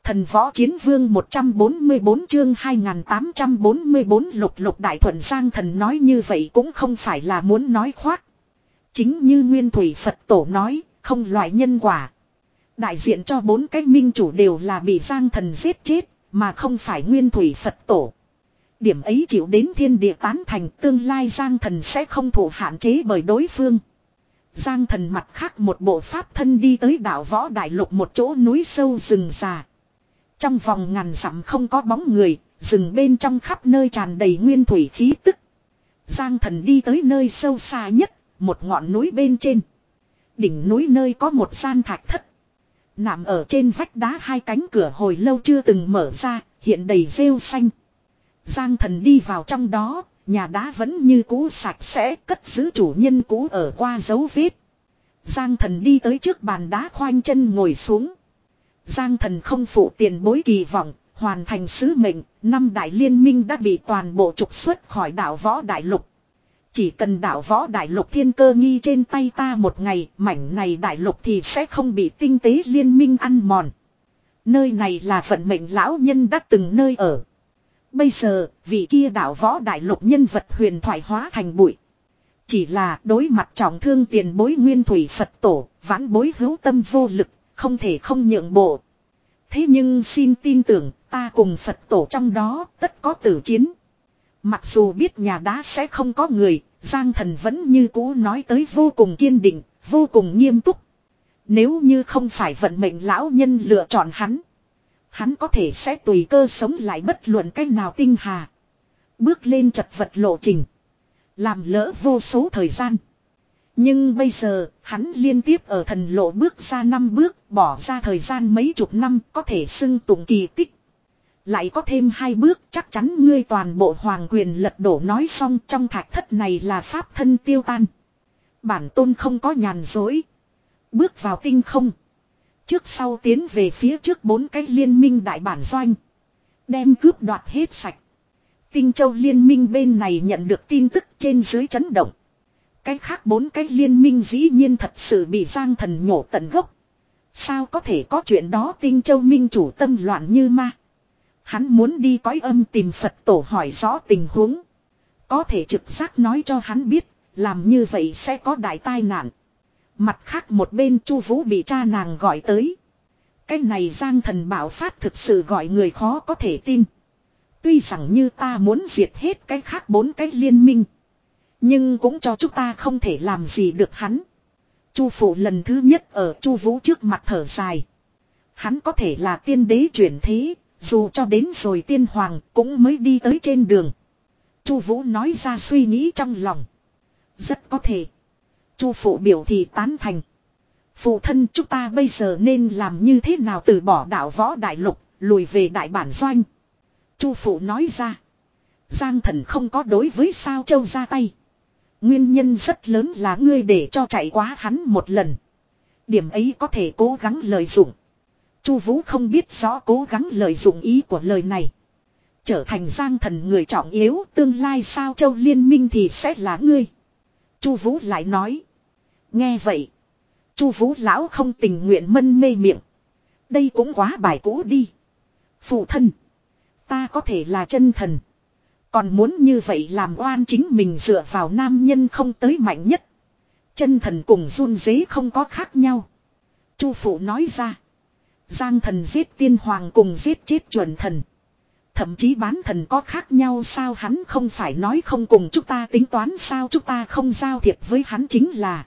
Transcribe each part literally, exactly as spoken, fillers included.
Thần võ chiến vương một trăm bốn mươi bốn chương hai nghìn tám trăm bốn mươi bốn lục lục đại thuận Giang Thần nói như vậy cũng không phải là muốn nói khoác. Chính như Nguyên Thủy Phật Tổ nói, không loại nhân quả. Đại diện cho bốn cái minh chủ đều là bị Giang Thần giết chết, mà không phải Nguyên Thủy Phật Tổ. Điểm ấy chịu đến thiên địa tán thành, tương lai Giang Thần sẽ không thụ hạn chế bởi đối phương. Giang Thần mặt khác một bộ pháp thân đi tới đảo Võ Đại Lục một chỗ núi sâu rừng già. Trong vòng ngàn dặm không có bóng người, rừng bên trong khắp nơi tràn đầy nguyên thủy khí tức. Giang Thần đi tới nơi sâu xa nhất, một ngọn núi bên trên. Đỉnh núi nơi có một gian thạch thất. Nằm ở trên vách đá hai cánh cửa hồi lâu chưa từng mở ra, hiện đầy rêu xanh. Giang Thần đi vào trong đó, nhà đá vẫn như cũ sạch sẽ, cất giữ chủ nhân cũ ở qua dấu vết. Giang Thần đi tới trước bàn đá khoanh chân ngồi xuống. Giang Thần không phụ tiền bối kỳ vọng, hoàn thành sứ mệnh, năm đại liên minh đã bị toàn bộ trục xuất khỏi đảo Võ Đại Lục. Chỉ cần đảo Võ Đại Lục thiên cơ nghi trên tay ta một ngày, mảnh này đại lục thì sẽ không bị tinh tế liên minh ăn mòn. Nơi này là vận mệnh lão nhân đã từng nơi ở. Bây giờ, vị kia đảo Võ Đại Lục nhân vật huyền thoại hóa thành bụi. Chỉ là đối mặt trọng thương tiền bối Nguyên Thủy Phật Tổ, vãn bối hữu tâm vô lực, không thể không nhượng bộ. Thế nhưng xin tin tưởng, ta cùng Phật Tổ trong đó, tất có tử chiến. Mặc dù biết nhà đá sẽ không có người, Giang Thần vẫn như cũ nói tới vô cùng kiên định, vô cùng nghiêm túc. Nếu như không phải vận mệnh lão nhân lựa chọn hắn, hắn có thể sẽ tùy cơ sống lại bất luận cách nào tinh hà. Bước lên chật vật lộ trình, làm lỡ vô số thời gian. Nhưng bây giờ, hắn liên tiếp ở thần lộ bước ra năm bước, bỏ ra thời gian mấy chục năm có thể xưng tụng kỳ tích. Lại có thêm hai bước chắc chắn ngươi toàn bộ hoàng quyền lật đổ nói xong trong thạch thất này là pháp thân tiêu tan. Bản tôn không có nhàn dối. Bước vào tinh không. Trước sau tiến về phía trước bốn cái liên minh đại bản doanh. Đem cướp đoạt hết sạch. Tinh Châu liên minh bên này nhận được tin tức trên dưới chấn động. Cái khác bốn cái liên minh dĩ nhiên thật sự bị Giang Thần nhổ tận gốc. Sao có thể có chuyện đó Tinh Châu minh chủ tâm loạn như ma. Hắn muốn đi cõi âm tìm Phật Tổ hỏi rõ tình huống. Có thể trực giác nói cho hắn biết, làm như vậy sẽ có đại tai nạn. Mặt khác một bên Chu Vũ bị cha nàng gọi tới. Cái này Giang Thần bạo phát thực sự gọi người khó có thể tin. Tuy rằng như ta muốn diệt hết cái khác bốn cái liên minh. Nhưng cũng cho chúng ta không thể làm gì được hắn. Chu phụ lần thứ nhất ở Chu Vũ trước mặt thở dài. Hắn có thể là tiên đế chuyển thế, dù cho đến rồi tiên hoàng cũng mới đi tới trên đường. Chu Vũ nói ra suy nghĩ trong lòng. Rất có thể. Chu phụ biểu thị tán thành. Phụ thân chúng ta bây giờ nên làm như thế nào từ bỏ đảo Võ Đại Lục, lùi về đại bản doanh. Chu phụ nói ra. Giang Thần không có đối với Sao Châu ra tay. Nguyên nhân rất lớn là ngươi để cho chạy quá hắn một lần. Điểm ấy có thể cố gắng lợi dụng. Chu Vũ không biết rõ cố gắng lợi dụng ý của lời này. Trở thành Giang Thần người trọng yếu, tương lai Sao Châu liên minh thì sẽ là ngươi. Chu Vũ lại nói. Nghe vậy. Chu Vũ lão không tình nguyện mân mê miệng. Đây cũng quá bài cũ đi. Phụ thân. Ta có thể là chân thần. Còn muốn như vậy làm oan chính mình dựa vào nam nhân không tới mạnh nhất. Chân thần cùng run dế không có khác nhau. Chu phụ nói ra. Giang Thần giết tiên hoàng cùng giết chết chuẩn thần. Thậm chí bán thần có khác nhau sao hắn không phải nói không cùng chúng ta tính toán sao chúng ta không giao thiệp với hắn chính là.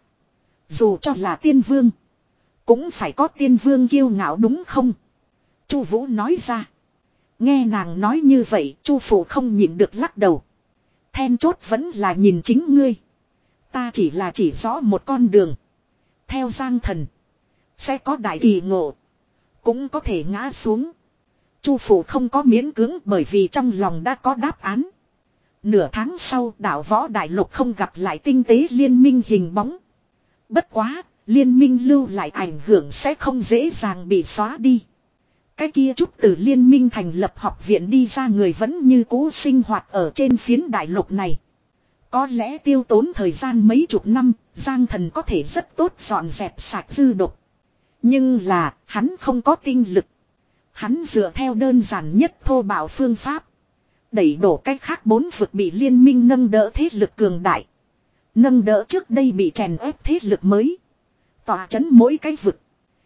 Dù cho là tiên vương. Cũng phải có tiên vương kiêu ngạo đúng không? Chu Vũ nói ra. Nghe nàng nói như vậy Chu phụ không nhịn được lắc đầu. Then chốt vẫn là nhìn chính ngươi. Ta chỉ là chỉ rõ một con đường. Theo Giang Thần. Sẽ có đại kỳ ngộ. Cũng có thể ngã xuống. Chu phụ không có miễn cưỡng bởi vì trong lòng đã có đáp án. Nửa tháng sau đảo Võ Đại Lục không gặp lại tinh tế liên minh hình bóng. Bất quá, liên minh lưu lại ảnh hưởng sẽ không dễ dàng bị xóa đi. Cái kia chút từ liên minh thành lập học viện đi ra người vẫn như cũ sinh hoạt ở trên phiến đại lục này. Có lẽ tiêu tốn thời gian mấy chục năm, Giang Thần có thể rất tốt dọn dẹp sạch dư độc. Nhưng là, hắn không có tinh lực. Hắn dựa theo đơn giản nhất thô bạo phương pháp. Đẩy đổ cách khác bốn vực bị liên minh nâng đỡ thế lực cường đại. Nâng đỡ trước đây bị chèn ép thế lực mới. Tỏa chấn mỗi cái vực.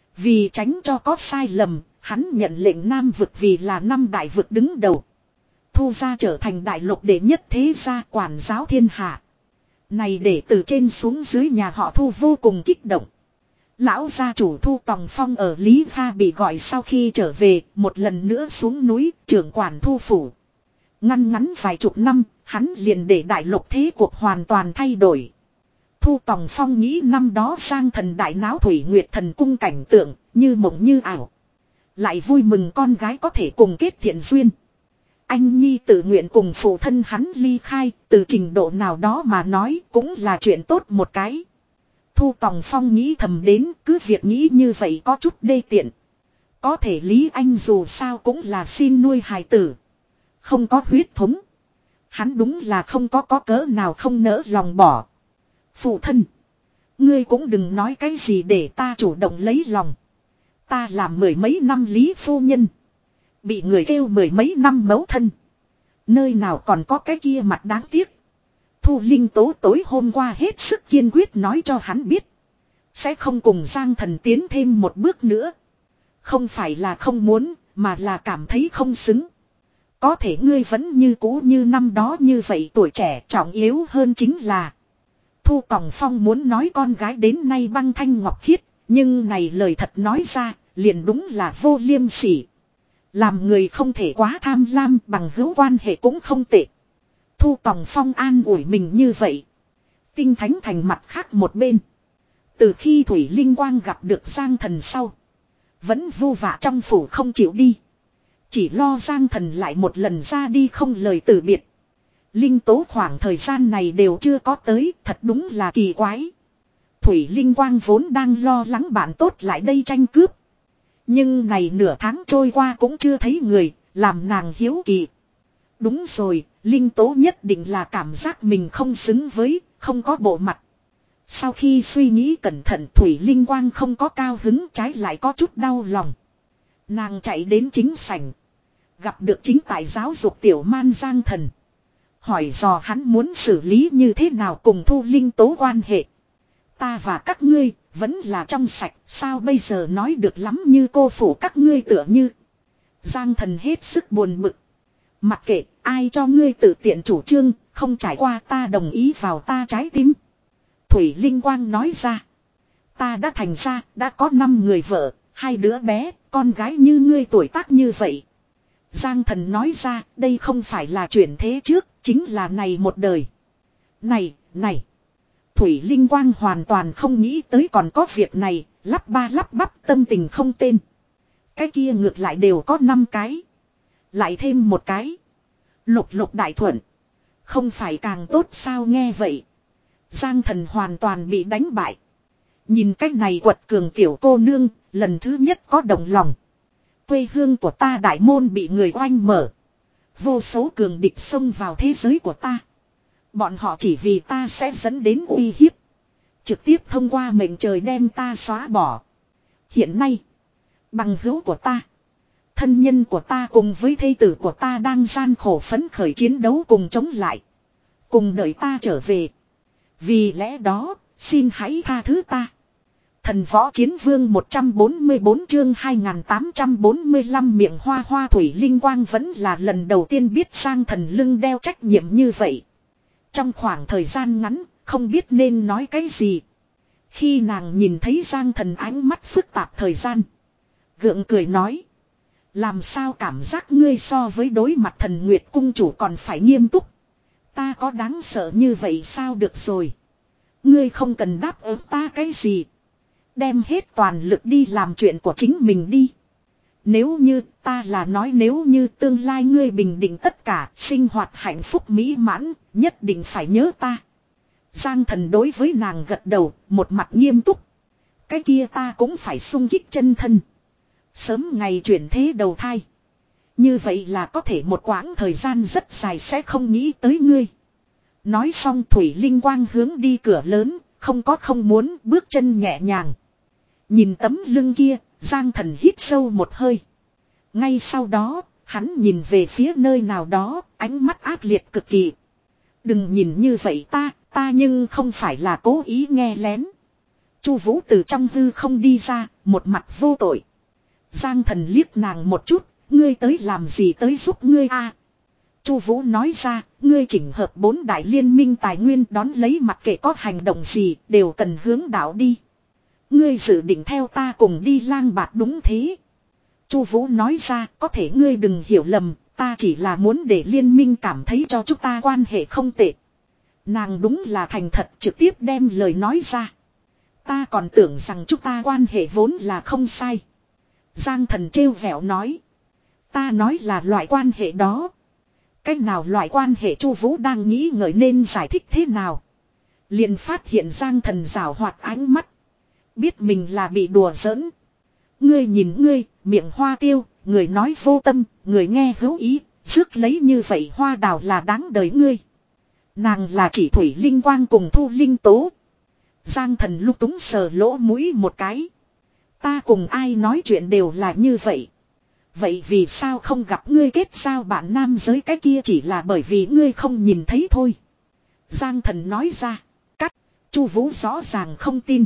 Vì tránh cho có sai lầm, hắn nhận lệnh Nam vực vì là năm đại vực đứng đầu. Thu ra trở thành đại lục đệ nhất thế gia quản giáo thiên hạ. Này để từ trên xuống dưới nhà họ Thu vô cùng kích động. Lão gia chủ Thu Tòng Phong ở Lý Pha bị gọi sau khi trở về, một lần nữa xuống núi, trưởng quản Thu phủ. Ngăn ngắn vài chục năm, hắn liền để đại lục thế cuộc hoàn toàn thay đổi. Thu Tòng Phong nghĩ năm đó sang thần đại náo Thủy Nguyệt thần cung cảnh tượng, như mộng như ảo. Lại vui mừng con gái có thể cùng kết thiện duyên. Anh Nhi tự nguyện cùng phụ thân hắn ly khai, từ trình độ nào đó mà nói cũng là chuyện tốt một cái. Thu Tòng Phong nghĩ thầm đến, cứ việc nghĩ như vậy có chút đê tiện. Có thể Lý Anh dù sao cũng là xin nuôi hài tử. Không có huyết thống. Hắn đúng là không có có cớ nào không nỡ lòng bỏ. Phụ thân. Ngươi cũng đừng nói cái gì để ta chủ động lấy lòng. Ta làm mười mấy năm Lý phu nhân. Bị người kêu mười mấy năm mẫu thân. Nơi nào còn có cái kia mặt đáng tiếc. Thu Linh Tố tối hôm qua hết sức kiên quyết nói cho hắn biết. Sẽ không cùng Giang Thần tiến thêm một bước nữa. Không phải là không muốn, mà là cảm thấy không xứng. Có thể ngươi vẫn như cũ như năm đó như vậy, tuổi trẻ trọng yếu hơn chính là. Thu Tòng Phong muốn nói con gái đến nay băng thanh ngọc khiết, nhưng này lời thật nói ra, liền đúng là vô liêm sỉ. Làm người không thể quá tham lam, bằng hữu quan hệ cũng không tệ. Thu Tòng Phong an ủi mình như vậy. Tinh Thánh Thành mặt khác một bên. Từ khi Thủy Linh Quang gặp được Giang Thần sau, vẫn vu vạ trong phủ không chịu đi. Chỉ lo Giang Thần lại một lần ra đi không lời từ biệt. Linh Tố khoảng thời gian này đều chưa có tới, thật đúng là kỳ quái. Thủy Linh Quang vốn đang lo lắng bạn tốt lại đây tranh cướp. Nhưng này nửa tháng trôi qua cũng chưa thấy người, làm nàng hiếu kỳ. Đúng rồi, Linh Tố nhất định là cảm giác mình không xứng với, không có bộ mặt. Sau khi suy nghĩ cẩn thận, Thủy Linh Quang không có cao hứng, trái lại có chút đau lòng. Nàng chạy đến chính sảnh. Gặp được chính tại giáo dục tiểu man Giang Thần. Hỏi dò hắn muốn xử lý như thế nào cùng Thu Linh Tố quan hệ. Ta và các ngươi vẫn là trong sạch, sao bây giờ nói được lắm như cô phủ các ngươi tựa như. Giang Thần hết sức buồn bực. Mặc kệ ai cho ngươi tự tiện chủ trương, không trải qua ta đồng ý vào ta trái tim. Thủy Linh Quang nói ra. Ta đã thành ra, đã có năm người vợ, hai đứa bé, con gái như ngươi tuổi tác như vậy. Giang Thần nói ra, đây không phải là chuyển thế trước, chính là này một đời. Này, này. Thủy Linh Quang hoàn toàn không nghĩ tới còn có việc này, lắp ba lắp bắp tâm tình không tên. Cái kia ngược lại đều có năm cái. Lại thêm một cái. Lục lục đại thuận. Không phải càng tốt sao nghe vậy. Giang Thần hoàn toàn bị đánh bại. Nhìn cách này quật cường tiểu cô nương, lần thứ nhất có đồng lòng. Quê hương của ta đại môn bị người oanh mở. Vô số cường địch xông vào thế giới của ta. Bọn họ chỉ vì ta sẽ dẫn đến uy hiếp. Trực tiếp thông qua mệnh trời đem ta xóa bỏ. Hiện nay, bằng hữu của ta, thân nhân của ta cùng với thê tử của ta đang gian khổ phấn khởi chiến đấu cùng chống lại. Cùng đợi ta trở về. Vì lẽ đó, xin hãy tha thứ ta. Thần Võ Chiến Vương một trăm bốn mươi bốn chương hai nghìn tám trăm bốn mươi lăm miệng hoa hoa. Thủy Linh Quang vẫn là lần đầu tiên biết Giang Thần lưng đeo trách nhiệm như vậy. Trong khoảng thời gian ngắn, không biết nên nói cái gì. Khi nàng nhìn thấy Giang Thần ánh mắt phức tạp thời gian. Gượng cười nói. Làm sao cảm giác ngươi so với đối mặt Thần Nguyệt cung chủ còn phải nghiêm túc. Ta có đáng sợ như vậy sao được rồi. Ngươi không cần đáp ứng ta cái gì. Đem hết toàn lực đi làm chuyện của chính mình đi. Nếu như ta là nói nếu như tương lai ngươi bình định tất cả, sinh hoạt hạnh phúc mỹ mãn, nhất định phải nhớ ta. Giang Thần đối với nàng gật đầu, một mặt nghiêm túc. Cái kia ta cũng phải sung kích chân thân. Sớm ngày chuyển thế đầu thai. Như vậy là có thể một quãng thời gian rất dài sẽ không nghĩ tới ngươi. Nói xong Thủy Linh Quang hướng đi cửa lớn, không có không muốn, bước chân nhẹ nhàng. Nhìn tấm lưng kia, Giang Thần hít sâu một hơi. Ngay sau đó, hắn nhìn về phía nơi nào đó, ánh mắt ác liệt cực kỳ. Đừng nhìn như vậy ta, ta nhưng không phải là cố ý nghe lén. Chu Vũ từ trong hư không đi ra, một mặt vô tội. Giang Thần liếc nàng một chút, ngươi tới làm gì tới giúp ngươi a? Chu Vũ nói ra, ngươi chỉnh hợp bốn đại liên minh tài nguyên đón lấy mặc kệ có hành động gì, đều cần hướng đạo đi. Ngươi dự định theo ta cùng đi lang bạt đúng thế. Chu Vũ nói ra, có thể ngươi đừng hiểu lầm, ta chỉ là muốn để liên minh cảm thấy cho chúng ta quan hệ không tệ. Nàng đúng là thành thật trực tiếp đem lời nói ra. Ta còn tưởng rằng chúng ta quan hệ vốn là không sai. Giang Thần trêu vẻo nói. Ta nói là loại quan hệ đó. Cách nào loại quan hệ Chu Vũ đang nghĩ ngợi nên giải thích thế nào. Liền phát hiện Giang Thần giảo hoạt ánh mắt. Biết mình là bị đùa giỡn. Ngươi nhìn ngươi, miệng hoa tiêu, người nói vô tâm, người nghe hữu ý, rước lấy như vậy hoa đào là đáng đời ngươi. Nàng là chỉ Thủy Linh Quang cùng Thu Linh Tố. Giang Thần lúc túng sờ lỗ mũi một cái. Ta cùng ai nói chuyện đều là như vậy. Vậy vì sao không gặp ngươi kết giao bạn nam giới cái kia chỉ là bởi vì ngươi không nhìn thấy thôi. Giang Thần nói ra. Cắt. Chu Vũ rõ ràng không tin.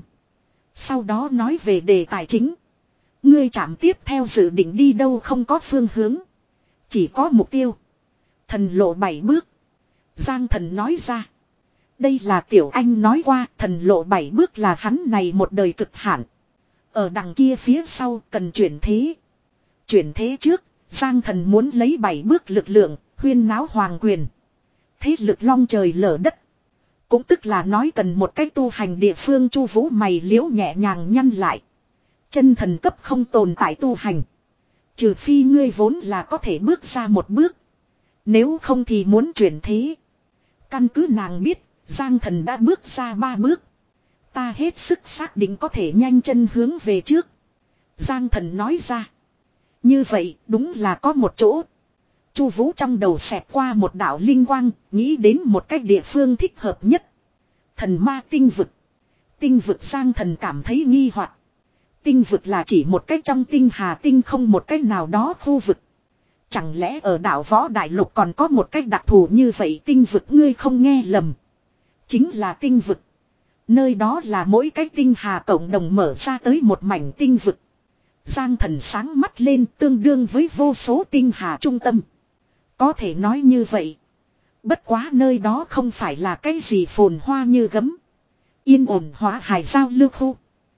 Sau đó nói về đề tài chính. Ngươi chạm tiếp theo dự định đi đâu không có phương hướng. Chỉ có mục tiêu. Thần lộ bảy bước. Giang Thần nói ra. Đây là Tiểu Anh nói qua, thần lộ bảy bước là hắn này một đời cực hạn. Ở đằng kia phía sau cần chuyển thế. Chuyển thế trước, Giang Thần muốn lấy bảy bước lực lượng, huyên náo hoàng quyền. Thế lực long trời lở đất. Cũng tức là nói cần một cách tu hành địa phương. Chu Vũ mày liễu nhẹ nhàng nhăn lại. Chân thần cấp không tồn tại tu hành. Trừ phi ngươi vốn là có thể bước ra một bước. Nếu không thì muốn chuyển thế. Căn cứ nàng biết, Giang Thần đã bước ra ba bước. Ta hết sức xác định có thể nhanh chân hướng về trước. Giang Thần nói ra. Như vậy đúng là có một chỗ. Chu Vũ trong đầu xẹt qua một đạo linh quang, nghĩ đến một cách địa phương thích hợp nhất. Thần ma tinh vực. Tinh vực Giang Thần cảm thấy nghi hoặc. Tinh vực là chỉ một cách trong tinh hà tinh không một cách nào đó khu vực. Chẳng lẽ ở đảo Võ Đại Lục còn có một cách đặc thù như vậy tinh vực ngươi không nghe lầm. Chính là tinh vực. Nơi đó là mỗi cái tinh hà cộng đồng mở ra tới một mảnh tinh vực. Giang Thần sáng mắt lên tương đương với vô số tinh hà trung tâm. Có thể nói như vậy. Bất quá nơi đó không phải là cái gì phồn hoa như gấm. Yên ổn hóa hải giao lưu khu.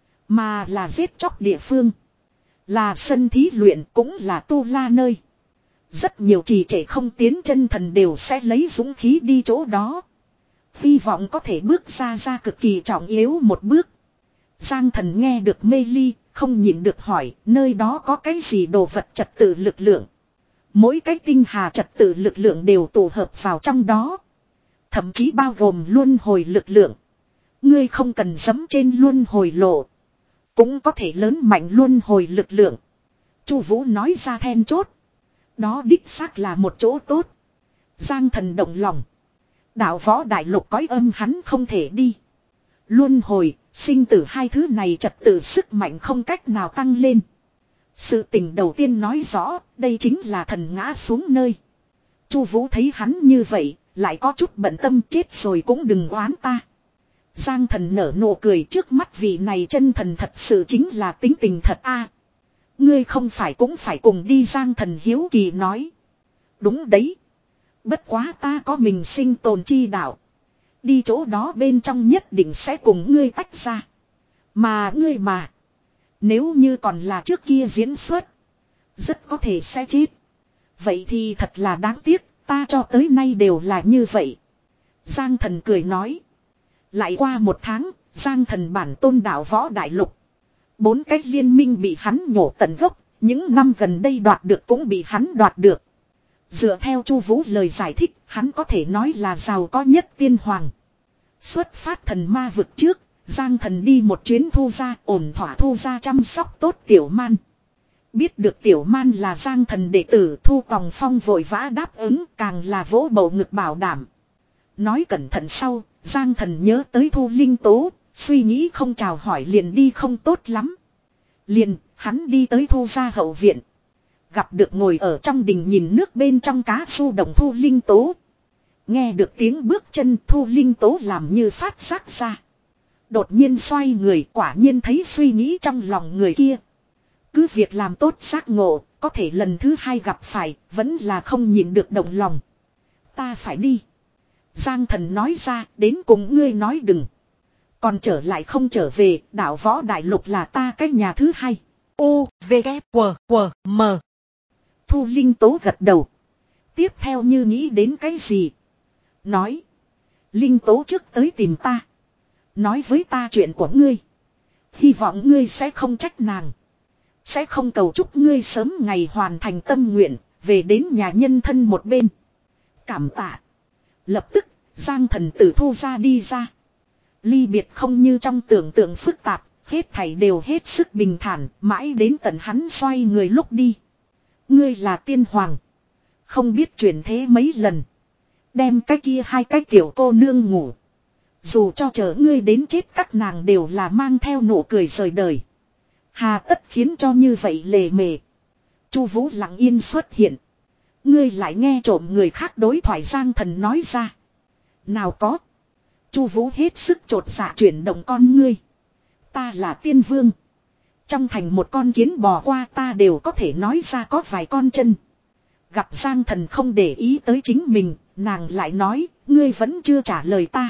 Mà là giết chóc địa phương. Là sân thí luyện cũng là tu la nơi. Rất nhiều trì trệ không tiến chân thần đều sẽ lấy dũng khí đi chỗ đó. Hy vọng có thể bước ra ra cực kỳ trọng yếu một bước. Giang Thần nghe được mê ly, không nhịn được hỏi nơi đó có cái gì đồ vật trật tự lực lượng. Mỗi cái tinh hà trật tự lực lượng đều tụ hợp vào trong đó. Thậm chí bao gồm luân hồi lực lượng. Ngươi không cần giẫm trên luân hồi lộ. Cũng có thể lớn mạnh luân hồi lực lượng. Chu Vũ nói ra then chốt. Đó đích xác là một chỗ tốt. Giang Thần động lòng. Đạo Võ Đại Lục cõi âm hắn không thể đi. Luân hồi, sinh tử hai thứ này trật tự sức mạnh không cách nào tăng lên. Sự tình đầu tiên nói rõ, đây chính là thần ngã xuống nơi. Chu Vũ thấy hắn như vậy, lại có chút bận tâm chết rồi cũng đừng oán ta. Giang Thần nở nụ cười trước mắt vị này chân thần thật sự chính là tính tình thật a. Ngươi không phải cũng phải cùng đi Giang Thần hiếu kỳ nói. Đúng đấy. Bất quá ta có mình sinh tồn chi đạo. Đi chỗ đó bên trong nhất định sẽ cùng ngươi tách ra. Mà ngươi mà. Nếu như còn là trước kia diễn xuất. Rất có thể sẽ chết. Vậy thì thật là đáng tiếc. Ta cho tới nay đều là như vậy. Giang Thần cười nói. Lại qua một tháng. Giang Thần bản tôn đạo Võ Đại Lục. Bốn cái liên minh bị hắn nhổ tận gốc. Những năm gần đây đoạt được cũng bị hắn đoạt được. Dựa theo Chu Vũ lời giải thích, hắn có thể nói là giàu có nhất tiên hoàng. Xuất phát thần ma vực trước, Giang Thần đi một chuyến thu gia, ổn thỏa thu gia chăm sóc tốt Tiểu Man. Biết được Tiểu Man là Giang Thần đệ tử, Thu Tòng Phong vội vã đáp ứng, càng là vỗ bầu ngực bảo đảm. Nói cẩn thận sau, Giang Thần nhớ tới Thu Linh Tố, suy nghĩ không chào hỏi liền đi không tốt lắm. Liền, hắn đi tới Thu gia hậu viện. gặp được ngồi ở trong đình nhìn nước bên trong cá su đồng Thu Linh Tố. Nghe được tiếng bước chân Thu Linh Tố làm như phát giác ra. Đột nhiên xoay người quả nhiên thấy suy nghĩ trong lòng người kia. Cứ việc làm tốt giác ngộ, có thể lần thứ hai gặp phải, vẫn là không nhịn được động lòng. Ta phải đi. Giang Thần nói ra, đến cùng ngươi nói đừng. Còn trở lại không trở về, đảo Võ Đại Lục là ta cái nhà thứ hai. U, V, K, W, W, M. Thu Linh Tố gật đầu. Tiếp theo như nghĩ đến cái gì. Nói. Linh Tố trước tới tìm ta. Nói với ta chuyện của ngươi. Hy vọng ngươi sẽ không trách nàng. Sẽ không cầu chúc ngươi sớm ngày hoàn thành tâm nguyện. Về đến nhà nhân thân một bên. Cảm tạ. Lập tức Giang Thần từ Thu ra đi ra. Ly biệt không như trong tưởng tượng phức tạp. Hết thảy đều hết sức bình thản. Mãi đến tận hắn xoay người lúc đi. Ngươi là tiên hoàng. Không biết chuyển thế mấy lần. Đem cái kia hai cái tiểu cô nương ngủ. Dù cho chờ ngươi đến chết các nàng đều là mang theo nụ cười rời đời. Hà tất khiến cho như vậy lề mề. Chu Vũ lặng yên xuất hiện. Ngươi lại nghe trộm người khác đối thoại Giang Thần nói ra. Nào có. Chu Vũ hết sức chột dạ chuyển động con ngươi. Ta là tiên vương. Trong thành một con kiến bò qua ta đều có thể nói ra có vài con chân. Gặp Giang Thần không để ý tới chính mình, nàng lại nói, ngươi vẫn chưa trả lời ta.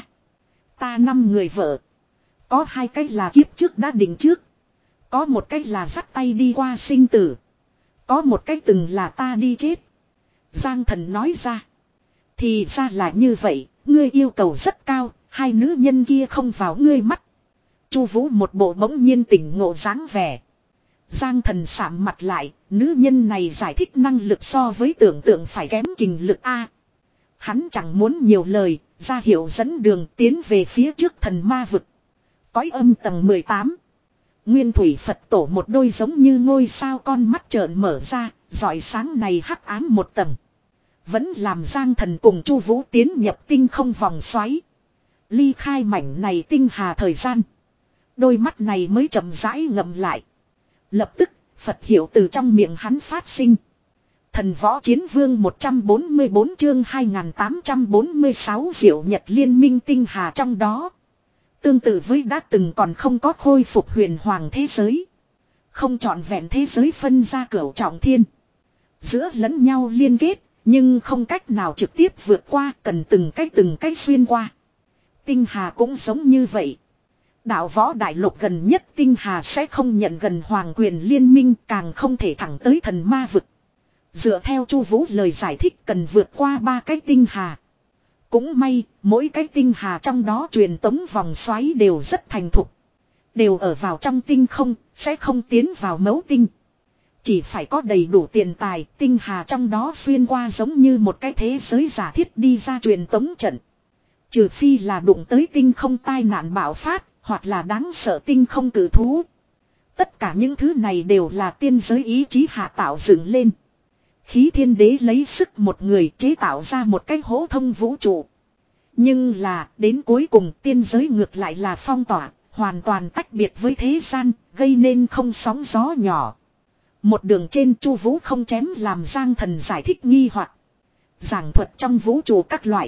Ta năm người vợ. Có hai cái là kiếp trước đã định trước. Có một cái là dắt tay đi qua sinh tử. Có một cái từng là ta đi chết. Giang Thần nói ra. Thì ra là như vậy, ngươi yêu cầu rất cao, hai nữ nhân kia không vào ngươi mắt. Chu Vũ một bộ bỗng nhiên tỉnh ngộ dáng vẻ. Giang Thần sạm mặt lại, nữ nhân này giải thích năng lực so với tưởng tượng phải kém kình lực A. Hắn chẳng muốn nhiều lời, ra hiệu dẫn đường tiến về phía trước thần ma vực. Cõi âm tầng mười tám. Nguyên thủy Phật tổ một đôi giống như ngôi sao con mắt trợn mở ra, rọi sáng này hắc ám một tầng. Vẫn làm Giang Thần cùng Chu Vũ tiến nhập tinh không vòng xoáy. Ly khai mảnh này tinh hà thời gian. Đôi mắt này mới chậm rãi ngậm lại. Lập tức, Phật hiệu từ trong miệng hắn phát sinh. Thần Võ Chiến Vương một trăm bốn mươi bốn chương hai nghìn tám trăm bốn mươi sáu Diệu Nhật Liên Minh tinh hà trong đó. Tương tự với đã từng còn không có khôi phục huyền hoàng thế giới. Không trọn vẹn thế giới phân ra cửu trọng thiên. Giữa lẫn nhau liên kết, nhưng không cách nào trực tiếp vượt qua, cần từng cách từng cách xuyên qua. Tinh hà cũng giống như vậy. Đạo Võ Đại Lục gần nhất tinh hà sẽ không nhận gần hoàng quyền liên minh, càng không thể thẳng tới thần ma vực. Dựa theo Chu Vũ lời giải thích cần vượt qua ba cái tinh hà. Cũng may, mỗi cái tinh hà trong đó truyền tống vòng xoáy đều rất thành thục. Đều ở vào trong tinh không, sẽ không tiến vào mấu tinh. Chỉ phải có đầy đủ tiền tài, tinh hà trong đó xuyên qua giống như một cái thế giới giả thiết đi ra truyền tống trận. Trừ phi là đụng tới tinh không tai nạn bạo phát, hoặc là đáng sợ tinh không cử thú. Tất cả những thứ này đều là tiên giới ý chí hạ tạo dựng lên. Khí Thiên Đế lấy sức một người chế tạo ra một cái hố thông vũ trụ. Nhưng là đến cuối cùng tiên giới ngược lại là phong tỏa, hoàn toàn tách biệt với thế gian, gây nên không sóng gió nhỏ. Một đường trên Chu Vũ không chém làm Giang Thần giải thích nghi hoặc. Giảng thuật trong vũ trụ các loại.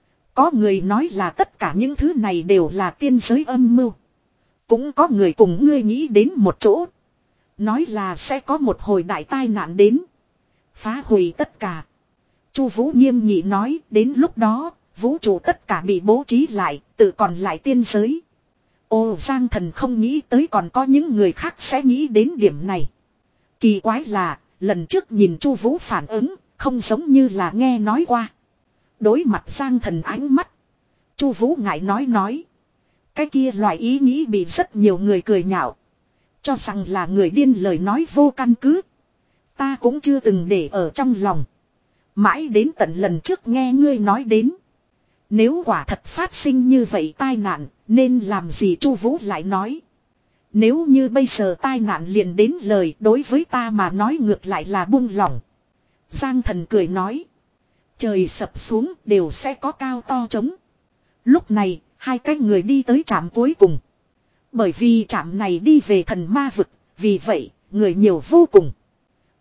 Có người nói là tất cả những thứ này đều là tiên giới âm mưu. Cũng có người cùng ngươi nghĩ đến một chỗ. Nói là sẽ có một hồi đại tai nạn đến. Phá hủy tất cả. Chu Vũ nghiêm nghị nói, đến lúc đó, vũ trụ tất cả bị bố trí lại, tự còn lại tiên giới. Ồ, Giang Thần không nghĩ tới còn có những người khác sẽ nghĩ đến điểm này. Kỳ quái là, lần trước nhìn Chu Vũ phản ứng, không giống như là nghe nói qua. Đối mặt Giang Thần ánh mắt, Chu Vũ ngại nói nói. Cái kia loại ý nghĩ bị rất nhiều người cười nhạo. Cho rằng là người điên lời nói vô căn cứ. Ta cũng chưa từng để ở trong lòng. Mãi đến tận lần trước nghe ngươi nói đến. Nếu quả thật phát sinh như vậy tai nạn, nên làm gì Chu Vũ lại nói. Nếu như bây giờ tai nạn liền đến lời đối với ta mà nói ngược lại là buông lỏng. Giang Thần cười nói. Trời sập xuống đều sẽ có cao to trống. Lúc này, hai cái người đi tới trạm cuối cùng. Bởi vì trạm này đi về thần ma vực, vì vậy, người nhiều vô cùng.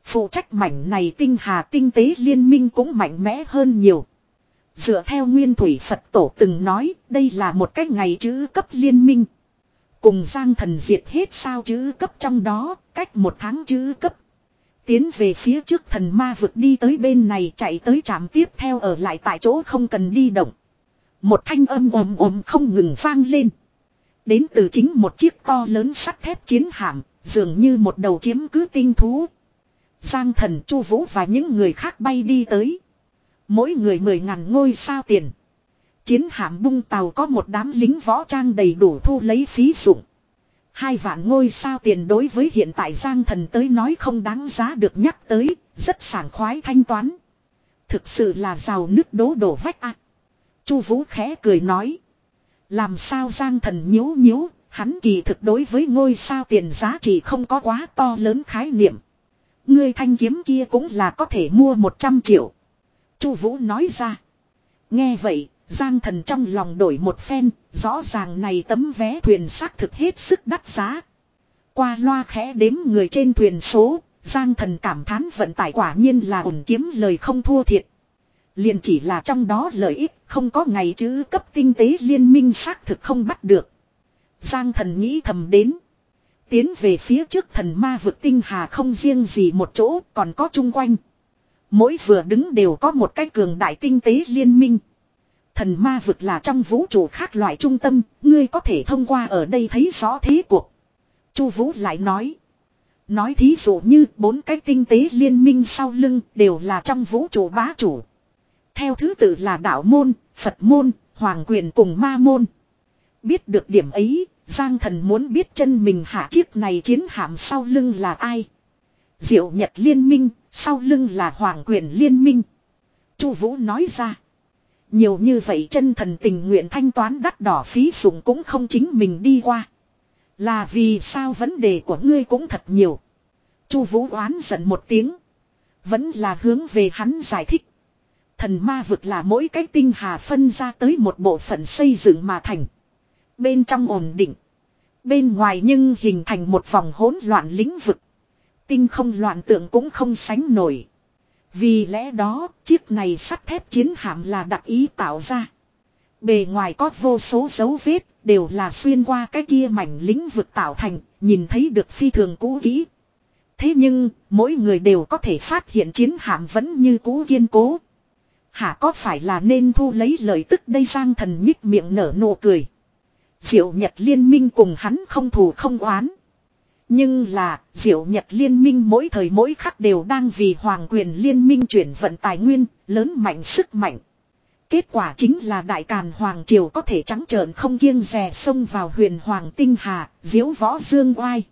Phụ trách mảnh này tinh hà tinh tế liên minh cũng mạnh mẽ hơn nhiều. Dựa theo nguyên thủy Phật tổ từng nói, đây là một cái ngày chữ cấp liên minh. Cùng Giang Thần diệt hết sao chữ cấp trong đó, cách một tháng chữ cấp. Tiến về phía trước thần ma vực đi tới bên này chạy tới trạm tiếp theo ở lại tại chỗ không cần đi động. Một thanh âm ồm ồm không ngừng vang lên. Đến từ chính một chiếc to lớn sắt thép chiến hạm, dường như một đầu chiếm cứ tinh thú. Giang Thần, Chu Vũ và những người khác bay đi tới. Mỗi người mười ngàn ngôi sao tiền. Chiến hạm bung tàu có một đám lính võ trang đầy đủ thu lấy phí dụng. Hai vạn ngôi sao tiền đối với hiện tại Giang Thần tới nói không đáng giá được nhắc tới, rất sảng khoái thanh toán. Thực sự là giàu nước đố đổ vách ạ. À. Chu Vũ khẽ cười nói. Làm sao Giang Thần nhíu nhíu, hắn kỳ thực đối với ngôi sao tiền giá trị không có quá to lớn khái niệm. Ngươi thanh kiếm kia cũng là có thể mua một trăm triệu. Chu Vũ nói ra. Nghe vậy, Giang Thần trong lòng đổi một phen, rõ ràng này tấm vé thuyền xác thực hết sức đắt giá. Qua loa khẽ đếm người trên thuyền số, Giang Thần cảm thán vận tải quả nhiên là ổn kiếm lời không thua thiệt. Liền chỉ là trong đó lợi ích, không có ngày chữ cấp tinh tế liên minh xác thực không bắt được. Giang Thần nghĩ thầm đến. Tiến về phía trước thần ma vực tinh hà không riêng gì một chỗ, còn có chung quanh. Mỗi vừa đứng đều có một cái cường đại tinh tế liên minh. Thần ma vực là trong vũ trụ khác loại trung tâm, ngươi có thể thông qua ở đây thấy rõ thế cuộc. Chu Vũ lại nói. Nói thí dụ như bốn cái tinh tế liên minh sau lưng đều là trong vũ trụ bá chủ. Theo thứ tự là đạo môn, Phật môn, Hoàng quyền cùng ma môn. Biết được điểm ấy, Giang Thần muốn biết chân mình hạ chiếc này chiến hạm sau lưng là ai. Diệu Nhật liên minh, sau lưng là Hoàng quyền liên minh. Chu Vũ nói ra. Nhiều như vậy chân thần tình nguyện thanh toán đắt đỏ phí dụng cũng không chính mình đi qua. Là vì sao vấn đề của ngươi cũng thật nhiều. Chu Vũ oán giận một tiếng. Vẫn là hướng về hắn giải thích. Thần ma vực là mỗi cái tinh hà phân ra tới một bộ phận xây dựng mà thành. Bên trong ổn định. Bên ngoài nhưng hình thành một vòng hỗn loạn lĩnh vực. Tinh không loạn tượng cũng không sánh nổi. Vì lẽ đó, chiếc này sắt thép chiến hạm là đặc ý tạo ra. Bề ngoài có vô số dấu vết, đều là xuyên qua cái kia mảnh lĩnh vực tạo thành, nhìn thấy được phi thường cũ kỹ. Thế nhưng, mỗi người đều có thể phát hiện chiến hạm vẫn như cũ kiên cố. Hả có phải là nên thu lấy lời tức đây Giang Thần nhích miệng nở nụ cười. Diệu Nhật liên minh cùng hắn không thù không oán. Nhưng là, Diệu Nhật liên minh mỗi thời mỗi khắc đều đang vì Hoàng quyền liên minh chuyển vận tài nguyên, lớn mạnh sức mạnh. Kết quả chính là Đại Càn Hoàng Triều có thể trắng trợn không kiêng dè xông vào huyền Hoàng tinh hà, diếu võ dương oai.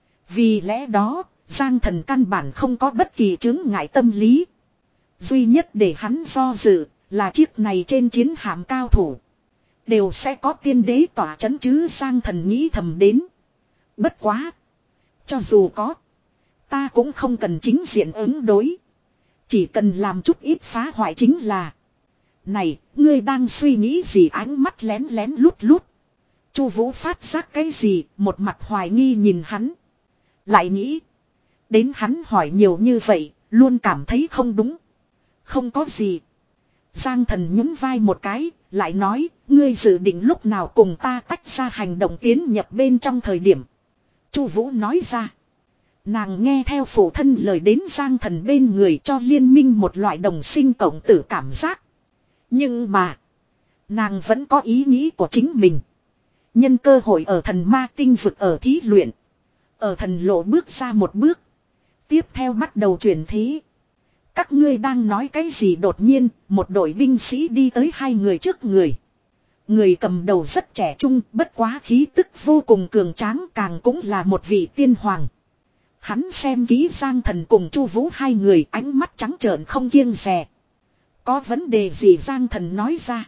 Vì lẽ đó, Giang Thần căn bản không có bất kỳ chứng ngại tâm lý. Duy nhất để hắn do dự, là chiếc này trên chiến hạm cao thủ. Đều sẽ có tiên đế tỏa chấn chứ Giang Thần nghĩ thầm đến. Bất quá. Cho dù có. Ta cũng không cần chính diện ứng đối. Chỉ cần làm chút ít phá hoại chính là. Này, ngươi đang suy nghĩ gì ánh mắt lén lén lút lút. Chu Vũ phát giác cái gì, một mặt hoài nghi nhìn hắn. Lại nghĩ. Đến hắn hỏi nhiều như vậy, luôn cảm thấy không đúng. Không có gì. Giang Thần nhún vai một cái, lại nói, ngươi dự định lúc nào cùng ta tách ra hành động tiến nhập bên trong thời điểm. Chu Vũ nói ra. Nàng nghe theo phụ thân lời đến Giang Thần bên người cho liên minh một loại đồng sinh cộng tử cảm giác. Nhưng mà, nàng vẫn có ý nghĩ của chính mình. Nhân cơ hội ở thần ma tinh vực ở thí luyện. Ở thần lộ bước ra một bước. Tiếp theo bắt đầu chuyển thế. Các ngươi đang nói cái gì đột nhiên, một đội binh sĩ đi tới hai người trước người. Người cầm đầu rất trẻ trung, bất quá khí tức vô cùng cường tráng, càng cũng là một vị tiên hoàng. Hắn xem kỹ Giang Thần cùng Chu Vũ hai người, ánh mắt trắng trợn không kiêng dè. Có vấn đề gì Giang Thần nói ra.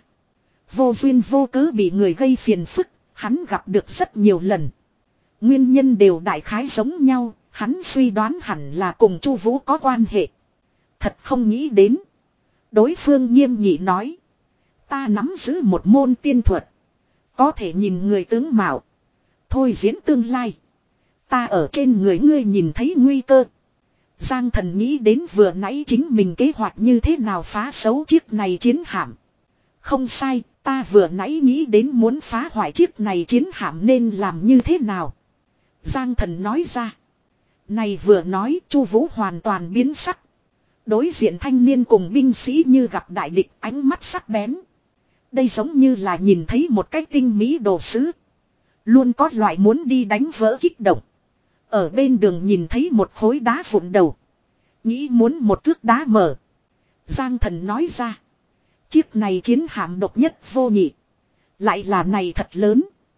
Vô duyên vô cớ bị người gây phiền phức, hắn gặp được rất nhiều lần. Nguyên nhân đều đại khái giống nhau, hắn suy đoán hẳn là cùng Chu Vũ có quan hệ. Thật không nghĩ đến. Đối phương nghiêm nghị nói. Ta nắm giữ một môn tiên thuật. Có thể nhìn người tướng mạo. Thôi diễn tương lai. Ta ở trên người ngươi nhìn thấy nguy cơ. Giang Thần nghĩ đến vừa nãy chính mình kế hoạch như thế nào phá xấu chiếc này chiến hạm. Không sai, ta vừa nãy nghĩ đến muốn phá hoại chiếc này chiến hạm nên làm như thế nào. Giang Thần nói ra. Này vừa nói, Chu Vũ hoàn toàn biến sắc. Đối diện thanh niên cùng binh sĩ như gặp đại địch, ánh mắt sắc bén. Đây giống như là nhìn thấy một cái tinh mỹ đồ sứ. Luôn có loại muốn đi đánh vỡ kích động. Ở bên đường nhìn thấy một khối đá vụn đầu. Nghĩ muốn một cước đá mở. Giang Thần nói ra. Chiếc này chiến hạm độc nhất vô nhị. Lại là này thật lớn.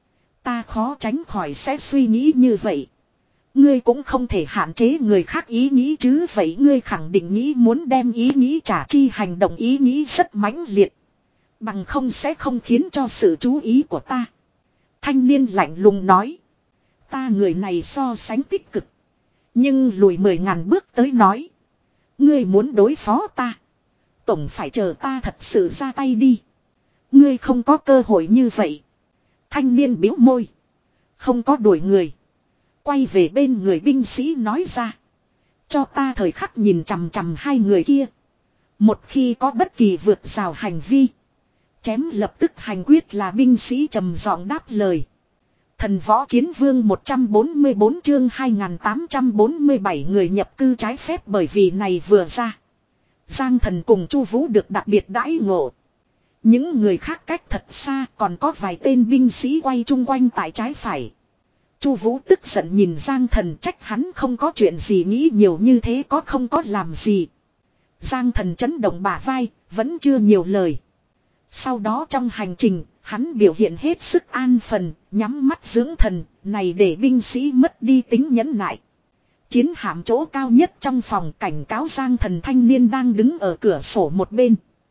Ta khó tránh khỏi sẽ suy nghĩ như vậy. Ngươi cũng không thể hạn chế người khác ý nghĩ chứ. Vậy ngươi khẳng định nghĩ muốn đem ý nghĩ trả chi hành động ý nghĩ rất mãnh liệt. Bằng không sẽ không khiến cho sự chú ý của ta. Thanh niên lạnh lùng nói. Ta người này so sánh tích cực. Nhưng lùi mười ngàn bước tới nói. Ngươi muốn đối phó ta. Tổng phải chờ ta thật sự ra tay đi. Ngươi không có cơ hội như vậy. Thanh niên bĩu môi. Không có đuổi người. Quay về bên người binh sĩ nói ra. Cho ta thời khắc nhìn chằm chằm hai người kia. Một khi có bất kỳ vượt rào hành vi. Chém lập tức hành quyết là binh sĩ trầm giọng đáp lời. Thần võ chiến vương một trăm bốn mươi bốn chương hai nghìn tám trăm bốn mươi bảy người nhập cư trái phép bởi vì này vừa ra. Giang Thần cùng Chu Vũ được đặc biệt đãi ngộ. Những người khác cách thật xa còn có vài tên binh sĩ quay chung quanh tại trái phải. Chu Vũ tức giận nhìn Giang Thần trách hắn không có chuyện gì nghĩ nhiều như thế có không có làm gì. Giang Thần chấn động bả vai, vẫn chưa nhiều lời. Sau đó trong hành trình, hắn biểu hiện hết sức an phần, nhắm mắt dưỡng thần, này để binh sĩ mất đi tính nhẫn nại. Chiến hạm chỗ cao nhất trong phòng cảnh cáo Giang Thần thanh niên đang đứng ở cửa sổ một bên.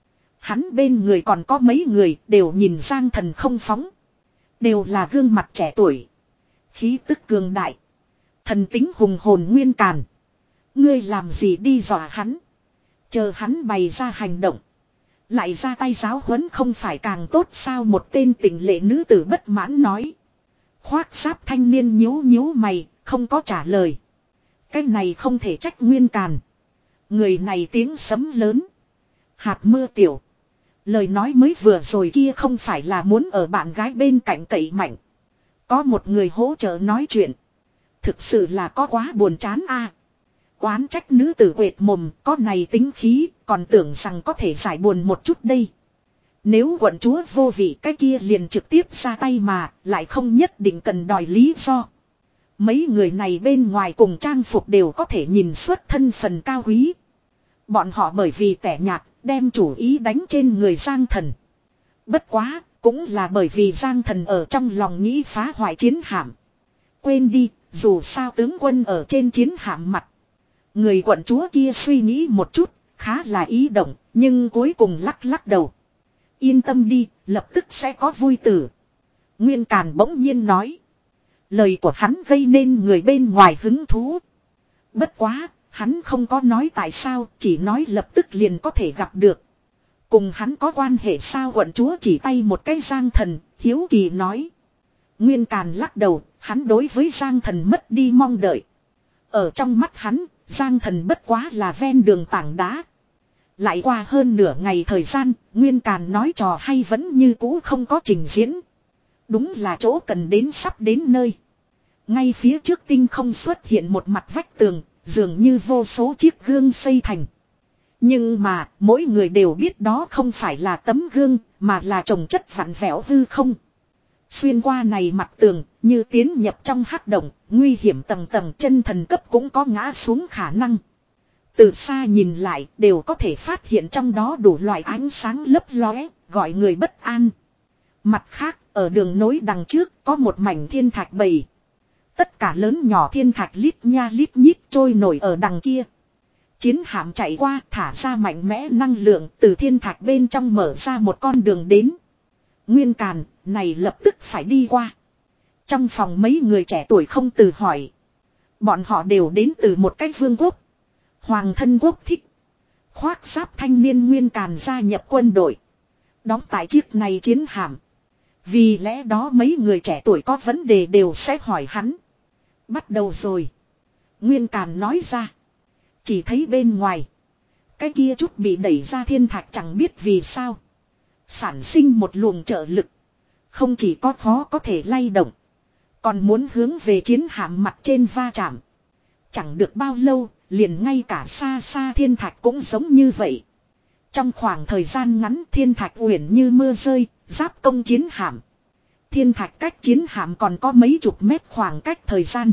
Hắn bên người còn có mấy người đều nhìn Giang Thần không phóng. Đều là gương mặt trẻ tuổi. Khí tức cường đại. Thần tính hùng hồn nguyên càn. Ngươi làm gì đi dọa hắn. Chờ hắn bày ra hành động. Lại ra tay giáo huấn không phải càng tốt sao một tên tỉnh lệ nữ tử bất mãn nói. Khoác giáp thanh niên nhíu nhíu mày, không có trả lời. Cái này không thể trách nguyên càn. Người này tiếng sấm lớn. Hạt mưa tiểu. Lời nói mới vừa rồi kia không phải là muốn ở bạn gái bên cạnh cậy mạnh. Có một người hỗ trợ nói chuyện. Thực sự là có quá buồn chán a. Oán trách nữ tử quệt mồm có này tính khí còn tưởng rằng có thể giải buồn một chút đây. Nếu quận chúa vô vị cái kia liền trực tiếp ra tay mà lại không nhất định cần đòi lý do. Mấy người này bên ngoài cùng trang phục đều có thể nhìn xuất thân phần cao quý. Bọn họ bởi vì tẻ nhạt đem chủ ý đánh trên người Giang Thần. Bất quá cũng là bởi vì Giang Thần ở trong lòng nghĩ phá hoại chiến hạm. Quên đi dù sao tướng quân ở trên chiến hạm mặt. Người quận chúa kia suy nghĩ một chút, khá là ý động, nhưng cuối cùng lắc lắc đầu. Yên tâm đi, lập tức sẽ có vui tử. Nguyên Càn bỗng nhiên nói. Lời của hắn gây nên người bên ngoài hứng thú. Bất quá, hắn không có nói tại sao, chỉ nói lập tức liền có thể gặp được. Cùng hắn có quan hệ sao quận chúa chỉ tay một cái Giang Thần, hiếu kỳ nói. Nguyên Càn lắc đầu, hắn đối với Giang Thần mất đi mong đợi. Ở trong mắt hắn, Giang Thần bất quá là ven đường tảng đá. Lại qua hơn nửa ngày thời gian, Nguyên Càn nói trò hay vẫn như cũ không có trình diễn. Đúng là chỗ cần đến sắp đến nơi. Ngay phía trước tinh không xuất hiện một mặt vách tường, dường như vô số chiếc gương xây thành. Nhưng mà, mỗi người đều biết đó không phải là tấm gương, mà là trồng chất vặn vẹo hư không. Xuyên qua này mặt tường, như tiến nhập trong hắc động, nguy hiểm tầng tầng chân thần cấp cũng có ngã xuống khả năng. Từ xa nhìn lại, đều có thể phát hiện trong đó đủ loại ánh sáng lấp lóe, gọi người bất an. Mặt khác, ở đường nối đằng trước, có một mảnh thiên thạch bầy. Tất cả lớn nhỏ thiên thạch lít nha lít nhít trôi nổi ở đằng kia. Chiến hạm chạy qua, thả ra mạnh mẽ năng lượng, từ thiên thạch bên trong mở ra một con đường đến. Nguyên Càn, này lập tức phải đi qua. Trong phòng mấy người trẻ tuổi không từ hỏi. Bọn họ đều đến từ một cái vương quốc. Hoàng thân quốc thích. Khoác giáp thanh niên Nguyên Càn gia nhập quân đội. Đóng tại chiếc này chiến hạm. Vì lẽ đó mấy người trẻ tuổi có vấn đề đều sẽ hỏi hắn. Bắt đầu rồi. Nguyên Càn nói ra. Chỉ thấy bên ngoài. Cái kia chút bị đẩy ra thiên thạch chẳng biết vì sao. Sản sinh một luồng trợ lực. Không chỉ có khó có thể lay động. Còn muốn hướng về chiến hạm mặt trên va chạm. Chẳng được bao lâu, liền ngay cả xa xa thiên thạch cũng giống như vậy. Trong khoảng thời gian ngắn thiên thạch uyển như mưa rơi, giáp công chiến hạm. Thiên thạch cách chiến hạm còn có mấy chục mét khoảng cách thời gian.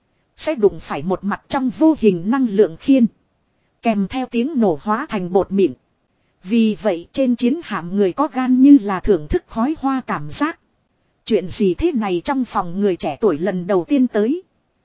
Sẽ đụng phải một mặt trong vô hình năng lượng khiên. Kèm theo tiếng nổ hóa thành bột mịn. Vì vậy trên chiến hạm người có gan như là thưởng thức khói hoa cảm giác. Chuyện gì thế này trong phòng người trẻ tuổi lần đầu tiên tới.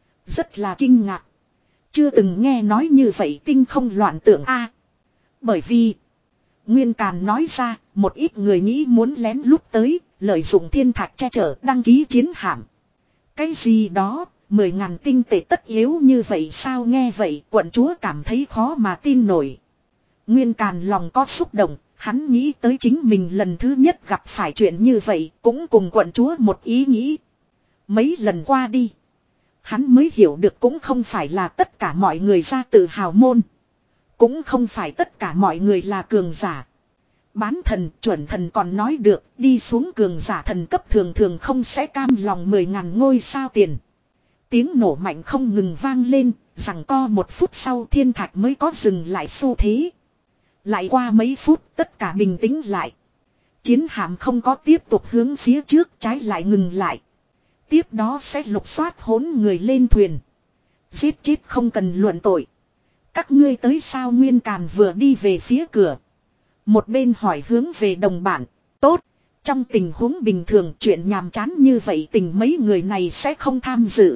Rất là kinh ngạc. Chưa từng nghe nói như vậy tinh không loạn tưởng a. À, bởi vì Nguyên Càn nói ra một ít người nghĩ muốn lén lút tới. Lợi dụng thiên thạch che chở đăng ký chiến hạm. Cái gì đó mười ngàn tinh tệ tất yếu như vậy sao nghe vậy quận chúa cảm thấy khó mà tin nổi. Nguyên Càn lòng có xúc động. Hắn nghĩ tới chính mình lần thứ nhất gặp phải chuyện như vậy cũng cùng quận chúa một ý nghĩ. Mấy lần qua đi. Hắn mới hiểu được cũng không phải là tất cả mọi người ra tự hào môn. Cũng không phải tất cả mọi người là cường giả. Bán thần chuẩn thần còn nói được đi xuống cường giả thần cấp thường thường không sẽ cam lòng mười ngàn ngôi sao tiền. Tiếng nổ mạnh không ngừng vang lên, rằng co một phút sau thiên thạch mới có dừng lại xu thế. Lại qua mấy phút tất cả bình tĩnh lại. Chiến hạm không có tiếp tục hướng phía trước trái lại ngừng lại. Tiếp đó sẽ lục soát hỗn người lên thuyền. Giết chết không cần luận tội. Các ngươi tới sao Nguyên Càn vừa đi về phía cửa. Một bên hỏi hướng về đồng bạn. Tốt. Trong tình huống bình thường chuyện nhàm chán như vậy tình mấy người này sẽ không tham dự.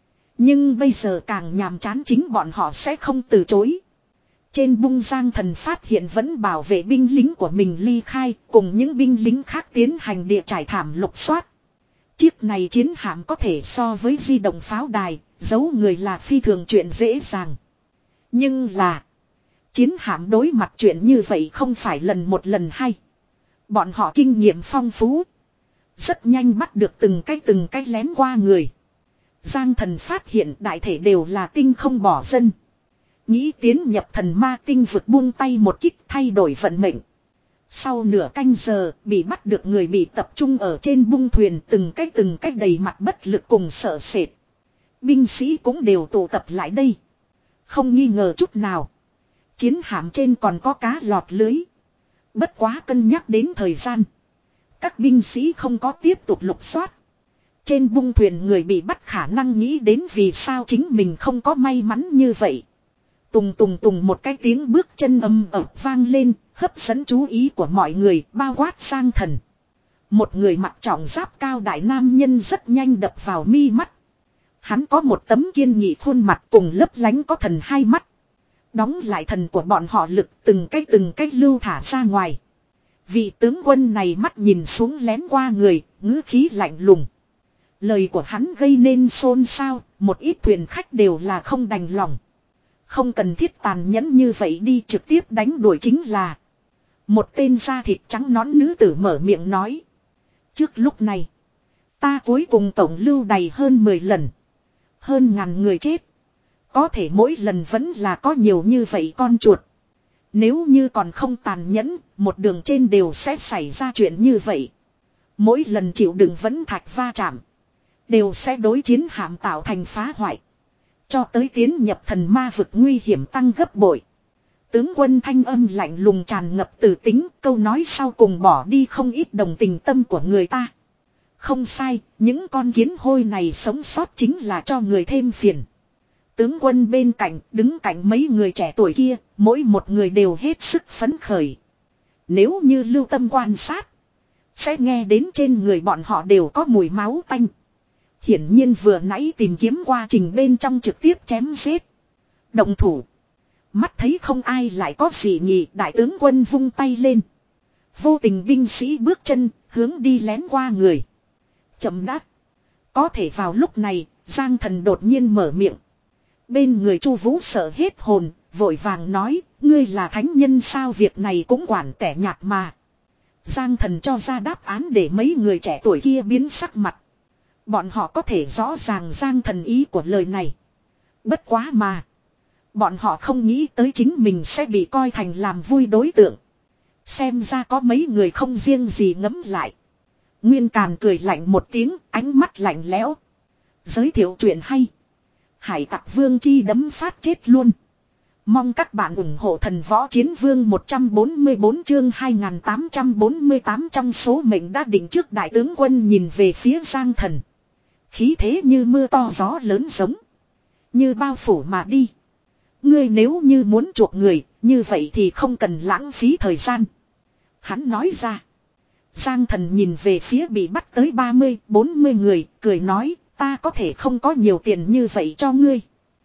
Nhưng bây giờ càng nhàm chán chính bọn họ sẽ không từ chối. Trên bung Giang Thần phát hiện vẫn bảo vệ binh lính của mình ly khai cùng những binh lính khác tiến hành địa trải thảm lục soát. Chiếc này chiến hạm có thể so với di động pháo đài, giấu người là phi thường chuyện dễ dàng. Nhưng là chiến hạm đối mặt chuyện như vậy không phải lần một lần hay. Bọn họ kinh nghiệm phong phú. Rất nhanh bắt được từng cái từng cái lén qua người. Giang Thần phát hiện đại thể đều là tinh không bỏ dân. Nghĩ tiến nhập thần ma tinh vực buông tay một kích thay đổi vận mệnh. Sau nửa canh giờ bị bắt được người bị tập trung ở trên bung thuyền từng cái từng cái đầy mặt bất lực cùng sợ sệt. Binh sĩ cũng đều tụ tập lại đây. Không nghi ngờ chút nào. Chiến hạm trên còn có cá lọt lưới. Bất quá cân nhắc đến thời gian. Các binh sĩ không có tiếp tục lục soát. Trên bung thuyền người bị bắt khả năng nghĩ đến vì sao chính mình không có may mắn như vậy. Tùng tùng tùng một cái tiếng bước chân âm ập vang lên, hấp dẫn chú ý của mọi người, bao quát Giang Thần. Một người mặc trọng giáp cao đại nam nhân rất nhanh đập vào mi mắt. Hắn có một tấm kiên nghị khuôn mặt cùng lấp lánh có thần hai mắt. Đóng lại thần của bọn họ lực từng cái từng cái lưu thả ra ngoài. Vị tướng quân này mắt nhìn xuống lén qua người, ngữ khí lạnh lùng. Lời của hắn gây nên xôn xao, một ít thuyền khách đều là không đành lòng. Không cần thiết tàn nhẫn như vậy đi trực tiếp đánh đuổi chính là. Một tên da thịt trắng nõn nữ tử mở miệng nói. Trước lúc này, ta cuối cùng tổng lưu đầy hơn mười lần. Hơn ngàn người chết. Có thể mỗi lần vẫn là có nhiều như vậy con chuột. Nếu như còn không tàn nhẫn, một đường trên đều sẽ xảy ra chuyện như vậy. Mỗi lần chịu đựng vẫn thạch va chạm. Đều sẽ đối chiến hạm tạo thành phá hoại. Cho tới tiến nhập thần ma vực nguy hiểm tăng gấp bội. Tướng quân thanh âm lạnh lùng tràn ngập từ tính, câu nói sau cùng bỏ đi không ít đồng tình tâm của người ta. Không sai, những con kiến hôi này sống sót chính là cho người thêm phiền. Tướng quân bên cạnh, đứng cạnh mấy người trẻ tuổi kia, mỗi một người đều hết sức phấn khởi. Nếu như lưu tâm quan sát, sẽ nghe đến trên người bọn họ đều có mùi máu tanh. Hiển nhiên vừa nãy tìm kiếm quá trình bên trong trực tiếp chém giết. Động thủ. Mắt thấy không ai lại có gì nhỉ, đại tướng quân vung tay lên. Vô tình binh sĩ bước chân, hướng đi lén qua người. Chậm đáp. Có thể vào lúc này, Giang Thần đột nhiên mở miệng. Bên người Chu Vũ sợ hết hồn, vội vàng nói, ngươi là thánh nhân sao việc này cũng quản tẻ nhạt mà. Giang Thần cho ra đáp án để mấy người trẻ tuổi kia biến sắc mặt. Bọn họ có thể rõ ràng Giang Thần ý của lời này. Bất quá mà. Bọn họ không nghĩ tới chính mình sẽ bị coi thành làm vui đối tượng. Xem ra có mấy người không riêng gì ngấm lại. Nguyên Càn cười lạnh một tiếng, ánh mắt lạnh lẽo. Giới thiệu chuyện hay. Hải tặc vương chi đấm phát chết luôn. Mong các bạn ủng hộ thần võ chiến vương một trăm bốn mươi bốn chương hai nghìn tám trăm bốn mươi tám trong số mệnh đã định trước. Đại tướng quân nhìn về phía Giang Thần. Khí thế như mưa to gió lớn giống. Như bao phủ mà đi. Ngươi nếu như muốn chuộc người, như vậy thì không cần lãng phí thời gian. Hắn nói ra. Giang Thần nhìn về phía bị bắt tới ba mươi, bốn mươi người, cười nói, ta có thể không có nhiều tiền như vậy cho ngươi.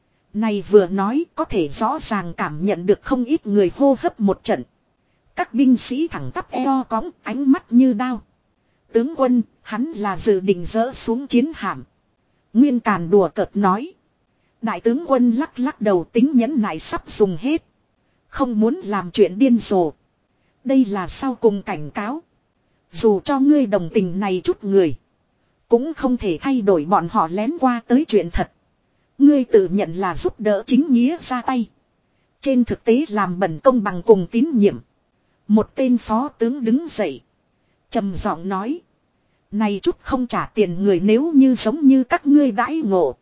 Này vừa nói có thể rõ ràng cảm nhận được không ít người hô hấp một trận. Các binh sĩ thẳng tắp eo cõng, ánh mắt như đao. Tướng quân, hắn là dự định dỡ xuống chiến hạm. Nguyên Càn đùa cợt nói. Đại tướng quân lắc lắc đầu, tính nhẫn nại sắp dùng hết. Không muốn làm chuyện điên rồ. Đây là sau cùng cảnh cáo. Dù cho ngươi đồng tình này chút người, cũng không thể thay đổi bọn họ lén qua tới chuyện thật. Ngươi tự nhận là giúp đỡ chính nghĩa ra tay. Trên thực tế làm bẩn công bằng cùng tín nhiệm. Một tên phó tướng đứng dậy, trầm giọng nói. Này chút không trả tiền người nếu như giống như các ngươi đãi ngộ,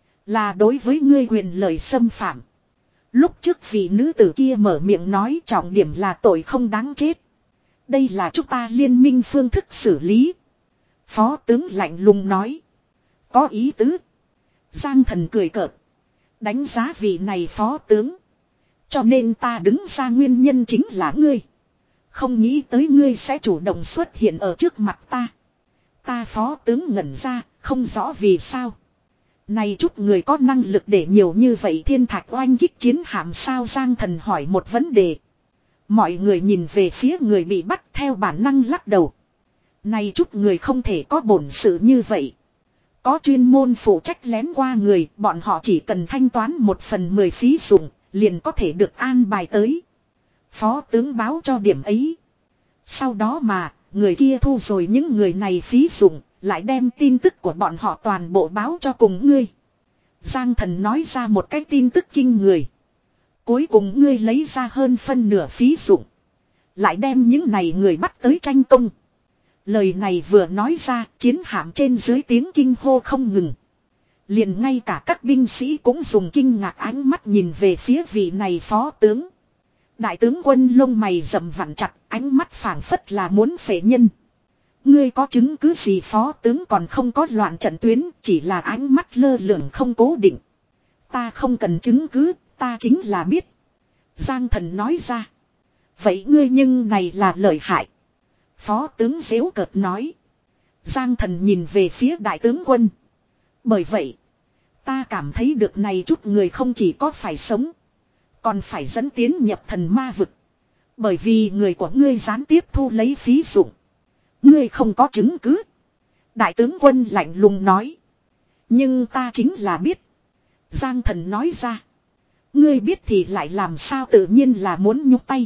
là đối với ngươi quyền lợi xâm phạm. Lúc trước vị nữ tử kia mở miệng nói trọng điểm là tội không đáng chết. Đây là chúng ta liên minh phương thức xử lý. Phó tướng lạnh lùng nói. Có ý tứ. Giang Thần cười cợt. Đánh giá vị này phó tướng. Cho nên ta đứng ra nguyên nhân chính là ngươi. Không nghĩ tới ngươi sẽ chủ động xuất hiện ở trước mặt ta. Ta phó tướng ngẩn ra, không rõ vì sao. Này chút người có năng lực để nhiều như vậy thiên thạch oanh kích chiến hạm sao? Giang Thần hỏi một vấn đề. Mọi người nhìn về phía người bị bắt theo bản năng lắc đầu. Này chút người không thể có bổn sự như vậy. Có chuyên môn phụ trách lén qua người, bọn họ chỉ cần thanh toán một phần mười phí dụng, liền có thể được an bài tới. Phó tướng báo cho điểm ấy. Sau đó mà, người kia thu rồi những người này phí dụng, lại đem tin tức của bọn họ toàn bộ báo cho cùng ngươi. Giang Thần nói ra một cái tin tức kinh người. Cuối cùng ngươi lấy ra hơn phân nửa phí dụng, lại đem những này người bắt tới tranh công. Lời này vừa nói ra, chiến hạm trên dưới tiếng kinh hô không ngừng. Liền ngay cả các binh sĩ cũng dùng kinh ngạc ánh mắt nhìn về phía vị này phó tướng. Đại tướng quân lông mày rậm vặn chặt, ánh mắt phảng phất là muốn phệ nhân. Ngươi có chứng cứ gì? Phó tướng còn không có loạn trận tuyến, chỉ là ánh mắt lơ lửng không cố định. Ta không cần chứng cứ, ta chính là biết. Giang Thần nói ra. Vậy ngươi nhưng này là lợi hại. Phó tướng giễu cợt nói. Giang Thần nhìn về phía đại tướng quân. Bởi vậy, ta cảm thấy được này chút người không chỉ có phải sống, còn phải dẫn tiến nhập thần ma vực. Bởi vì người của ngươi gián tiếp thu lấy phí dụng. Ngươi không có chứng cứ. Đại tướng quân lạnh lùng nói. Nhưng ta chính là biết. Giang Thần nói ra. Ngươi biết thì lại làm sao? Tự nhiên là muốn nhúc tay.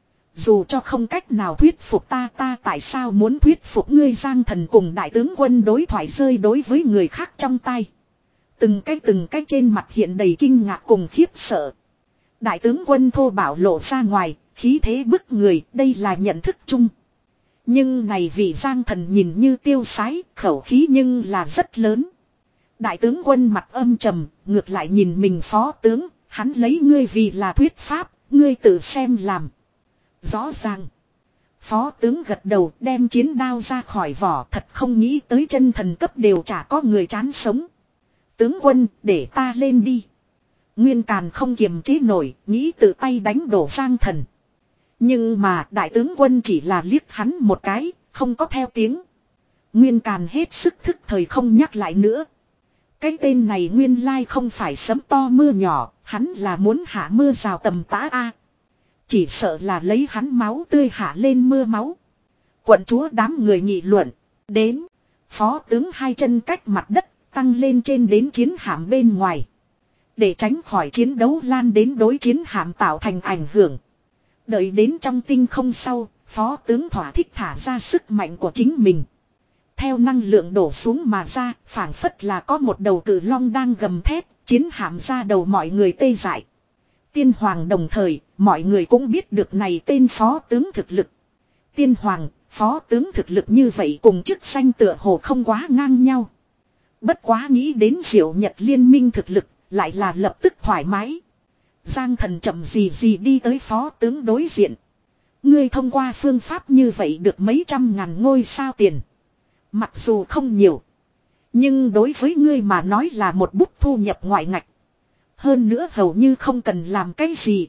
Dù cho không cách nào thuyết phục ta, ta tại sao muốn thuyết phục ngươi? Giang Thần cùng đại tướng quân đối thoại rơi đối với người khác trong tay. Từng cái từng cái trên mặt hiện đầy kinh ngạc cùng khiếp sợ. Đại tướng quân thô bạo lộ ra ngoài, khí thế bức người, đây là nhận thức chung. Nhưng này vị Giang Thần nhìn như tiêu sái, khẩu khí nhưng là rất lớn. Đại tướng quân mặt âm trầm, ngược lại nhìn mình phó tướng, hắn lấy ngươi vì là thuyết pháp, ngươi tự xem làm. Rõ ràng. Phó tướng gật đầu đem chiến đao ra khỏi vỏ, thật không nghĩ tới chân thần cấp đều chả có người chán sống. Tướng quân, để ta lên đi. Nguyên Càn không kiềm chế nổi, nghĩ tự tay đánh đổ Giang Thần. Nhưng mà đại tướng quân chỉ là liếc hắn một cái, không có theo tiếng. Nguyên Càn hết sức thức thời không nhắc lại nữa. Cái tên này nguyên lai không phải sấm to mưa nhỏ, hắn là muốn hạ mưa rào tầm tã a. Chỉ sợ là lấy hắn máu tươi hạ lên mưa máu. Quận chúa đám người nghị luận. Đến. Phó tướng hai chân cách mặt đất, tăng lên trên đến chiến hạm bên ngoài. Để tránh khỏi chiến đấu lan đến đối chiến hạm tạo thành ảnh hưởng. Đợi đến trong tinh không sau, phó tướng thỏa thích thả ra sức mạnh của chính mình. Theo năng lượng đổ xuống mà ra, phảng phất là có một đầu cự long đang gầm thét, chiến hạm ra đầu mọi người tê dại. Tiên Hoàng đồng thời, mọi người cũng biết được này tên phó tướng thực lực. Tiên Hoàng, phó tướng thực lực như vậy cùng chức danh tựa hồ không quá ngang nhau. Bất quá nghĩ đến Diệu Nhật liên minh thực lực, lại là lập tức thoải mái. Giang Thần chậm gì gì đi tới phó tướng đối diện. Ngươi thông qua phương pháp như vậy được mấy trăm ngàn ngôi sao tiền. Mặc dù không nhiều, nhưng đối với ngươi mà nói là một bút thu nhập ngoại ngạch. Hơn nữa hầu như không cần làm cái gì.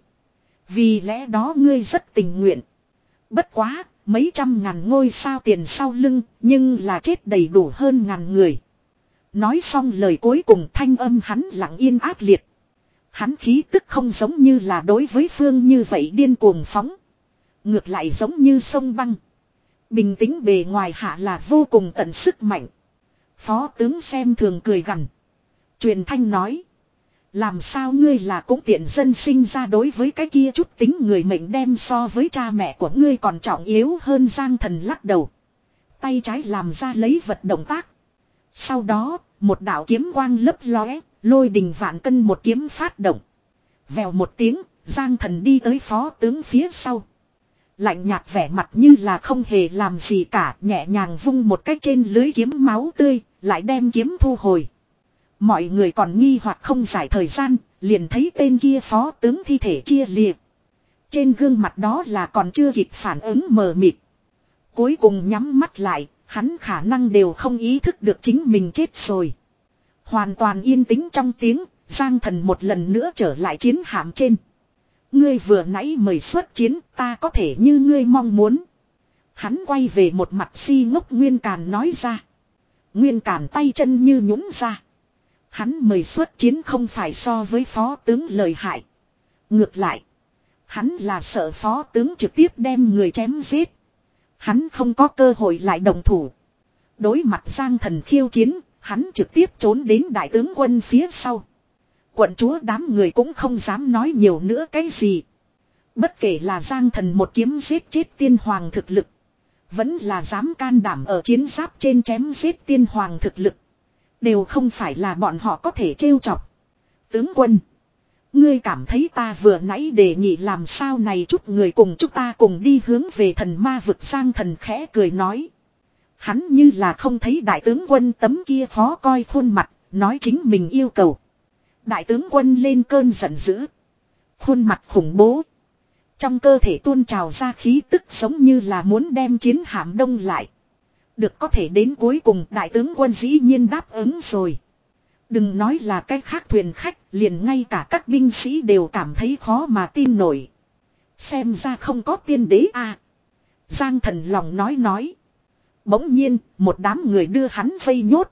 Vì lẽ đó ngươi rất tình nguyện. Bất quá, mấy trăm ngàn ngôi sao tiền sau lưng, nhưng là chết đầy đủ hơn ngàn người. Nói xong lời cuối cùng thanh âm hắn lặng yên ác liệt. Hắn khí tức không giống như là đối với Phương như vậy điên cuồng phóng. Ngược lại giống như sông băng. Bình tĩnh bề ngoài hạ là vô cùng tận sức mạnh. Phó tướng xem thường cười gằn. Truyền thanh nói. Làm sao ngươi là cũng tiện dân sinh ra đối với cái kia chút tính người mệnh đem so với cha mẹ của ngươi còn trọng yếu hơn. Giang Thần lắc đầu. Tay trái làm ra lấy vật động tác. Sau đó, một đạo kiếm quang lấp lóe, lôi đình vạn cân một kiếm phát động. Vèo một tiếng, Giang Thần đi tới phó tướng phía sau. Lạnh nhạt vẻ mặt như là không hề làm gì cả, nhẹ nhàng vung một cách trên lưới kiếm máu tươi, lại đem kiếm thu hồi. Mọi người còn nghi hoặc không giải thời gian, liền thấy tên kia phó tướng thi thể chia liệt. Trên gương mặt đó là còn chưa kịp phản ứng mờ mịt. Cuối cùng nhắm mắt lại, hắn khả năng đều không ý thức được chính mình chết rồi. Hoàn toàn yên tĩnh trong tiếng, Giang Thần một lần nữa trở lại chiến hạm trên. Ngươi vừa nãy mời xuất chiến, ta có thể như ngươi mong muốn. Hắn quay về một mặt si ngốc Nguyên Càn nói ra. Nguyên Càn tay chân như nhũn ra. Hắn mời xuất chiến không phải so với phó tướng lợi hại. Ngược lại, hắn là sợ phó tướng trực tiếp đem người chém giết. Hắn không có cơ hội lại đồng thủ. Đối mặt Giang Thần khiêu chiến, hắn trực tiếp trốn đến đại tướng quân phía sau. Quận chúa đám người cũng không dám nói nhiều nữa cái gì. Bất kể là Giang Thần một kiếm giết chết tiên hoàng thực lực, vẫn là dám can đảm ở chiến giáp trên chém giết tiên hoàng thực lực, đều không phải là bọn họ có thể trêu chọc. Tướng quân, ngươi cảm thấy ta vừa nãy đề nghị làm sao này chút người cùng chúng ta cùng đi hướng về thần ma vực. Giang Thần khẽ cười nói. Hắn như là không thấy đại tướng quân tấm kia khó coi khuôn mặt, nói chính mình yêu cầu. Đại tướng quân lên cơn giận dữ. Khuôn mặt khủng bố. Trong cơ thể tuôn trào ra khí tức giống như là muốn đem chiến hạm đông lại. Được có thể đến cuối cùng đại tướng quân dĩ nhiên đáp ứng rồi. Đừng nói là cái khác thuyền khách, liền ngay cả các binh sĩ đều cảm thấy khó mà tin nổi. Xem ra không có tiên đế à. Giang Thần lòng nói nói. Bỗng nhiên, một đám người đưa hắn vây nhốt.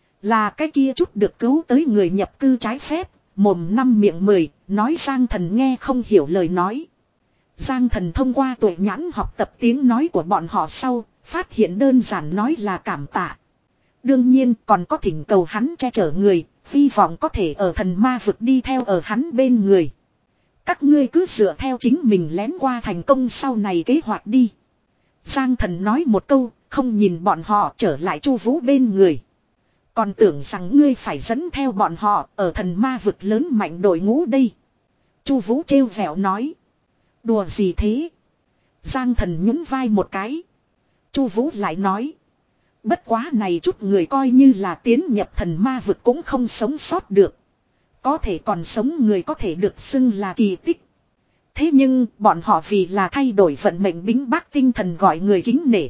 Là cái kia chút được cứu tới người nhập cư trái phép, mồm năm miệng mười, nói Giang Thần nghe không hiểu lời nói. Giang Thần thông qua tuổi nhãn học tập tiếng nói của bọn họ sau, phát hiện đơn giản nói là cảm tạ. Đương nhiên còn có thỉnh cầu hắn che chở người, hy vọng có thể ở thần ma vực đi theo ở hắn bên người. Các ngươi cứ dựa theo chính mình lén qua thành công sau này kế hoạch đi. Giang Thần nói một câu, không nhìn bọn họ trở lại Chu Vũ bên người. Còn tưởng rằng ngươi phải dẫn theo bọn họ ở thần ma vực lớn mạnh đội ngũ đây. Chu Vũ trêu vẻo nói. Đùa gì thế? Giang Thần nhún vai một cái. Chu Vũ lại nói. Bất quá này chút người coi như là tiến nhập thần ma vực cũng không sống sót được. Có thể còn sống người có thể được xưng là kỳ tích. Thế nhưng bọn họ vì là thay đổi vận mệnh bính bác tinh thần gọi người kính nể.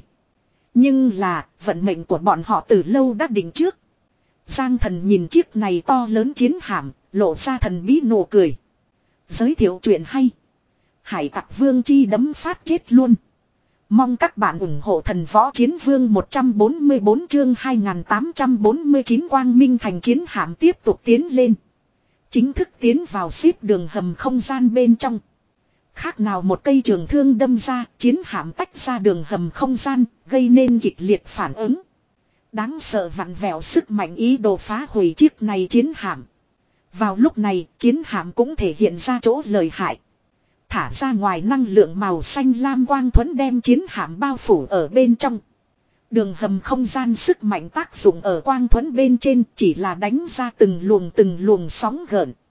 Nhưng là vận mệnh của bọn họ từ lâu đã định trước. Giang Thần nhìn chiếc này to lớn chiến hạm, lộ ra thần bí nụ cười. Giới thiệu chuyện hay. Hải tặc vương chi đấm phát chết luôn. Mong các bạn ủng hộ thần võ chiến vương một trăm bốn mươi bốn chương hai nghìn tám trăm bốn mươi chín Quang Minh thành chiến hạm tiếp tục tiến lên. Chính thức tiến vào xếp đường hầm không gian bên trong. Khác nào một cây trường thương đâm ra, chiến hạm tách ra đường hầm không gian, gây nên kịch liệt phản ứng. Đáng sợ vặn vẹo sức mạnh ý đồ phá hủy chiếc này chiến hạm. Vào lúc này, chiến hạm cũng thể hiện ra chỗ lợi hại. Thả ra ngoài năng lượng màu xanh lam quang thuẫn đem chiến hạm bao phủ ở bên trong. Đường hầm không gian sức mạnh tác dụng ở quang thuẫn bên trên chỉ là đánh ra từng luồng từng luồng sóng gợn.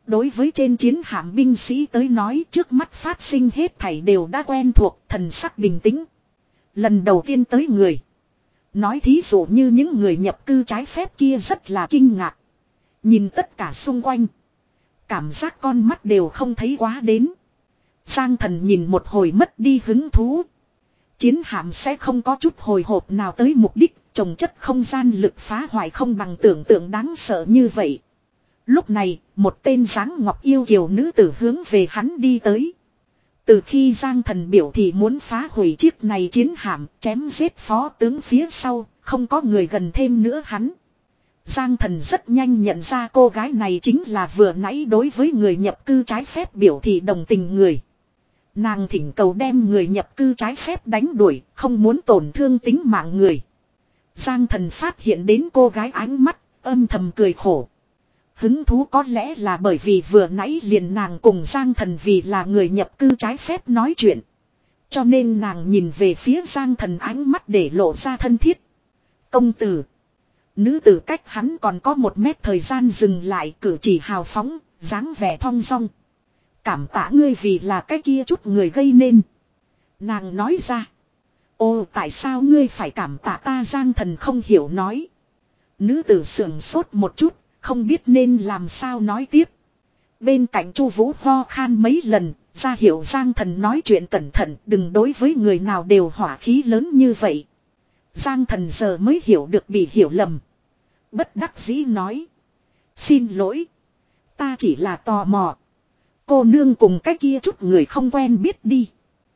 Đối với trên chiến hạm binh sĩ tới nói, trước mắt phát sinh hết thảy đều đã quen thuộc, thần sắc bình tĩnh. Lần đầu tiên tới người. Nói thí dụ như những người nhập cư trái phép kia rất là kinh ngạc. Nhìn tất cả xung quanh. Cảm giác con mắt đều không thấy quá đến. Giang Thần nhìn một hồi mất đi hứng thú. Chiến hạm sẽ không có chút hồi hộp nào tới mục đích, trồng chất không gian lực phá hoại không bằng tưởng tượng đáng sợ như vậy. Lúc này, một tên dáng ngọc yêu kiều nữ tử hướng về hắn đi tới. Từ khi Giang Thần biểu thì muốn phá hủy chiếc này chiến hạm, chém giết phó tướng phía sau, không có người gần thêm nữa hắn. Giang Thần rất nhanh nhận ra cô gái này chính là vừa nãy đối với người nhập cư trái phép biểu thị đồng tình người. Nàng thỉnh cầu đem người nhập cư trái phép đánh đuổi, không muốn tổn thương tính mạng người. Giang Thần phát hiện đến cô gái ánh mắt, âm thầm cười khổ. Hứng thú có lẽ là bởi vì vừa nãy liền nàng cùng Giang Thần vì là người nhập cư trái phép nói chuyện. Cho nên nàng nhìn về phía Giang Thần ánh mắt để lộ ra thân thiết. Công tử. Nữ tử cách hắn còn có một mét thời gian dừng lại, cử chỉ hào phóng, dáng vẻ thong dong. Cảm tạ ngươi vì là cái kia chút người gây nên. Nàng nói ra. Ô, tại sao ngươi phải cảm tạ ta? Giang Thần không hiểu nói. Nữ tử sườn sốt một chút, không biết nên làm sao nói tiếp. Bên cạnh Chu Vũ ho khan mấy lần, ra hiệu Giang Thần nói chuyện cẩn thận, đừng đối với người nào đều hỏa khí lớn như vậy. Giang Thần giờ mới hiểu được bị hiểu lầm. Bất đắc dĩ nói. Xin lỗi. Ta chỉ là tò mò. Cô nương cùng cái kia chút người không quen biết đi.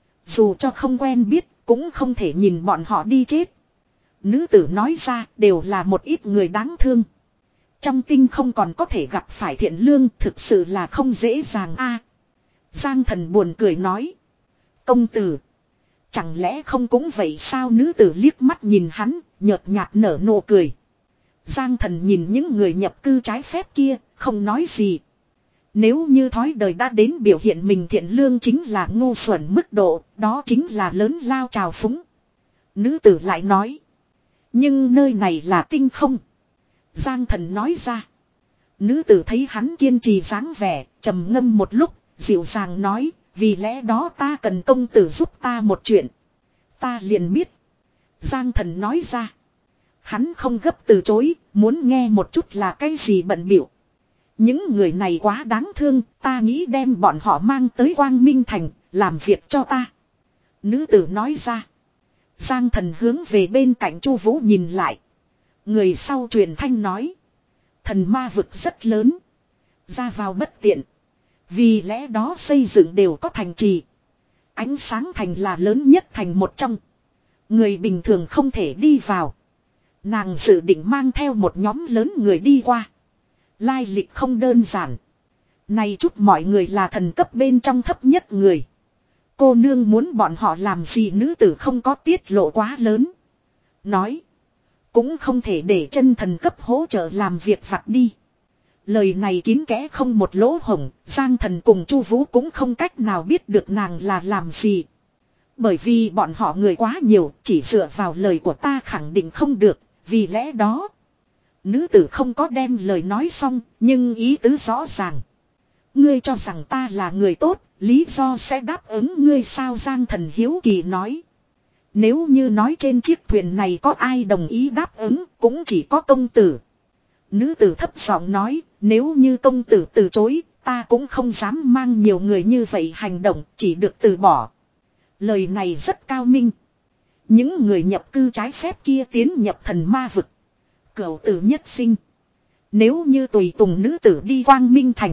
Dù cho không quen biết, cũng không thể nhìn bọn họ đi chết. Nữ tử nói ra đều là một ít người đáng thương. Trong tinh không còn có thể gặp phải thiện lương, thực sự là không dễ dàng a. Giang Thần buồn cười nói. Công tử. Chẳng lẽ không cũng vậy sao? Nữ tử liếc mắt nhìn hắn, nhợt nhạt nở nụ cười. Giang Thần nhìn những người nhập cư trái phép kia, không nói gì. Nếu như thói đời đã đến biểu hiện mình thiện lương chính là ngu xuẩn mức độ, đó chính là lớn lao trào phúng. Nữ tử lại nói. Nhưng nơi này là tinh không. Giang Thần nói ra. Nữ tử thấy hắn kiên trì dáng vẻ, trầm ngâm một lúc, dịu dàng nói, vì lẽ đó ta cần công tử giúp ta một chuyện. Ta liền biết. Giang Thần nói ra. Hắn không gấp từ chối, muốn nghe một chút là cái gì bận bịu. Những người này quá đáng thương, ta nghĩ đem bọn họ mang tới Quang Minh Thành, làm việc cho ta. Nữ tử nói ra. Giang Thần hướng về bên cạnh Chu Vũ nhìn lại. Người sau truyền thanh nói. Thần ma vực rất lớn. Ra vào bất tiện. Vì lẽ đó xây dựng đều có thành trì. Ánh sáng thành là lớn nhất thành một trong. Người bình thường không thể đi vào. Nàng dự định mang theo một nhóm lớn người đi qua. Lai lịch không đơn giản. Này chút mọi người là thần cấp bên trong thấp nhất người. Cô nương muốn bọn họ làm gì? Nữ tử không có tiết lộ quá lớn. Nói. Cũng không thể để chân thần cấp hỗ trợ làm việc vặt đi. Lời này kín kẽ không một lỗ hổng. Giang Thần cùng Chu Vũ cũng không cách nào biết được nàng là làm gì. Bởi vì bọn họ người quá nhiều, chỉ dựa vào lời của ta khẳng định không được. Vì lẽ đó, nữ tử không có đem lời nói xong, nhưng ý tứ rõ ràng. Ngươi cho rằng ta là người tốt, lý do sẽ đáp ứng ngươi sao? Giang Thần hiếu kỳ nói. Nếu như nói trên chiếc thuyền này có ai đồng ý đáp ứng, cũng chỉ có công tử. Nữ tử thấp giọng nói, nếu như công tử từ chối, ta cũng không dám mang nhiều người như vậy hành động, chỉ được từ bỏ. Lời này rất cao minh. Những người nhập cư trái phép kia tiến nhập thần ma vực. Cửu tử nhất sinh. Nếu như tùy tùng nữ tử đi Quang Minh Thành,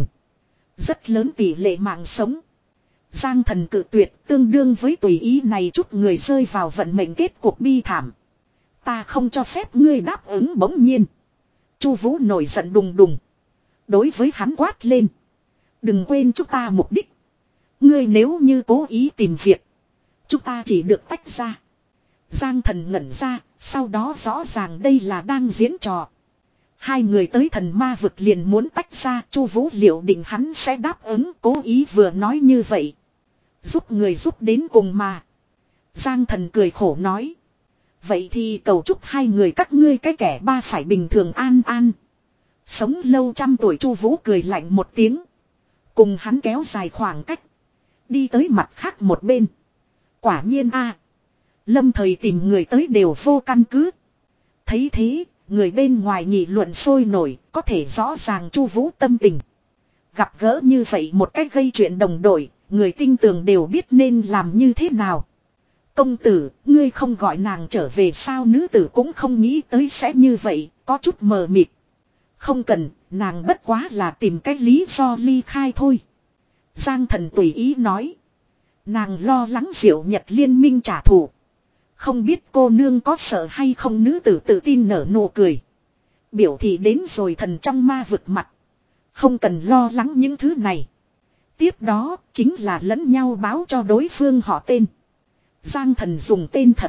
rất lớn tỷ lệ mạng sống. Giang Thần cự tuyệt, tương đương với tùy ý này chút người rơi vào vận mệnh kết cuộc bi thảm. Ta không cho phép ngươi đáp ứng. Bỗng nhiên Chu Vũ nổi giận đùng đùng. Đối với hắn quát lên. Đừng quên chúng ta mục đích. Ngươi nếu như cố ý tìm việc, chúng ta chỉ được tách ra. Giang Thần ngẩn ra, sau đó rõ ràng đây là đang diễn trò. Hai người tới thần ma vực liền muốn tách ra, Chu Vũ liệu định hắn sẽ đáp ứng, cố ý vừa nói như vậy. Giúp người giúp đến cùng mà. Giang Thần cười khổ nói. Vậy thì cầu chúc hai người các ngươi cái kẻ ba phải bình thường an an. Sống lâu trăm tuổi. Chu Vũ cười lạnh một tiếng. Cùng hắn kéo dài khoảng cách. Đi tới mặt khác một bên. Quả nhiên a, lâm thời tìm người tới đều vô căn cứ. Thấy thế, người bên ngoài nghị luận sôi nổi, có thể rõ ràng Chu Vũ tâm tình. Gặp gỡ như vậy một cách gây chuyện đồng đội, người tinh tường đều biết nên làm như thế nào. Công tử, ngươi không gọi nàng trở về sao? Nữ tử cũng không nghĩ tới sẽ như vậy, có chút mờ mịt. Không cần, nàng bất quá là tìm cách lý do ly khai thôi. Giang Thần tùy ý nói. Nàng lo lắng Diệu Nhật liên minh trả thù. Không biết cô nương có sợ hay không? Nữ tử tự tin nở nụ cười. Biểu thị đến rồi thần trong ma vực mặt. Không cần lo lắng những thứ này. Tiếp đó chính là lẫn nhau báo cho đối phương họ tên. Giang Thần dùng tên thật.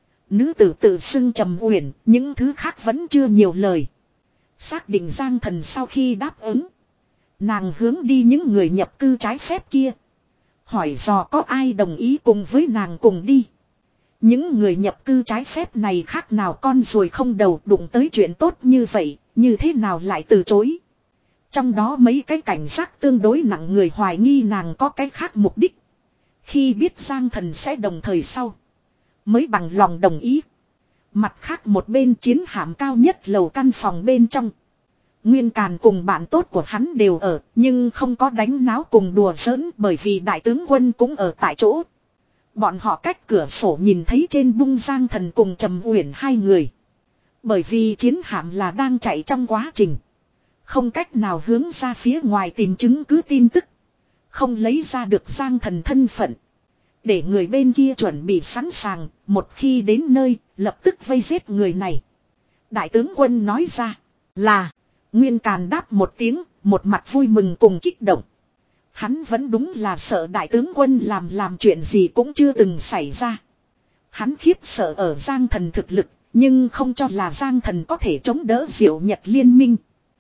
Nữ tử tự xưng Trầm Uyển, những thứ khác vẫn chưa nhiều lời. Xác định Giang Thần sau khi đáp ứng. Nàng hướng đi những người nhập cư trái phép kia. Hỏi dò có ai đồng ý cùng với nàng cùng đi. Những người nhập cư trái phép này khác nào con ruồi không đầu, đụng tới chuyện tốt như vậy, như thế nào lại từ chối. Trong đó mấy cái cảnh giác tương đối nặng người hoài nghi nàng có cái khác mục đích. Khi biết Giang Thần sẽ đồng thời sau, mới bằng lòng đồng ý. Mặt khác một bên chiến hạm cao nhất lầu căn phòng bên trong. Nguyên Càn cùng bạn tốt của hắn đều ở, nhưng không có đánh náo cùng đùa giỡn bởi vì đại tướng quân cũng ở tại chỗ. Bọn họ cách cửa sổ nhìn thấy trên bung Giang Thần cùng Trầm Uyển hai người. Bởi vì chiến hạm là đang chạy trong quá trình. Không cách nào hướng ra phía ngoài tìm chứng cứ tin tức. Không lấy ra được Giang Thần thân phận. Để người bên kia chuẩn bị sẵn sàng, một khi đến nơi, lập tức vây giết người này. Đại tướng quân nói ra là, Nguyên Càn đáp một tiếng, một mặt vui mừng cùng kích động. Hắn vẫn đúng là sợ đại tướng quân làm làm chuyện gì cũng chưa từng xảy ra. Hắn khiếp sợ ở Giang Thần thực lực, nhưng không cho là Giang Thần có thể chống đỡ Diệu Nhật liên minh.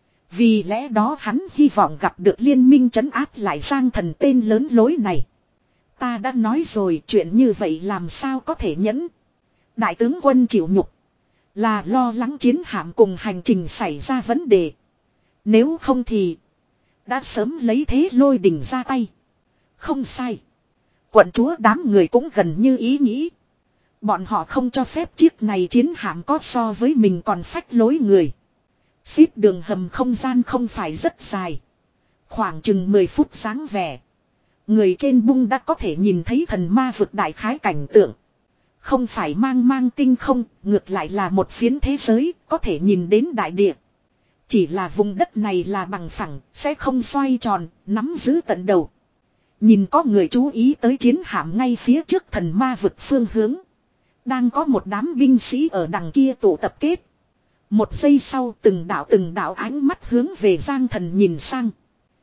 Vì lẽ đó hắn hy vọng gặp được liên minh trấn áp lại Giang Thần tên lớn lối này. Ta đã nói rồi, chuyện như vậy làm sao có thể nhẫn. Đại tướng quân chịu nhục. Là lo lắng chiến hạm cùng hành trình xảy ra vấn đề. Nếu không thì đã sớm lấy thế lôi đình ra tay. Không sai. Quận chúa đám người cũng gần như ý nghĩ. Bọn họ không cho phép chiếc này chiến hạm có so với mình còn phách lối người. Xếp đường hầm không gian không phải rất dài. Khoảng chừng mười phút sáng vẻ. Người trên bung đã có thể nhìn thấy thần ma vực đại khái cảnh tượng. Không phải mang mang tinh không, ngược lại là một phiến thế giới, có thể nhìn đến đại địa. Chỉ là vùng đất này là bằng phẳng, sẽ không xoay tròn, nắm giữ tận đầu. Nhìn có người chú ý tới chiến hạm ngay phía trước thần ma vực phương hướng. Đang có một đám binh sĩ ở đằng kia tụ tập kết. Một giây sau từng đạo từng đạo ánh mắt hướng về Giang Thần nhìn sang.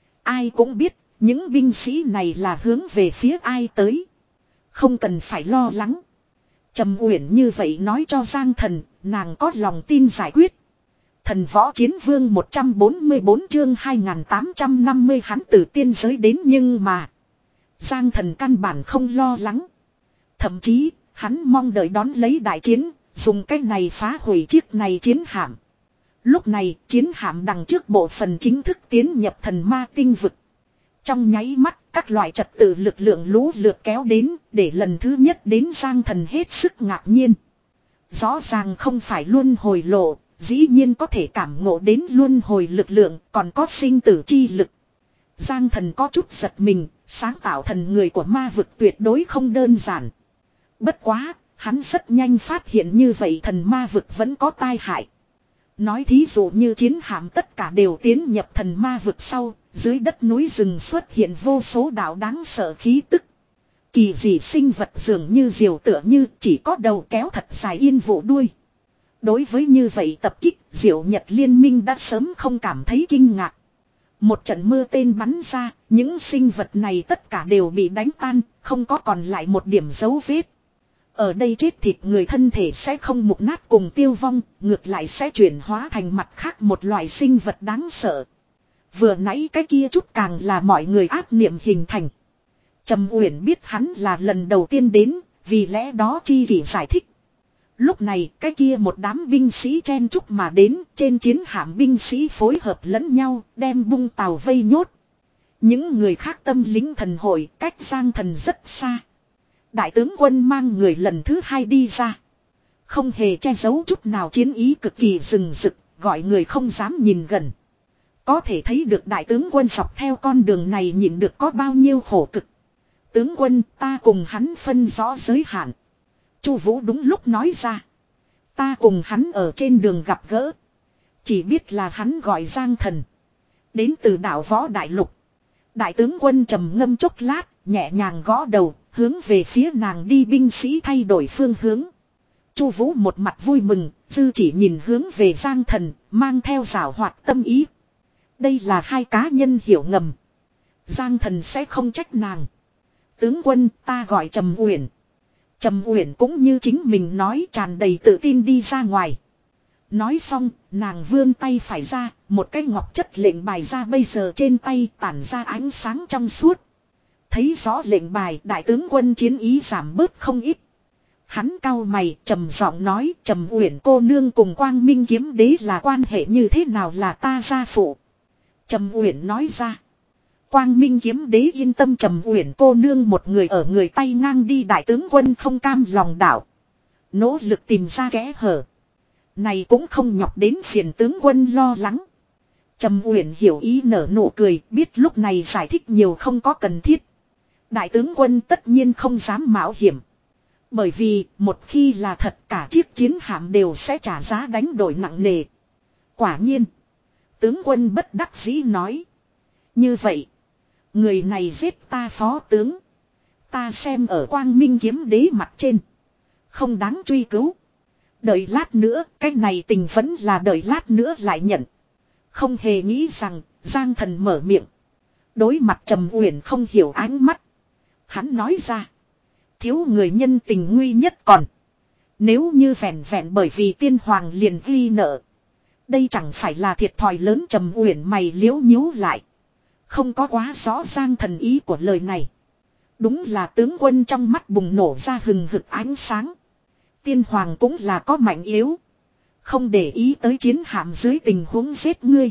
Ai cũng biết, những binh sĩ này là hướng về phía ai tới. Không cần phải lo lắng. Trầm Uyển như vậy nói cho Giang Thần, nàng có lòng tin giải quyết. Thần võ chiến vương một trăm bốn mươi bốn chương hai nghìn tám trăm năm mươi hắn từ tiên giới đến nhưng mà Giang Thần căn bản không lo lắng. Thậm chí, hắn mong đợi đón lấy đại chiến, dùng cách này phá hủy chiếc này chiến hạm. Lúc này, chiến hạm đằng trước bộ phận chính thức tiến nhập thần ma tinh vực. Trong nháy mắt, các loại trật tự lực lượng lũ lượt kéo đến, để lần thứ nhất đến Giang Thần hết sức ngạc nhiên. Rõ ràng không phải luân hồi lộ, dĩ nhiên có thể cảm ngộ đến luân hồi lực lượng, còn có sinh tử chi lực. Giang Thần có chút giật mình, sáng tạo thần người của ma vực tuyệt đối không đơn giản. Bất quá, hắn rất nhanh phát hiện như vậy thần ma vực vẫn có tai hại. Nói thí dụ như chiến hạm tất cả đều tiến nhập thần ma vực sau, dưới đất núi rừng xuất hiện vô số đạo đáng sợ khí tức. Kỳ dị sinh vật dường như diều tựa như chỉ có đầu kéo thật dài yên vụ đuôi. Đối với như vậy tập kích, Diệu Nhật liên minh đã sớm không cảm thấy kinh ngạc. Một trận mưa tên bắn ra, những sinh vật này tất cả đều bị đánh tan, không có còn lại một điểm dấu vết. Ở đây chết thịt người thân thể sẽ không mục nát cùng tiêu vong, ngược lại sẽ chuyển hóa thành mặt khác một loại sinh vật đáng sợ. Vừa nãy cái kia chút càng là mọi người ác niệm hình thành. Trầm Uyển biết hắn là lần đầu tiên đến, vì lẽ đó chi kỷ giải thích. Lúc này cái kia một đám binh sĩ chen chúc mà đến, trên chiến hạm binh sĩ phối hợp lẫn nhau, đem bung tàu vây nhốt. Những người khác tâm lính thần hội cách Giang Thần rất xa. Đại tướng quân mang người lần thứ hai đi ra. Không hề che giấu chút nào chiến ý cực kỳ rừng rực, gọi người không dám nhìn gần. Có thể thấy được đại tướng quân dọc theo con đường này nhịn được có bao nhiêu khổ cực. Tướng quân, ta cùng hắn phân rõ giới hạn. Chu Vũ đúng lúc nói ra. Ta cùng hắn ở trên đường gặp gỡ. Chỉ biết là hắn gọi Giang Thần. Đến từ đảo Võ Đại Lục. Đại tướng quân trầm ngâm chốc lát, nhẹ nhàng gõ đầu, hướng về phía nàng đi binh sĩ thay đổi phương hướng. Chu Vũ một mặt vui mừng, dư chỉ nhìn hướng về Giang Thần, mang theo giảo hoạt tâm ý. Đây là hai cá nhân hiểu ngầm. Giang Thần sẽ không trách nàng. Tướng quân, ta gọi Trầm Uyển. Trầm Uyển cũng như chính mình nói, tràn đầy tự tin đi ra ngoài. Nói xong, nàng vươn tay phải ra, một cái ngọc chất lệnh bài ra bây giờ trên tay tản ra ánh sáng trong suốt. Thấy rõ lệnh bài, đại tướng quân chiến ý giảm bớt không ít. Hắn cau mày, trầm giọng nói, Trầm Uyển cô nương cùng Quang Minh kiếm đế là quan hệ như thế nào là ta gia phụ. Trầm Uyển nói ra. Quang Minh kiếm đế yên tâm, Trầm Uyển cô nương một người ở người tay ngang đi, đại tướng quân không cam lòng đảo. Nỗ lực tìm ra kẽ hở. Này cũng không nhọc đến phiền tướng quân lo lắng. Trầm Uyển hiểu ý nở nụ cười, biết lúc này giải thích nhiều không có cần thiết. Đại tướng quân tất nhiên không dám mạo hiểm. Bởi vì một khi là thật, cả chiếc chiến hạm đều sẽ trả giá đánh đổi nặng nề. Quả nhiên. Tướng quân bất đắc dĩ nói. Như vậy. Người này giết ta phó tướng. Ta xem ở Quang Minh kiếm đế mặt trên. Không đáng truy cứu. Đợi lát nữa, cái này tình vẫn là đợi lát nữa lại nhận. Không hề nghĩ rằng, Giang Thần mở miệng. Đối mặt Trầm Uyển không hiểu ánh mắt. Hắn nói ra. Thiếu người nhân tình nguy nhất còn. Nếu như vẹn vẹn bởi vì tiên hoàng liền ghi nợ. Đây chẳng phải là thiệt thòi lớn. Trầm Uyển mày liếu nhíu lại. Không có quá rõ Giang Thần ý của lời này. Đúng là tướng quân trong mắt bùng nổ ra hừng hực ánh sáng. Tiên hoàng cũng là có mạnh yếu. Không để ý tới chiến hạm dưới tình huống giết ngươi.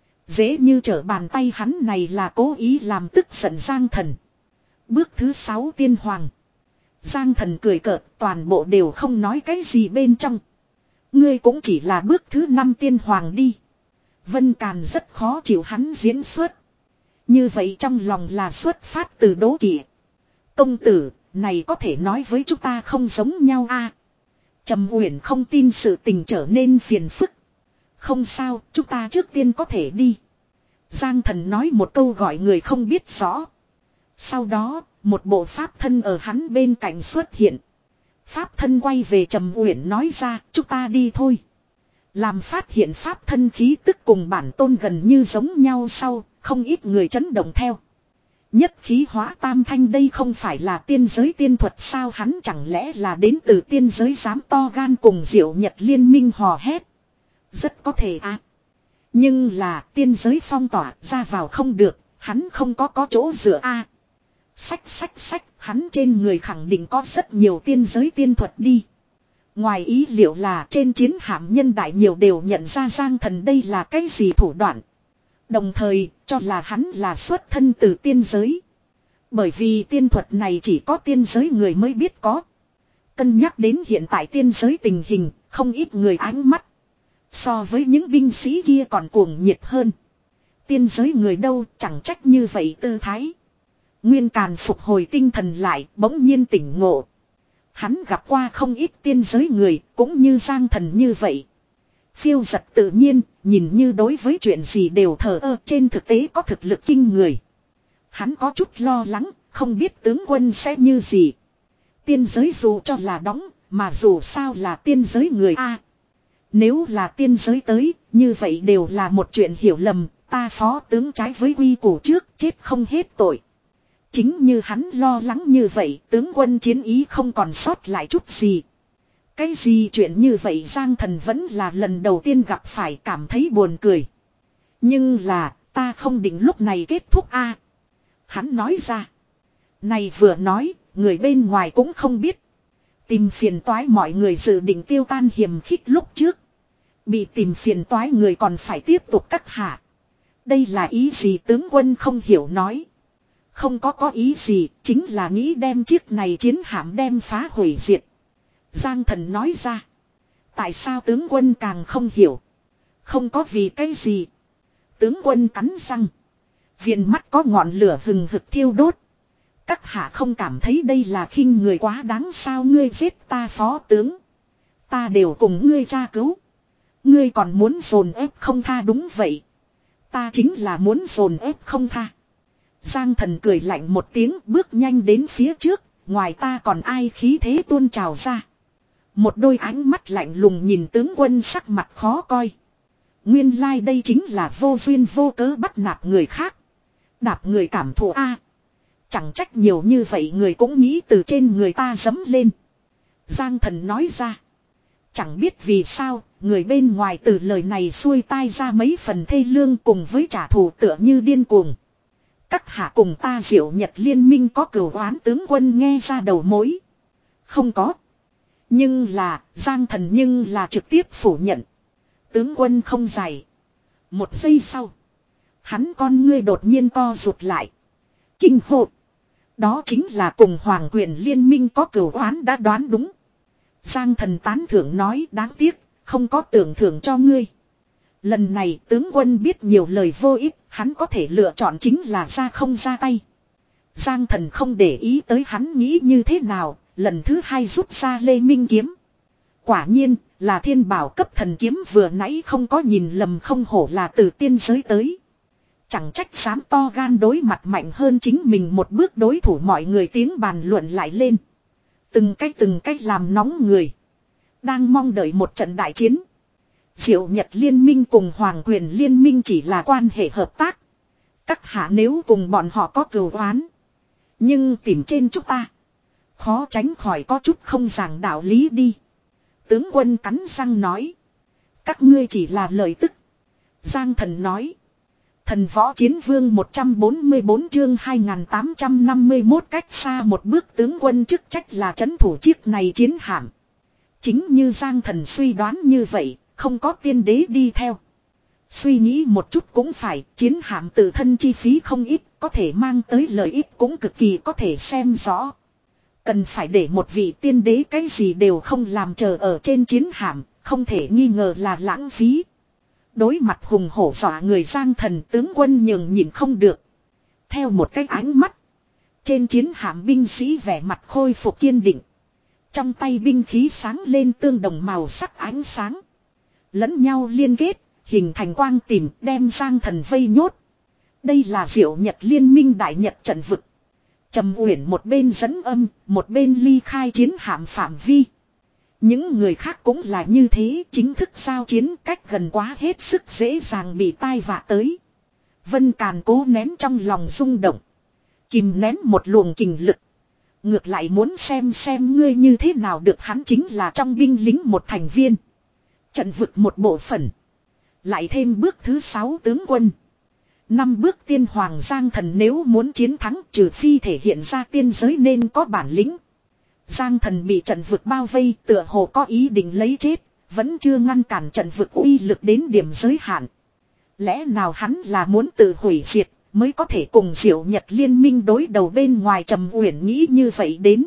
Dễ như trở bàn tay, hắn này là cố ý làm tức giận Giang Thần. Bước thứ sáu tiên hoàng. Giang Thần cười cợt, toàn bộ đều không nói cái gì bên trong. Ngươi cũng chỉ là bước thứ năm tiên hoàng đi. Vân Càn rất khó chịu hắn diễn xuất. Như vậy trong lòng là xuất phát từ đố kỵ. Công tử, này có thể nói với chúng ta không giống nhau a. À, Trầm Uyển không tin sự tình trở nên phiền phức. Không sao, chúng ta trước tiên có thể đi. Giang Thần nói một câu gọi người không biết rõ. Sau đó, một bộ pháp thân ở hắn bên cạnh xuất hiện. Pháp thân quay về Trầm Uyển nói ra, chúng ta đi thôi. Làm phát hiện pháp thân khí tức cùng bản tôn gần như giống nhau sau, không ít người chấn động theo. Nhất khí hóa tam thanh, đây không phải là tiên giới tiên thuật sao, hắn chẳng lẽ là đến từ tiên giới dám to gan cùng Diệu Nhật liên minh hò hét. Rất có thể à. Nhưng là tiên giới phong tỏa ra vào không được, hắn không có có chỗ dựa a. À, sách sách sách, hắn trên người khẳng định có rất nhiều tiên giới tiên thuật đi. Ngoài ý liệu là trên chiến hạm nhân đại nhiều đều nhận ra Giang Thần đây là cái gì thủ đoạn. Đồng thời cho là hắn là xuất thân từ tiên giới. Bởi vì tiên thuật này chỉ có tiên giới người mới biết có. Cân nhắc đến hiện tại tiên giới tình hình, không ít người ánh mắt. So với những binh sĩ kia còn cuồng nhiệt hơn. Tiên giới người đâu chẳng trách như vậy tư thái. Nguyên Càn phục hồi tinh thần lại, bỗng nhiên tỉnh ngộ. Hắn gặp qua không ít tiên giới người, cũng như Giang Thần như vậy. Phiêu giật tự nhiên, nhìn như đối với chuyện gì đều thờ ơ, trên thực tế có thực lực kinh người. Hắn có chút lo lắng, không biết tướng quân sẽ như gì. Tiên giới dù cho là đóng, mà dù sao là tiên giới người A. Nếu là tiên giới tới, như vậy đều là một chuyện hiểu lầm, ta phó tướng trái với quy củ trước, chết không hết tội. Chính như hắn lo lắng như vậy, tướng quân chiến ý không còn sót lại chút gì. Cái gì chuyện như vậy Giang Thần vẫn là lần đầu tiên gặp phải, cảm thấy buồn cười. Nhưng là, ta không định lúc này kết thúc a. Hắn nói ra. Này vừa nói, người bên ngoài cũng không biết. Tìm phiền toái mọi người dự định tiêu tan hiềm khích lúc trước. Bị tìm phiền toái người còn phải tiếp tục cắt hạ. Đây là ý gì tướng quân không hiểu nói. Không có có ý gì, chính là nghĩ đem chiếc này chiến hạm đem phá hủy diệt. Giang Thần nói ra. Tại sao tướng quân càng không hiểu? Không có vì cái gì. Tướng quân cắn răng. Viền mắt có ngọn lửa hừng hực thiêu đốt. Các hạ không cảm thấy đây là khinh người quá đáng sao ngươi giết ta phó tướng. Ta đều cùng ngươi tra cứu. Ngươi còn muốn dồn ép không tha đúng vậy. Ta chính là muốn dồn ép không tha. Giang Thần cười lạnh một tiếng bước nhanh đến phía trước. Ngoài ta còn ai khí thế tuôn trào ra. Một đôi ánh mắt lạnh lùng nhìn tướng quân sắc mặt khó coi. Nguyên lai like đây chính là vô duyên vô cớ bắt nạt người khác. Đạp người cảm thụ a. Chẳng trách nhiều như vậy người cũng nghĩ từ trên người ta dấm lên. Giang Thần nói ra. Chẳng biết vì sao, người bên ngoài từ lời này xuôi tai ra mấy phần thê lương cùng với trả thù tựa như điên cuồng. Các hạ cùng ta Diệu Nhật liên minh có cửu oán tướng quân nghe ra đầu mối. Không có. Nhưng là, Giang Thần nhưng là trực tiếp phủ nhận. Tướng quân không dày. Một giây sau. Hắn con ngươi đột nhiên co rụt lại. Kinh hộp. Đó chính là cùng Hoàng Quyền liên minh có cửu oán đã đoán đúng. Giang Thần tán thưởng nói đáng tiếc, không có tưởng thưởng cho ngươi. Lần này tướng quân biết nhiều lời vô ích, hắn có thể lựa chọn chính là ra không ra tay. Giang Thần không để ý tới hắn nghĩ như thế nào, lần thứ hai rút ra Lê Minh kiếm. Quả nhiên là thiên bảo cấp thần kiếm vừa nãy không có nhìn lầm không hổ là từ tiên giới tới. Chẳng trách dám to gan đối mặt mạnh hơn chính mình một bước đối thủ mọi người tiếng bàn luận lại lên. Từng cách từng cách làm nóng người. Đang mong đợi một trận đại chiến. Diệu Nhật liên minh cùng Hoàng Quyền liên minh chỉ là quan hệ hợp tác. Các hạ nếu cùng bọn họ có cừu oán. Nhưng tìm trên chúng ta. Khó tránh khỏi có chút không giảng đạo lý đi. Tướng quân cắn răng nói. Các ngươi chỉ là lời tức. Giang Thần nói. Thần võ chiến vương một trăm bốn mươi bốn chương hai nghìn tám trăm năm mươi mốt cách xa một bước tướng quân chức trách là trấn thủ chiếc này chiến hạm. Chính như Giang Thần suy đoán như vậy, không có tiên đế đi theo. Suy nghĩ một chút cũng phải, chiến hạm tự thân chi phí không ít, có thể mang tới lợi ích cũng cực kỳ có thể xem rõ. Cần phải để một vị tiên đế cái gì đều không làm chờ ở trên chiến hạm, không thể nghi ngờ là lãng phí. Đối mặt hùng hổ dọa người Giang Thần tướng quân nhường nhìn không được. Theo một cái ánh mắt. Trên chiến hạm binh sĩ vẻ mặt khôi phục kiên định. Trong tay binh khí sáng lên tương đồng màu sắc ánh sáng. Lẫn nhau liên kết, hình thành quang tìm đem Giang Thần vây nhốt. Đây là Diệu Nhật liên minh đại nhật trận vực. Trầm Uyển một bên dẫn âm, một bên ly khai chiến hạm phạm vi. Những người khác cũng là như thế, chính thức giao chiến cách gần quá hết sức dễ dàng bị tai vạ tới. Vân Càn cố nén trong lòng rung động. Kìm nén một luồng kình lực. Ngược lại muốn xem xem ngươi như thế nào được hắn chính là trong binh lính một thành viên. Trận vực một bộ phận. Lại thêm bước thứ sáu tướng quân. Năm bước tiên hoàng Giang Thần nếu muốn chiến thắng trừ phi thể hiện ra tiên giới nên có bản lĩnh. Giang Thần bị trận vực bao vây tựa hồ có ý định lấy chết, vẫn chưa ngăn cản trận vực uy lực đến điểm giới hạn. Lẽ nào hắn là muốn tự hủy diệt mới có thể cùng Diệu Nhật liên minh đối đầu bên ngoài Trầm Uyển nghĩ như vậy đến.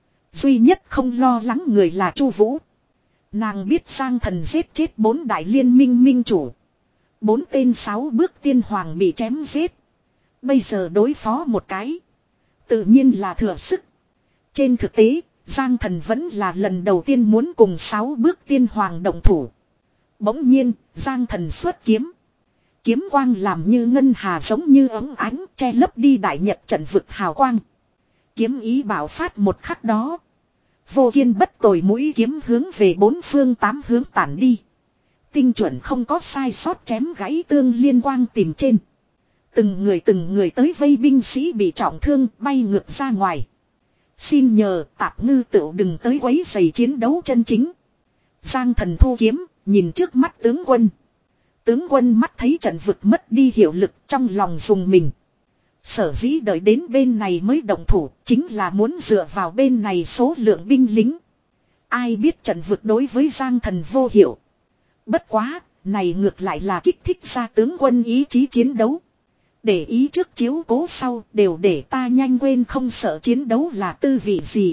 Duy nhất không lo lắng người là Chu Vũ. Nàng biết Giang Thần giết chết bốn đại liên minh minh chủ. Bốn tên sáu bước tiên hoàng bị chém giết. Bây giờ đối phó một cái. Tự nhiên là thừa sức. Trên thực tế, Giang Thần vẫn là lần đầu tiên muốn cùng sáu bước tiên hoàng động thủ. Bỗng nhiên, Giang Thần xuất kiếm. Kiếm quang làm như ngân hà giống như ống ánh che lấp đi đại nhật trận vực hào quang. Kiếm ý bạo phát một khắc đó. Vô kiên bất tồi mũi kiếm hướng về bốn phương tám hướng tản đi. Tinh chuẩn không có sai sót chém gãy tương liên quang tìm trên. Từng người từng người tới vây binh sĩ bị trọng thương bay ngược ra ngoài. Xin nhờ tạp ngư tựu đừng tới quấy rầy chiến đấu chân chính. Giang Thần thu kiếm, nhìn trước mắt tướng quân. Tướng quân mắt thấy trận vực mất đi hiệu lực trong lòng dùng mình. Sở dĩ đợi đến bên này mới động thủ, chính là muốn dựa vào bên này số lượng binh lính. Ai biết trận vực đối với Giang Thần vô hiệu. Bất quá, này ngược lại là kích thích ra tướng quân ý chí chiến đấu. Để ý trước chiếu cố sau đều để ta nhanh quên không sợ chiến đấu là tư vị gì.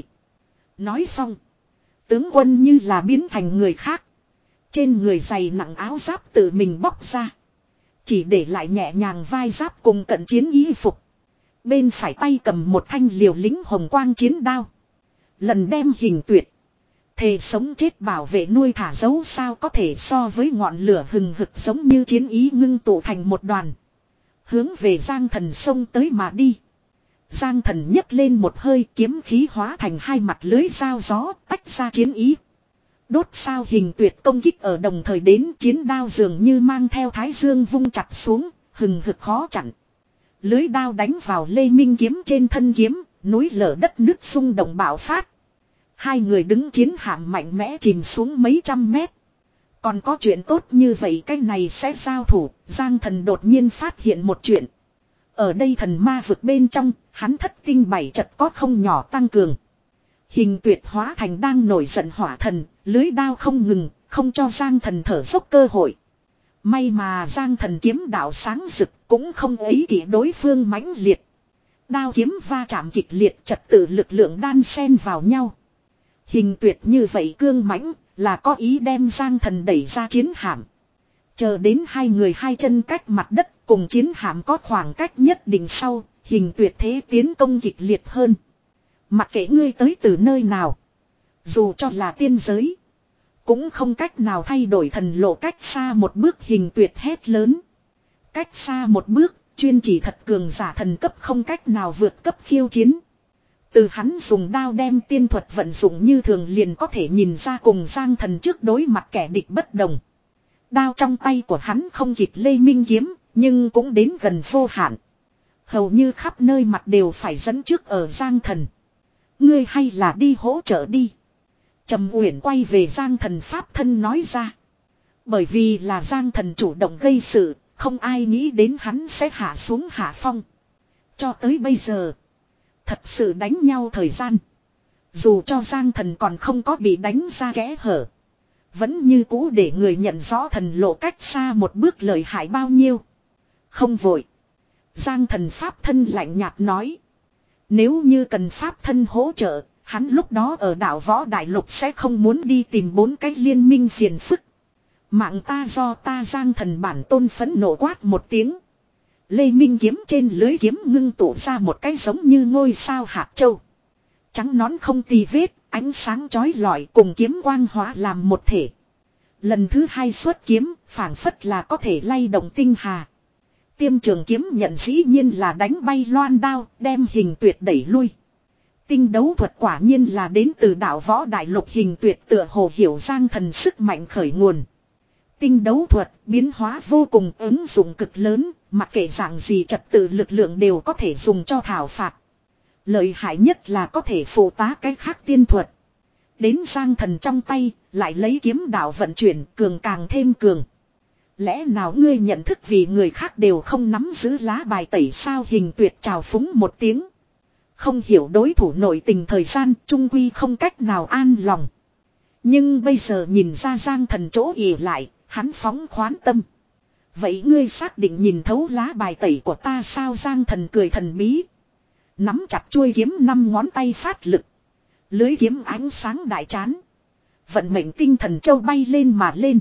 Nói xong. Tướng quân như là biến thành người khác. Trên người dày nặng áo giáp tự mình bóc ra. Chỉ để lại nhẹ nhàng vai giáp cùng cận chiến y phục. Bên phải tay cầm một thanh liều lĩnh hồng quang chiến đao. Lần đem Hình Tuyệt. Thề sống chết bảo vệ nuôi thả dấu sao có thể so với ngọn lửa hừng hực giống như chiến ý ngưng tụ thành một đoàn. Hướng về Giang Thần xông tới mà đi. Giang Thần nhấc lên một hơi kiếm khí hóa thành hai mặt lưới dao gió tách ra chiến ý. Đốt sao Hình Tuyệt công kích ở đồng thời đến chiến đao dường như mang theo thái dương vung chặt xuống, hừng hực khó chặn. Lưới đao đánh vào Lê Minh kiếm trên thân kiếm, núi lở đất nứt xung động bạo phát. Hai người đứng chiến hạm mạnh mẽ chìm xuống mấy trăm mét. Còn có chuyện tốt như vậy cái này sẽ giao thủ, Giang Thần đột nhiên phát hiện một chuyện. Ở đây thần ma vực bên trong, hắn thất tinh bảy chật có không nhỏ tăng cường. Hình Tuyệt hóa thành đang nổi giận hỏa thần, lưới đao không ngừng, không cho Giang Thần thở dốc cơ hội. May mà Giang Thần kiếm đạo sáng rực cũng không ấy kỷ đối phương mãnh liệt. Đao kiếm va chạm kịch liệt trật tự lực lượng đan xen vào nhau. Hình Tuyệt như vậy cương mãnh là có ý đem Giang Thần đẩy ra chiến hạm. Chờ đến hai người hai chân cách mặt đất cùng chiến hạm có khoảng cách nhất định sau, Hình Tuyệt thế tiến công kịch liệt hơn. Mặc kệ ngươi tới từ nơi nào, dù cho là tiên giới, cũng không cách nào thay đổi thần lộ cách xa một bước. Hình Tuyệt hét lớn. Cách xa một bước, chuyên chỉ thật cường giả thần cấp không cách nào vượt cấp khiêu chiến. Từ hắn dùng đao đem tiên thuật vận dụng như thường liền có thể nhìn ra cùng Giang Thần trước đối mặt kẻ địch bất đồng. Đao trong tay của hắn không kịp Lê Minh kiếm, nhưng cũng đến gần vô hạn. Hầu như khắp nơi mặt đều phải dẫn trước ở Giang Thần. Ngươi hay là đi hỗ trợ đi. Trầm Uyển quay về Giang Thần pháp thân nói ra. Bởi vì là Giang Thần chủ động gây sự, không ai nghĩ đến hắn sẽ hạ xuống hạ phong. Cho tới bây giờ, thật sự đánh nhau thời gian. Dù cho Giang Thần còn không có bị đánh ra kẽ hở, vẫn như cũ để người nhận rõ thần lộ cách xa một bước lợi hại bao nhiêu. Không vội. Giang Thần pháp thân lạnh nhạt nói. Nếu như cần pháp thân hỗ trợ, hắn lúc đó ở đảo Võ Đại Lục sẽ không muốn đi tìm bốn cái liên minh phiền phức. Mạng ta do ta. Giang Thần bản tôn phẫn nộ quát một tiếng. Lê Minh kiếm trên lưới kiếm ngưng tụ ra một cái giống như ngôi sao hạt châu. Trắng nón không tì vết, ánh sáng chói lọi cùng kiếm quang hóa làm một thể. Lần thứ hai xuất kiếm, phảng phất là có thể lay động tinh hà. Tiêm trường kiếm nhận dĩ nhiên là đánh bay loan đao, đem Hình Tuyệt đẩy lui. Tinh đấu thuật quả nhiên là đến từ đảo Võ Đại Lục. Hình Tuyệt tựa hồ hiểu Giang Thần sức mạnh khởi nguồn. Tinh đấu thuật biến hóa vô cùng ứng dụng cực lớn, mặc kệ dạng gì trật tự lực lượng đều có thể dùng cho thảo phạt. Lợi hại nhất là có thể phụ tá cái khác tiên thuật. Đến Giang Thần trong tay, lại lấy kiếm đạo vận chuyển cường càng thêm cường. Lẽ nào ngươi nhận thức vì người khác đều không nắm giữ lá bài tẩy sao? Hình Tuyệt trào phúng một tiếng. Không hiểu đối thủ nội tình thời gian, trung quy không cách nào an lòng. Nhưng bây giờ nhìn ra Giang Thần chỗ ỉ lại, hắn phóng khoán tâm. Vậy ngươi xác định nhìn thấu lá bài tẩy của ta sao? Giang Thần cười thần bí. Nắm chặt chuôi kiếm năm ngón tay phát lực. Lưới kiếm ánh sáng đại chán. Vận mệnh tinh thần châu bay lên mà lên.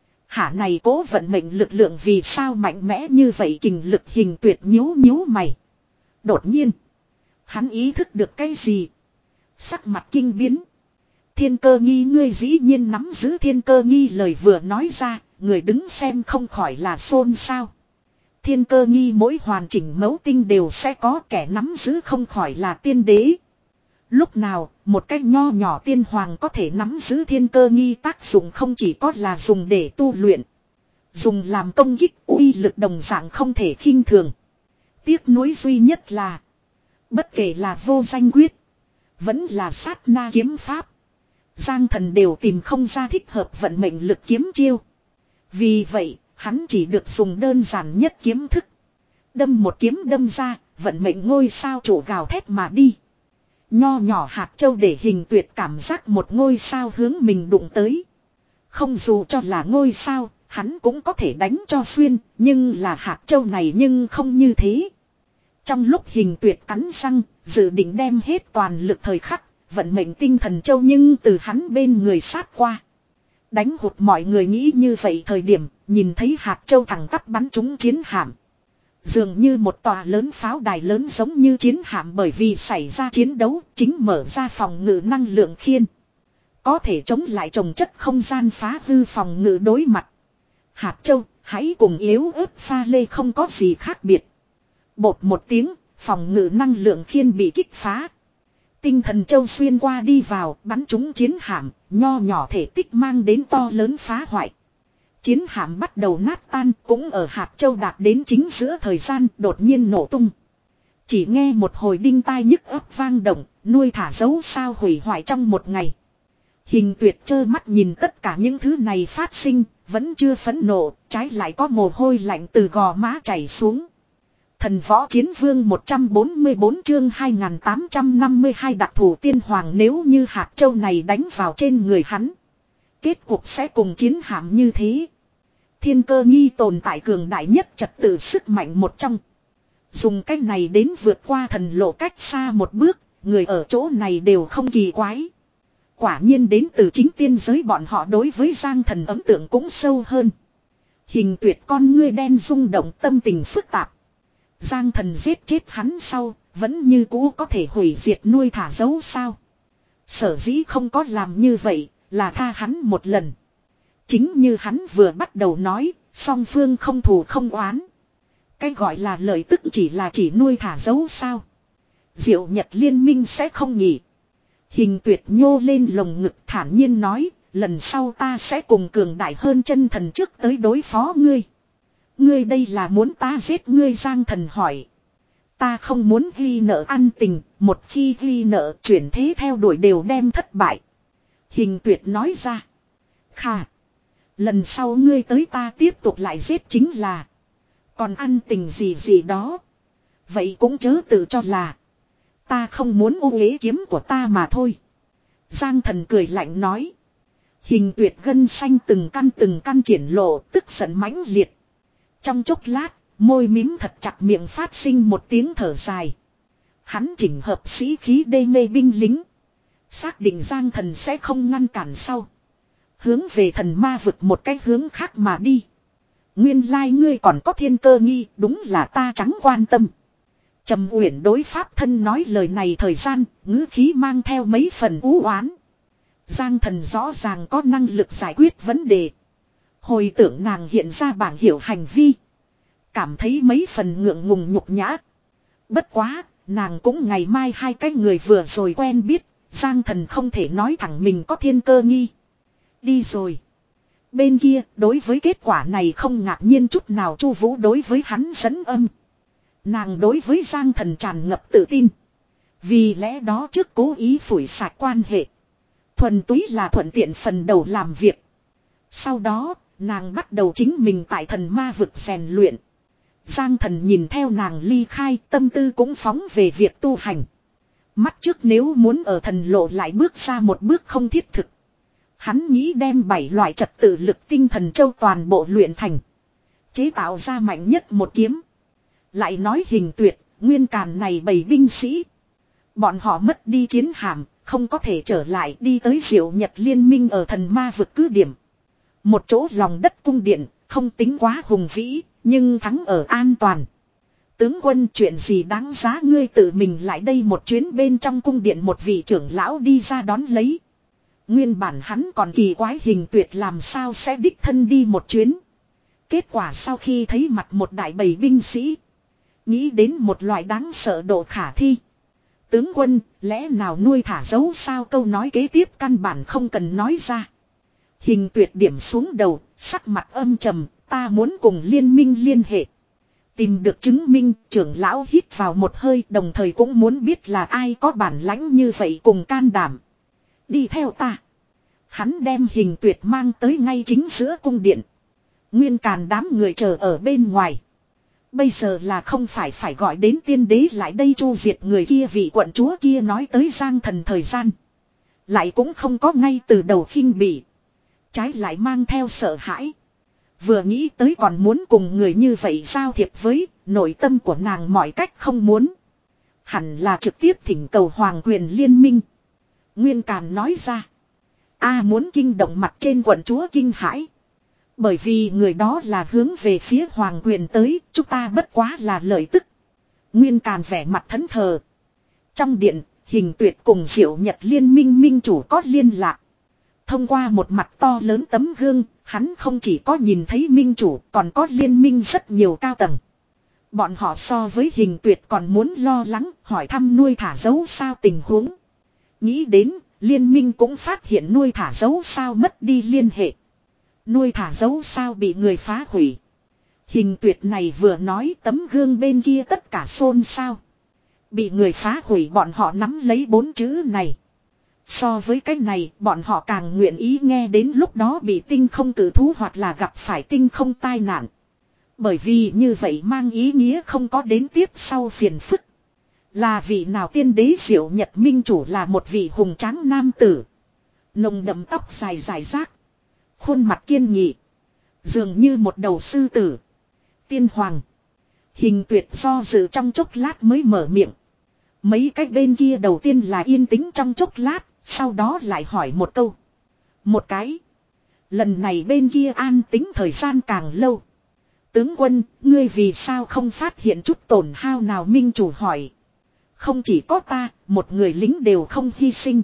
Hả này cố vận mệnh lực lượng vì sao mạnh mẽ như vậy? Kình lực. Hình Tuyệt nhíu nhíu mày. Đột nhiên, hắn ý thức được cái gì? Sắc mặt kinh biến. Thiên Cơ Nghi, ngươi dĩ nhiên nắm giữ Thiên Cơ Nghi. Lời vừa nói ra, người đứng xem không khỏi là xôn xao. Thiên Cơ Nghi mỗi hoàn chỉnh mẫu tinh đều sẽ có, kẻ nắm giữ không khỏi là tiên đế. Lúc nào, một cách nho nhỏ tiên hoàng có thể nắm giữ Thiên Cơ Nghi? Tác dụng không chỉ có là dùng để tu luyện, dùng làm công kích, uy lực đồng dạng không thể khinh thường. Tiếc nuối duy nhất là, bất kể là vô danh quyết, vẫn là sát na kiếm pháp, Giang Thần đều tìm không ra thích hợp vận mệnh lực kiếm chiêu. Vì vậy, hắn chỉ được dùng đơn giản nhất kiếm thức. Đâm một kiếm đâm ra, vận mệnh ngôi sao chủ gào thét mà đi. Nho nhỏ hạt châu để Hình Tuyệt cảm giác một ngôi sao hướng mình đụng tới. Không dù cho là ngôi sao, hắn cũng có thể đánh cho xuyên, nhưng là hạt châu này nhưng không như thế. Trong lúc Hình Tuyệt cắn răng, dự định đem hết toàn lực thời khắc, vận mệnh tinh thần châu nhưng từ hắn bên người sát qua. Đánh hụt mọi người nghĩ như vậy thời điểm, nhìn thấy hạt châu thẳng tắp bắn trúng chiến hạm. Dường như một tòa lớn pháo đài lớn giống như chiến hạm bởi vì xảy ra chiến đấu, chính mở ra phòng ngự năng lượng khiên. Có thể chống lại trồng chất không gian phá hư phòng ngự đối mặt. Hạt châu, hãy cùng yếu ớt pha lê không có gì khác biệt. Bột một tiếng, phòng ngự năng lượng khiên bị kích phá. Tinh thần châu xuyên qua đi vào, bắn trúng chiến hạm, nho nhỏ thể tích mang đến to lớn phá hoại. Chiến hạm bắt đầu nát tan, cũng ở hạt châu đạt đến chính giữa thời gian đột nhiên nổ tung. Chỉ nghe một hồi đinh tai nhức ấp vang động, nuôi thả dấu sao hủy hoại trong một ngày. Hình Tuyệt trơ mắt nhìn tất cả những thứ này phát sinh, vẫn chưa phẫn nộ, trái lại có mồ hôi lạnh từ gò má chảy xuống. Thần võ chiến vương một trăm bốn mươi bốn chương hai nghìn tám trăm năm mươi hai đặc thù tiên hoàng, nếu như hạt châu này đánh vào trên người hắn. Kết cục sẽ cùng chiến hạm như thế. Thiên Cơ Nghi tồn tại cường đại nhất trật tự sức mạnh một trong. Dùng cách này đến vượt qua thần lộ cách xa một bước, người ở chỗ này đều không kỳ quái. Quả nhiên đến từ chính tiên giới bọn họ đối với Giang Thần ấn tượng cũng sâu hơn. Hình Tuyệt con ngươi đen rung động, tâm tình phức tạp. Giang Thần giết chết hắn sau, vẫn như cũ có thể hủy diệt nuôi thả dấu sao. Sở dĩ không có làm như vậy, là tha hắn một lần. Chính như hắn vừa bắt đầu nói, song phương không thù không oán. Cái gọi là lợi tức chỉ là chỉ nuôi thả dấu sao. Diệu Nhật liên minh sẽ không nhỉ. Hình Tuyệt nhô lên lồng ngực thản nhiên nói, lần sau ta sẽ cùng cường đại hơn chân thần trước tới đối phó ngươi. Ngươi đây là muốn ta giết ngươi? Giang Thần hỏi. Ta không muốn ghi nợ ăn tình, một khi ghi nợ chuyển thế theo đuổi đều đem thất bại. Hình Tuyệt nói ra. Khà. Lần sau ngươi tới ta tiếp tục lại giết chính là. Còn ăn tình gì gì đó. Vậy cũng chớ tự cho là. Ta không muốn ô uế kiếm của ta mà thôi. Giang Thần cười lạnh nói. Hình Tuyệt gân xanh từng căn từng căn triển lộ, tức giận mãnh liệt. Trong chốc lát, môi mím thật chặt, miệng phát sinh một tiếng thở dài. Hắn chỉnh hợp sĩ khí đê mê binh lính. Xác định Giang Thần sẽ không ngăn cản sau. Hướng về thần ma vực một cái hướng khác mà đi. Nguyên lai ngươi còn có Thiên Cơ Nghi, đúng là ta chẳng quan tâm. Trầm Uyển đối pháp thân nói lời này thời gian, ngữ khí mang theo mấy phần u oán. Giang Thần rõ ràng có năng lực giải quyết vấn đề. Hồi tưởng nàng hiện ra bảng hiệu hành vi. Cảm thấy mấy phần ngượng ngùng nhục nhã. Bất quá, nàng cũng ngày mai hai cái người vừa rồi quen biết. Giang Thần không thể nói thẳng mình có Thiên Cơ Nghi. Đi rồi. Bên kia, đối với kết quả này không ngạc nhiên chút nào. Chu Vũ đối với hắn dẫn âm. Nàng đối với Giang Thần tràn ngập tự tin. Vì lẽ đó trước cố ý phủi sạch quan hệ. Thuần túy là thuận tiện phần đầu làm việc. Sau đó, nàng bắt đầu chính mình tại thần ma vực rèn luyện. Giang Thần nhìn theo nàng ly khai, tâm tư cũng phóng về việc tu hành. Mắt trước nếu muốn ở thần lộ lại bước ra một bước không thiết thực. Hắn nghĩ đem bảy loại trật tự lực tinh thần châu toàn bộ luyện thành. Chế tạo ra mạnh nhất một kiếm. Lại nói Hình Tuyệt, Nguyên Càn này bảy binh sĩ. Bọn họ mất đi chiến hạm, không có thể trở lại, đi tới Diệu Nhật liên minh ở thần ma vực cứ điểm. Một chỗ lòng đất cung điện, không tính quá hùng vĩ, nhưng thắng ở an toàn. Tướng quân, chuyện gì đáng giá ngươi tự mình lại đây? Một chuyến bên trong cung điện một vị trưởng lão đi ra đón lấy. Nguyên bản hắn còn kỳ quái Hình Tuyệt làm sao sẽ đích thân đi một chuyến. Kết quả sau khi thấy mặt một đại bầy binh sĩ, nghĩ đến một loại đáng sợ độ khả thi. Tướng quân, lẽ nào nuôi thả dấu sao? Câu nói kế tiếp căn bản không cần nói ra. Hình Tuyệt điểm xuống đầu, sắc mặt âm trầm, ta muốn cùng liên minh liên hệ. Tìm được chứng minh, trưởng lão hít vào một hơi, đồng thời cũng muốn biết là ai có bản lãnh như vậy cùng can đảm. Đi theo ta. Hắn đem Hình Tuyệt mang tới ngay chính giữa cung điện. Nguyên Càn đám người chờ ở bên ngoài. Bây giờ là không phải phải gọi đến tiên đế lại đây chu diệt người kia, vị quận chúa kia nói tới Giang Thần thời gian. Lại cũng không có ngay từ đầu khinh bỉ. Trái lại mang theo sợ hãi. Vừa nghĩ tới còn muốn cùng người như vậy giao thiệp với, nội tâm của nàng mọi cách không muốn. Hẳn là trực tiếp thỉnh cầu hoàng quyền liên minh. Nguyên Càn nói ra. A muốn kinh động mặt trên quận chúa kinh hãi. Bởi vì người đó là hướng về phía hoàng quyền tới, chúng ta bất quá là lợi tức. Nguyên Càn vẻ mặt thẫn thờ. Trong điện, Hình Tuyệt cùng Diệu Nhật liên minh minh chủ có liên lạc. Thông qua một mặt to lớn tấm gương, hắn không chỉ có nhìn thấy minh chủ còn có liên minh rất nhiều cao tầng. Bọn họ so với Hình Tuyệt còn muốn lo lắng, hỏi thăm nuôi thả dấu sao tình huống. Nghĩ đến, liên minh cũng phát hiện nuôi thả dấu sao mất đi liên hệ. Nuôi thả dấu sao bị người phá hủy. Hình Tuyệt này vừa nói tấm gương bên kia tất cả xôn xao. Bị người phá hủy bọn họ nắm lấy bốn chữ này. So với cái này bọn họ càng nguyện ý nghe đến lúc đó bị tinh không cử thú hoặc là gặp phải tinh không tai nạn. Bởi vì như vậy mang ý nghĩa không có đến tiếp sau phiền phức. Là vị nào tiên đế Diệu Nhật minh chủ là một vị hùng tráng nam tử. Nồng đậm tóc dài dài rác. Khuôn mặt kiên nghị. Dường như một đầu sư tử. Tiên hoàng. Hình Tuyệt do dự trong chốc lát mới mở miệng. Mấy cách bên kia đầu tiên là yên tĩnh trong chốc lát. Sau đó lại hỏi một câu. Một cái. Lần này bên kia an tĩnh thời gian càng lâu. Tướng quân, ngươi vì sao không phát hiện chút tổn hao nào minh chủ hỏi. Không chỉ có ta, một người lính đều không hy sinh.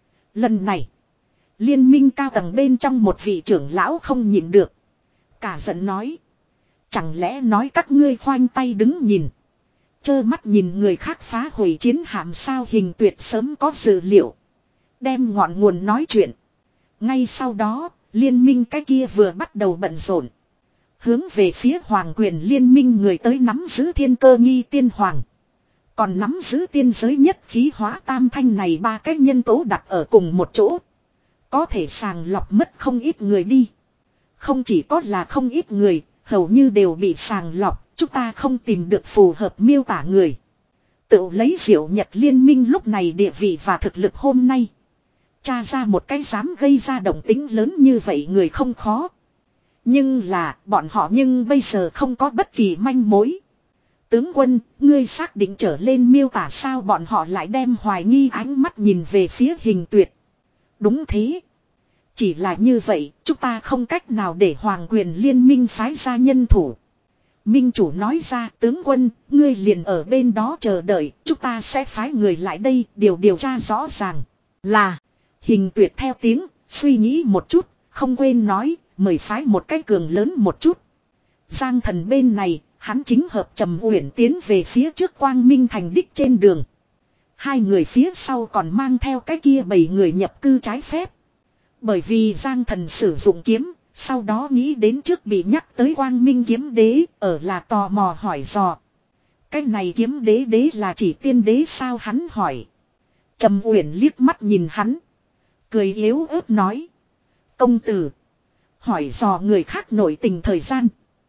Lần này, liên minh cao tầng bên trong một vị trưởng lão không nhịn được. Cả giận nói. Chẳng lẽ nói các ngươi khoanh tay đứng nhìn. Chơ mắt nhìn người khác phá hủy chiến hạm sao Hình Tuyệt sớm có dự liệu. Đem ngọn nguồn nói chuyện. Ngay sau đó, liên minh cái kia vừa bắt đầu bận rộn. Hướng về phía hoàng quyền liên minh người tới nắm giữ thiên cơ nghi tiên hoàng. Còn nắm giữ tiên giới nhất khí hóa tam thanh này ba cái nhân tố đặt ở cùng một chỗ. Có thể sàng lọc mất không ít người đi. Không chỉ có là không ít người, hầu như đều bị sàng lọc, chúng ta không tìm được phù hợp miêu tả người. Tự lấy Diệu Nhật liên minh lúc này địa vị và thực lực hôm nay. Tra ra một cái dám gây ra động tính lớn như vậy người không khó. Nhưng là bọn họ nhưng bây giờ không có bất kỳ manh mối. Tướng quân, ngươi xác định trở lên miêu tả sao bọn họ lại đem hoài nghi ánh mắt nhìn về phía Hình Tuyệt. Đúng thế. Chỉ là như vậy, chúng ta không cách nào để hoàng quyền liên minh phái ra nhân thủ. Minh chủ nói ra, tướng quân, ngươi liền ở bên đó chờ đợi, chúng ta sẽ phái người lại đây, điều điều tra rõ ràng. Là, Hình Tuyệt theo tiếng, suy nghĩ một chút, không quên nói, mời phái một cái cường lớn một chút. Giang Thần bên này, hắn chính hợp Trầm Uyển tiến về phía trước Quang Minh thành đích trên đường. Hai người phía sau còn mang theo cái kia bảy người nhập cư trái phép. Bởi vì Giang Thần sử dụng kiếm, sau đó nghĩ đến trước bị nhắc tới Quang Minh kiếm đế, ở là tò mò hỏi dò. Cái này kiếm đế đế là chỉ tiên đế sao hắn hỏi. Trầm Uyển liếc mắt nhìn hắn. Cười yếu ớt nói. Công tử. Hỏi dò người khác nổi tình thời gian.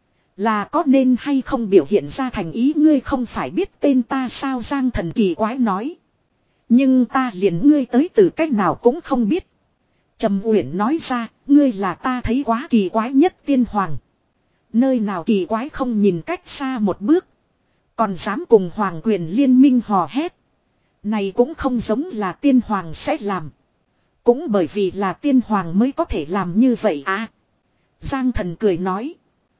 Là có nên hay không biểu hiện ra thành ý ngươi không phải biết tên ta sao Giang Thần kỳ quái nói. Nhưng ta liền ngươi tới từ cách nào cũng không biết. Trầm Uyển nói ra, ngươi là ta thấy quá kỳ quái nhất tiên hoàng. Nơi nào kỳ quái không nhìn cách xa một bước. Còn dám cùng hoàng quyền liên minh hò hét. Này cũng không giống là tiên hoàng sẽ làm. Cũng bởi vì là tiên hoàng mới có thể làm như vậy à. Giang Thần cười nói.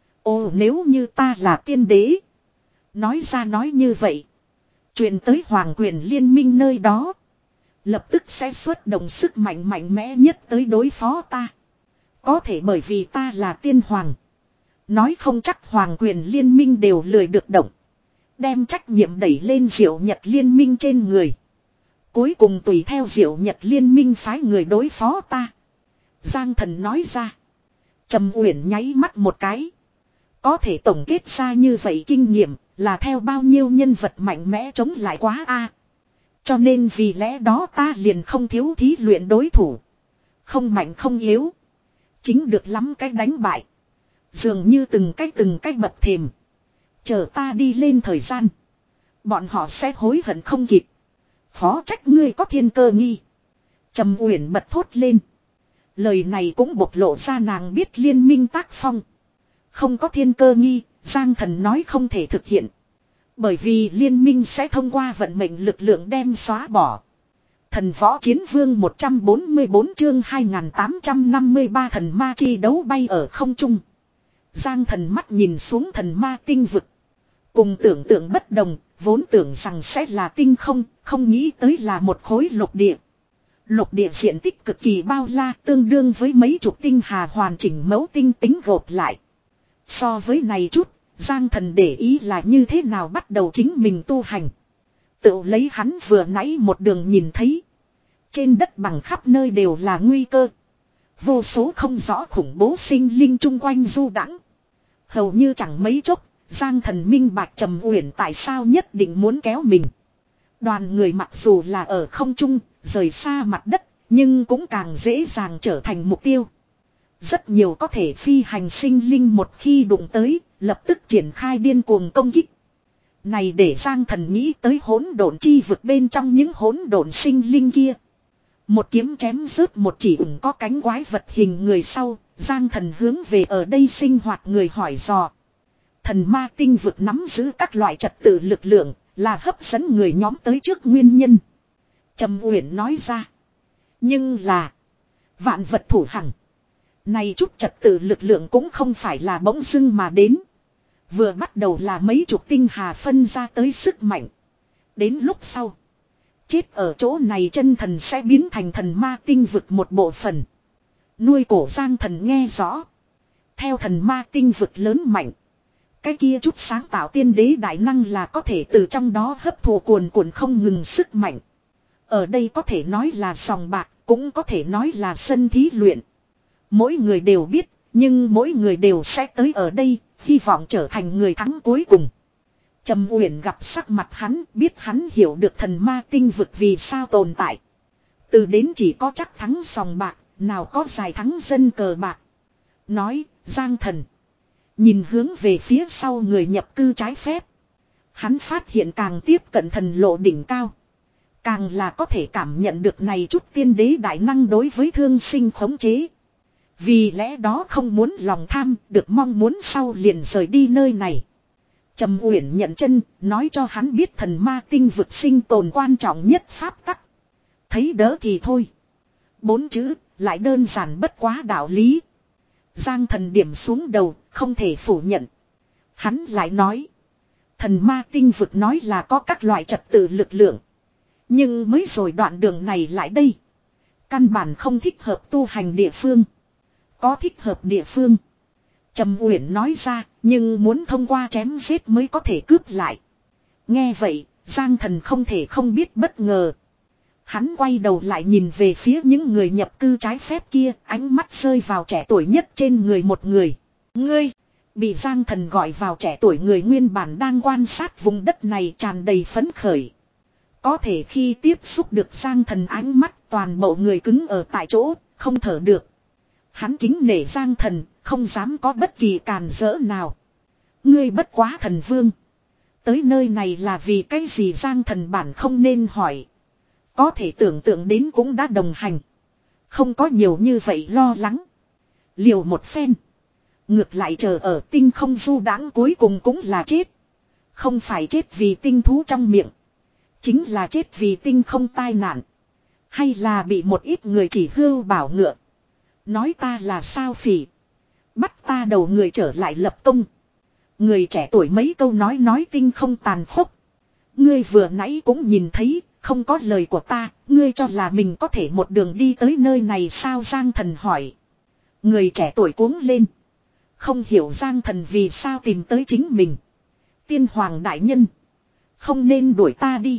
Ồ nếu như ta là tiên đế. Nói ra nói như vậy. Chuyện tới hoàng quyền liên minh nơi đó. Lập tức sẽ xuất động sức mạnh mạnh mẽ nhất tới đối phó ta. Có thể bởi vì ta là tiên hoàng. Nói không chắc hoàng quyền liên minh đều lười được động. Đem trách nhiệm đẩy lên Diệu Nhật liên minh trên người. Cuối cùng tùy theo Diệu Nhật liên minh phái người đối phó ta. Giang Thần nói ra. Trầm Uyển nháy mắt một cái. Có thể tổng kết ra như vậy kinh nghiệm là theo bao nhiêu nhân vật mạnh mẽ chống lại quá a. Cho nên vì lẽ đó ta liền không thiếu thí luyện đối thủ. Không mạnh không yếu. Chính được lắm cách đánh bại. Dường như từng cách từng cách bậc thềm. Chờ ta đi lên thời gian. Bọn họ sẽ hối hận không kịp. Phó trách ngươi có thiên cơ nghi. Trầm Uyển bật thốt lên. Lời này cũng bộc lộ ra nàng biết liên minh tác phong. Không có thiên cơ nghi, Giang Thần nói không thể thực hiện. Bởi vì liên minh sẽ thông qua vận mệnh lực lượng đem xóa bỏ. Thần võ chiến vương một trăm bốn mươi bốn chương hai nghìn tám trăm năm mươi ba thần ma chi đấu bay ở không trung. Giang Thần mắt nhìn xuống thần ma tinh vực. Cùng tưởng tượng bất đồng, vốn tưởng rằng sẽ là tinh không, không nghĩ tới là một khối lục địa. Lục địa diện tích cực kỳ bao la, tương đương với mấy chục tinh hà hoàn chỉnh mẫu tinh tính gộp lại. So với này chút, Giang Thần để ý là như thế nào bắt đầu chính mình tu hành. Tự lấy hắn vừa nãy một đường nhìn thấy. Trên đất bằng khắp nơi đều là nguy cơ. Vô số không rõ khủng bố sinh linh chung quanh du đãng. Hầu như chẳng mấy chốc, Giang Thần minh bạch Trầm Uyển tại sao nhất định muốn kéo mình. Đoàn người mặc dù là ở không trung, rời xa mặt đất, nhưng cũng càng dễ dàng trở thành mục tiêu. Rất nhiều có thể phi hành sinh linh một khi đụng tới, lập tức triển khai điên cuồng công kích. Này để Giang Thần nghĩ tới hỗn độn chi vực bên trong những hỗn độn sinh linh kia. Một kiếm chém rớt một chỉ ủng có cánh quái vật hình người sau, Giang Thần hướng về ở đây sinh hoạt người hỏi dò. Thần ma tinh vực nắm giữ các loại trật tự lực lượng, là hấp dẫn người nhóm tới trước nguyên nhân. Trầm Uyển nói ra. Nhưng là, vạn vật thủ hằng. Này chút trật tự lực lượng cũng không phải là bỗng dưng mà đến. Vừa bắt đầu là mấy chục tinh hà phân ra tới sức mạnh. Đến lúc sau, chết ở chỗ này chân thần sẽ biến thành thần ma tinh vực một bộ phận. Nuôi cổ Giang Thần nghe rõ. Theo thần ma tinh vực lớn mạnh, cái kia chút sáng tạo tiên đế đại năng là có thể từ trong đó hấp thụ cuồn cuộn không ngừng sức mạnh. Ở đây có thể nói là sòng bạc, cũng có thể nói là sân thí luyện. Mỗi người đều biết, nhưng mỗi người đều sẽ tới ở đây, hy vọng trở thành người thắng cuối cùng. Trầm Uyển gặp sắc mặt hắn, biết hắn hiểu được thần ma tinh vực vì sao tồn tại. Từ đến chỉ có chắc thắng sòng bạc, nào có dài thắng dân cờ bạc. Nói, Giang Thần. Nhìn hướng về phía sau người nhập cư trái phép. Hắn phát hiện càng tiếp cận thần lộ đỉnh cao. Càng là có thể cảm nhận được này chút tiên đế đại năng đối với thương sinh khống chế. Vì lẽ đó không muốn lòng tham, được mong muốn sau liền rời đi nơi này. Trầm Uyển nhận chân, nói cho hắn biết thần ma tinh vực sinh tồn quan trọng nhất pháp tắc. Thấy đỡ thì thôi. Bốn chữ, lại đơn giản bất quá đạo lý. Giang Thần điểm xuống đầu, không thể phủ nhận. Hắn lại nói. Thần ma tinh vực nói là có các loại trật tự lực lượng. Nhưng mới rồi đoạn đường này lại đây. Căn bản không thích hợp tu hành địa phương. Có thích hợp địa phương. Trầm Uyển nói ra, nhưng muốn thông qua chém giết mới có thể cướp lại. Nghe vậy, Giang Thần không thể không biết bất ngờ. Hắn quay đầu lại nhìn về phía những người nhập cư trái phép kia, ánh mắt rơi vào trẻ tuổi nhất trên người một người. Ngươi, bị Giang Thần gọi vào trẻ tuổi người nguyên bản đang quan sát vùng đất này tràn đầy phấn khởi. Có thể khi tiếp xúc được Giang Thần ánh mắt toàn bộ người cứng ở tại chỗ, không thở được. Hắn kính nể Giang Thần, không dám có bất kỳ càn rỡ nào. Ngươi bất quá thần vương. Tới nơi này là vì cái gì Giang Thần bản không nên hỏi. Có thể tưởng tượng đến cũng đã đồng hành. Không có nhiều như vậy lo lắng. Liều một phen. Ngược lại chờ ở tinh không du đãng cuối cùng cũng là chết. Không phải chết vì tinh thú trong miệng. Chính là chết vì tinh không tai nạn. Hay là bị một ít người chỉ hưu bảo ngựa. Nói ta là sao phỉ. Bắt ta đầu người trở lại lập công. Người trẻ tuổi mấy câu nói nói tinh không tàn khốc. Ngươi vừa nãy cũng nhìn thấy, không có lời của ta, ngươi cho là mình có thể một đường đi tới nơi này sao Giang Thần hỏi. Người trẻ tuổi cuống lên. Không hiểu Giang Thần vì sao tìm tới chính mình. Tiên Hoàng đại nhân. Không nên đuổi ta đi.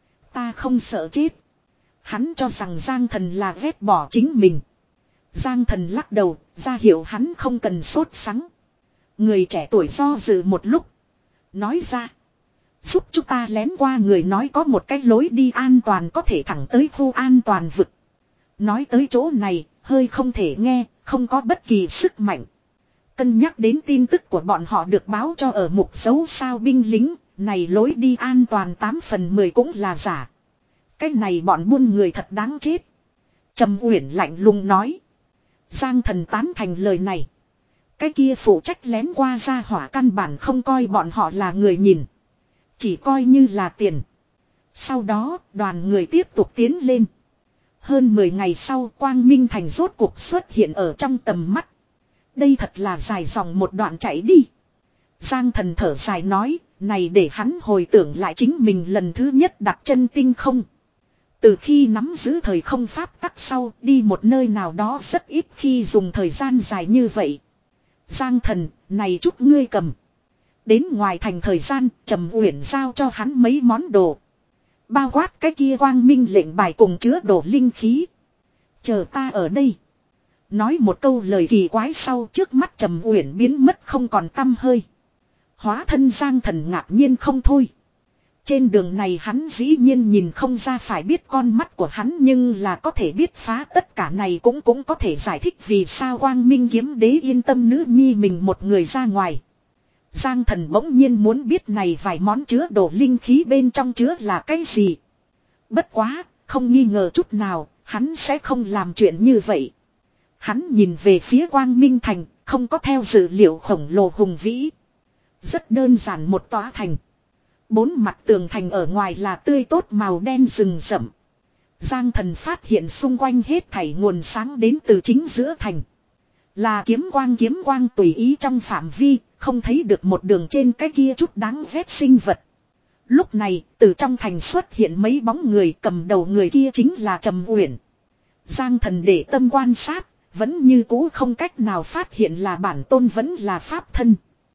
Ta không sợ chết. Hắn cho rằng Giang Thần là ghét bỏ chính mình. Giang Thần lắc đầu, ra hiệu hắn không cần sốt sắng. Người trẻ tuổi do dự một lúc. Nói ra. Giúp chúng ta lén qua người nói có một cái lối đi an toàn có thể thẳng tới khu an toàn vực. Nói tới chỗ này, hơi không thể nghe, không có bất kỳ sức mạnh. Cân nhắc đến tin tức của bọn họ được báo cho ở mục dấu sao binh lính, này lối đi an toàn tám phần mười cũng là giả. Cái này bọn buôn người thật đáng chết. Trầm Uyển lạnh lùng nói. Giang Thần tán thành lời này. Cái kia phụ trách lén qua ra hỏa căn bản không coi bọn họ là người nhìn. Chỉ coi như là tiền. Sau đó đoàn người tiếp tục tiến lên. Hơn mười ngày sau Quang Minh Thành rốt cuộc xuất hiện ở trong tầm mắt. Đây thật là dài dòng một đoạn chạy đi. Giang Thần thở dài nói, này để hắn hồi tưởng lại chính mình lần thứ nhất đặt chân tinh không. Từ khi nắm giữ thời không pháp tắc sau, đi một nơi nào đó rất ít khi dùng thời gian dài như vậy. Giang Thần, này chúc ngươi cầm. Đến ngoài thành thời gian, Trầm Uyển giao cho hắn mấy món đồ. Bao quát cái kia quang minh lệnh bài cùng chứa đồ linh khí. Chờ ta ở đây. Nói một câu lời kỳ quái sau, trước mắt Trầm Uyển biến mất không còn tăm hơi. Hóa thân Giang Thần ngạc nhiên không thôi. Trên đường này hắn dĩ nhiên nhìn không ra phải biết con mắt của hắn, nhưng là có thể biết phá tất cả này cũng cũng có thể giải thích vì sao Quang Minh Kiếm Đế yên tâm nữ nhi mình một người ra ngoài. Giang Thần bỗng nhiên muốn biết này vài món chứa đồ linh khí bên trong chứa là cái gì. Bất quá, không nghi ngờ chút nào, hắn sẽ không làm chuyện như vậy. Hắn nhìn về phía Quang Minh Thành, không có theo dữ liệu khổng lồ hùng vĩ. Rất đơn giản một tòa thành. Bốn mặt tường thành ở ngoài là tươi tốt màu đen rừng rậm. Giang Thần phát hiện xung quanh hết thảy nguồn sáng đến từ chính giữa thành. Là kiếm quang kiếm quang tùy ý trong phạm vi, không thấy được một đường trên cái kia chút đáng ghét sinh vật. Lúc này, từ trong thành xuất hiện mấy bóng người, cầm đầu người kia chính là Trầm Uyển. Giang Thần để tâm quan sát, vẫn như cũ không cách nào phát hiện là bản tôn vẫn là pháp thân.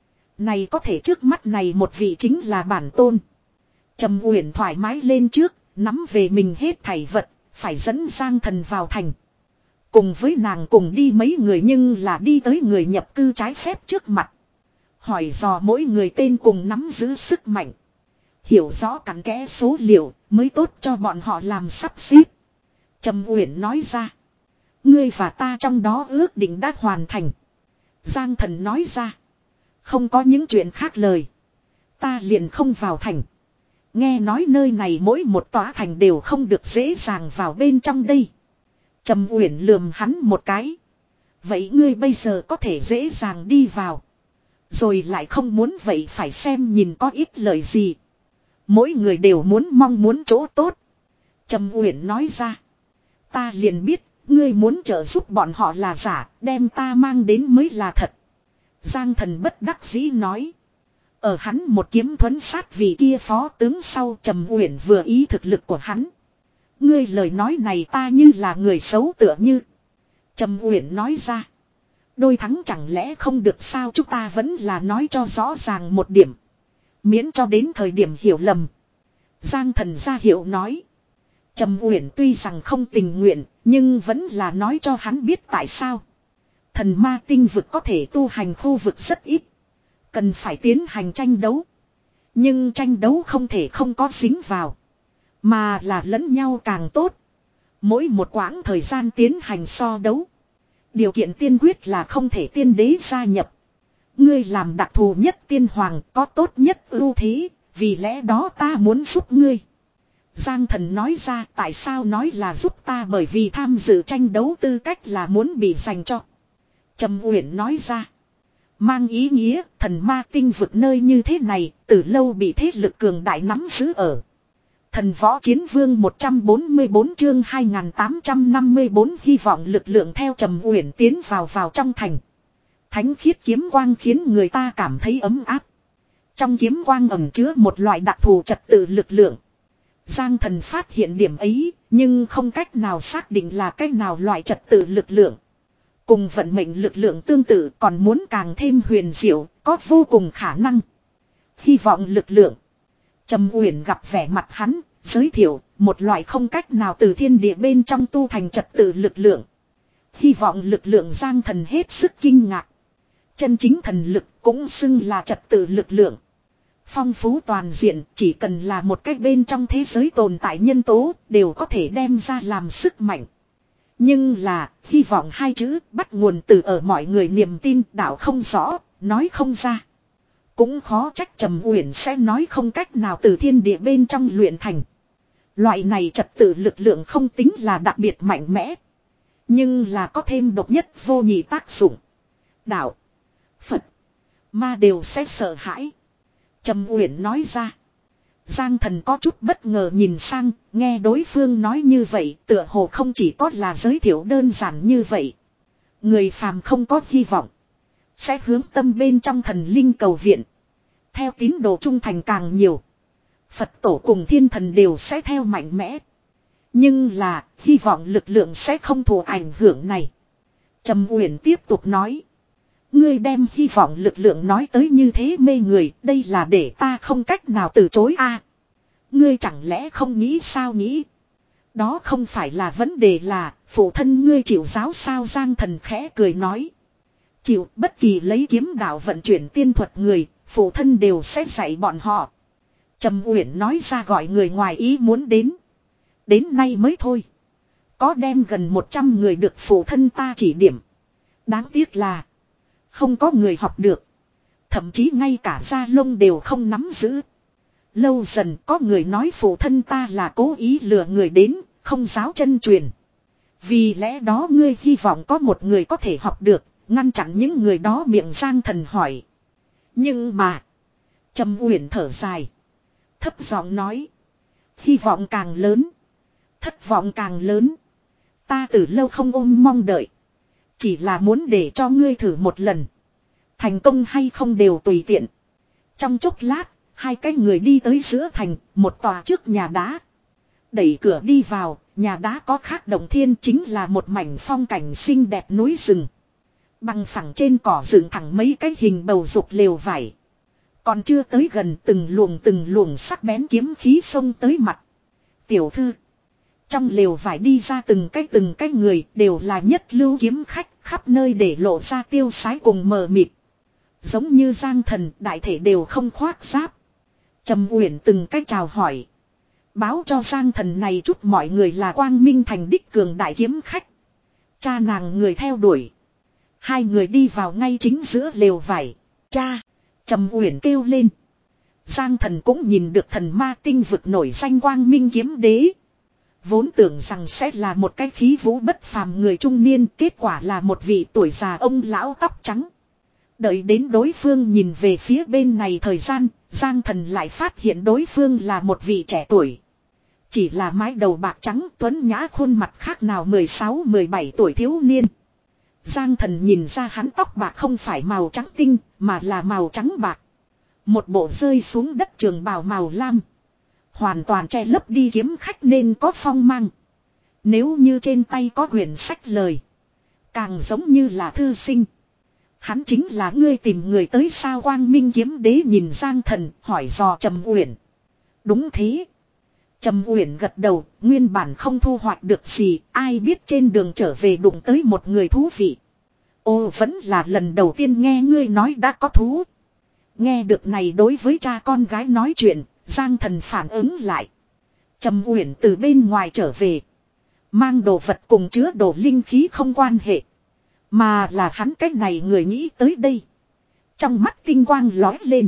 Này có thể trước mắt này một vị chính là bản tôn. Trầm Uyển thoải mái lên trước, nắm về mình hết thảy vật, phải dẫn Giang Thần vào thành. Cùng với nàng cùng đi mấy người nhưng là đi tới người nhập cư trái phép trước mặt. Hỏi dò mỗi người tên cùng nắm giữ sức mạnh. Hiểu rõ cặn kẽ số liệu mới tốt cho bọn họ làm sắp xếp. Trầm Uyển nói ra. Ngươi và ta trong đó ước định đã hoàn thành. Giang Thần nói ra. Không có những chuyện khác lời. Ta liền không vào thành. Nghe nói nơi này mỗi một tòa thành đều không được dễ dàng vào bên trong đây. Trầm Uyển lườm hắn một cái. Vậy ngươi bây giờ có thể dễ dàng đi vào. Rồi lại không muốn vậy phải xem nhìn có ít lời gì. Mỗi người đều muốn mong muốn chỗ tốt. Trầm Uyển nói ra. Ta liền biết, ngươi muốn trợ giúp bọn họ là giả, đem ta mang đến mới là thật. Giang Thần bất đắc dĩ nói. Ở hắn một kiếm thuấn sát vì kia phó tướng sau, Trầm Uyển vừa ý thực lực của hắn. Ngươi lời nói này ta như là người xấu tựa như. Trầm Uyển nói ra. Đôi thắng chẳng lẽ không được sao, chúng ta vẫn là nói cho rõ ràng một điểm. Miễn cho đến thời điểm hiểu lầm. Giang Thần ra hiệu nói. Trầm Uyển tuy rằng không tình nguyện, nhưng vẫn là nói cho hắn biết tại sao. Thần ma tinh vực có thể tu hành khu vực rất ít. Cần phải tiến hành tranh đấu. Nhưng tranh đấu không thể không có dính vào. Mà là lẫn nhau càng tốt. Mỗi một quãng thời gian tiến hành so đấu. Điều kiện tiên quyết là không thể tiên đế gia nhập. Ngươi làm đặc thù nhất tiên hoàng có tốt nhất ưu thế. Vì lẽ đó ta muốn giúp ngươi. Giang Thần nói ra tại sao nói là giúp ta, bởi vì tham dự tranh đấu tư cách là muốn bị dành cho. Trầm Uyển nói ra. Mang ý nghĩa thần ma tinh vực nơi như thế này từ lâu bị thế lực cường đại nắm giữ ở. Thần võ chiến vương một trăm bốn mươi bốn chương hai nghìn tám trăm năm mươi bốn hy vọng lực lượng theo Trầm Uyển tiến vào vào trong thành. Thánh khiết kiếm quang khiến người ta cảm thấy ấm áp. Trong kiếm quang ẩn chứa một loại đặc thù trật tự lực lượng. Giang Thần phát hiện điểm ấy, nhưng không cách nào xác định là cách nào loại trật tự lực lượng. Cùng vận mệnh lực lượng tương tự còn muốn càng thêm huyền diệu, có vô cùng khả năng. Hy vọng lực lượng. Trầm Uyển gặp vẻ mặt hắn, giới thiệu một loại không cách nào từ thiên địa bên trong tu thành trật tự lực lượng. Hy vọng lực lượng. Giang Thần hết sức kinh ngạc. Chân chính thần lực cũng xưng là trật tự lực lượng. Phong phú toàn diện, chỉ cần là một cách bên trong thế giới tồn tại nhân tố đều có thể đem ra làm sức mạnh. Nhưng là, hy vọng hai chữ bắt nguồn từ ở mọi người niềm tin đạo không rõ, nói không ra. Cũng khó trách Trầm Uyển sẽ nói không cách nào từ thiên địa bên trong luyện thành. Loại này trật tự lực lượng không tính là đặc biệt mạnh mẽ. Nhưng là có thêm độc nhất vô nhị tác dụng. Đạo. Phật, ma đều sẽ sợ hãi. Trầm Uyển nói ra. Giang Thần có chút bất ngờ nhìn sang, nghe đối phương nói như vậy, tựa hồ không chỉ có là giới thiệu đơn giản như vậy. Người phàm không có hy vọng, sẽ hướng tâm bên trong thần linh cầu viện. Theo tín đồ trung thành càng nhiều, Phật tổ cùng thiên thần đều sẽ theo mạnh mẽ. Nhưng là, hy vọng lực lượng sẽ không thụ ảnh hưởng này. Trầm Uyển tiếp tục nói. Ngươi đem hy vọng lực lượng nói tới như thế mê người, đây là để ta không cách nào từ chối a. Ngươi chẳng lẽ không nghĩ sao nghĩ? Đó không phải là vấn đề là, phụ thân ngươi chịu giáo sao? Giang Thần khẽ cười nói. Chịu, bất kỳ lấy kiếm đạo vận chuyển tiên thuật người, phụ thân đều sẽ dạy bọn họ. Trầm Uyển nói ra gọi người ngoài ý muốn đến. Đến nay mới thôi. Có đem gần một trăm người được phụ thân ta chỉ điểm. Đáng tiếc là không có người học được. Thậm chí ngay cả da lông đều không nắm giữ. Lâu dần có người nói phụ thân ta là cố ý lừa người đến, không giáo chân truyền. Vì lẽ đó ngươi hy vọng có một người có thể học được, ngăn chặn những người đó. Miệng Giang Thần hỏi. Nhưng mà Trầm Uyển thở dài, thấp giọng nói. Hy vọng càng lớn, thất vọng càng lớn. Ta từ lâu không ôm mong đợi. Chỉ là muốn để cho ngươi thử một lần. Thành công hay không đều tùy tiện. Trong chốc lát, hai cái người đi tới giữa thành, một tòa trước nhà đá. Đẩy cửa đi vào, nhà đá có khác động thiên, chính là một mảnh phong cảnh xinh đẹp núi rừng. Bằng phẳng trên cỏ dựng thẳng mấy cái hình bầu dục lều vải. Còn chưa tới gần, từng luồng từng luồng sắc bén kiếm khí xông tới mặt. Tiểu thư. Trong lều vải đi ra từng cái từng cái người, đều là nhất lưu kiếm khách, khắp nơi để lộ ra tiêu sái cùng mờ mịt. Giống như Giang Thần, đại thể đều không khoác giáp. Trầm Uyển từng cái chào hỏi. Báo cho Giang Thần này chút mọi người là Quang Minh Thành đích cường đại kiếm khách. Cha nàng người theo đuổi. Hai người đi vào ngay chính giữa lều vải. Cha! Trầm Uyển kêu lên. Giang Thần cũng nhìn được thần ma tinh vực nổi danh Quang Minh kiếm đế. Vốn tưởng rằng sẽ là một cái khí vũ bất phàm người trung niên, kết quả là một vị tuổi già ông lão tóc trắng. Đợi đến đối phương nhìn về phía bên này thời gian, Giang Thần lại phát hiện đối phương là một vị trẻ tuổi. Chỉ là mái đầu bạc trắng tuấn nhã khuôn mặt khác nào mười sáu mười bảy tuổi thiếu niên. Giang Thần nhìn ra hắn tóc bạc không phải màu trắng tinh, mà là màu trắng bạc. Một bộ rơi xuống đất trường bào màu lam. Hoàn toàn che lấp đi kiếm khách nên có phong mang. Nếu như trên tay có quyển sách lời, càng giống như là thư sinh. Hắn chính là ngươi tìm người tới sao? Quang Minh kiếm đế nhìn Giang Thần, hỏi dò Trầm Uyển. Đúng thế. Trầm Uyển gật đầu, nguyên bản không thu hoạch được gì, ai biết trên đường trở về đụng tới một người thú vị. Ô, vẫn là lần đầu tiên nghe ngươi nói đã có thú. Nghe được này đối với cha con gái nói chuyện, Giang Thần phản ứng lại. Trầm Uyển từ bên ngoài trở về, mang đồ vật cùng chứa đồ linh khí không quan hệ, mà là hắn cách này người nghĩ tới đây. Trong mắt tinh quang lói lên.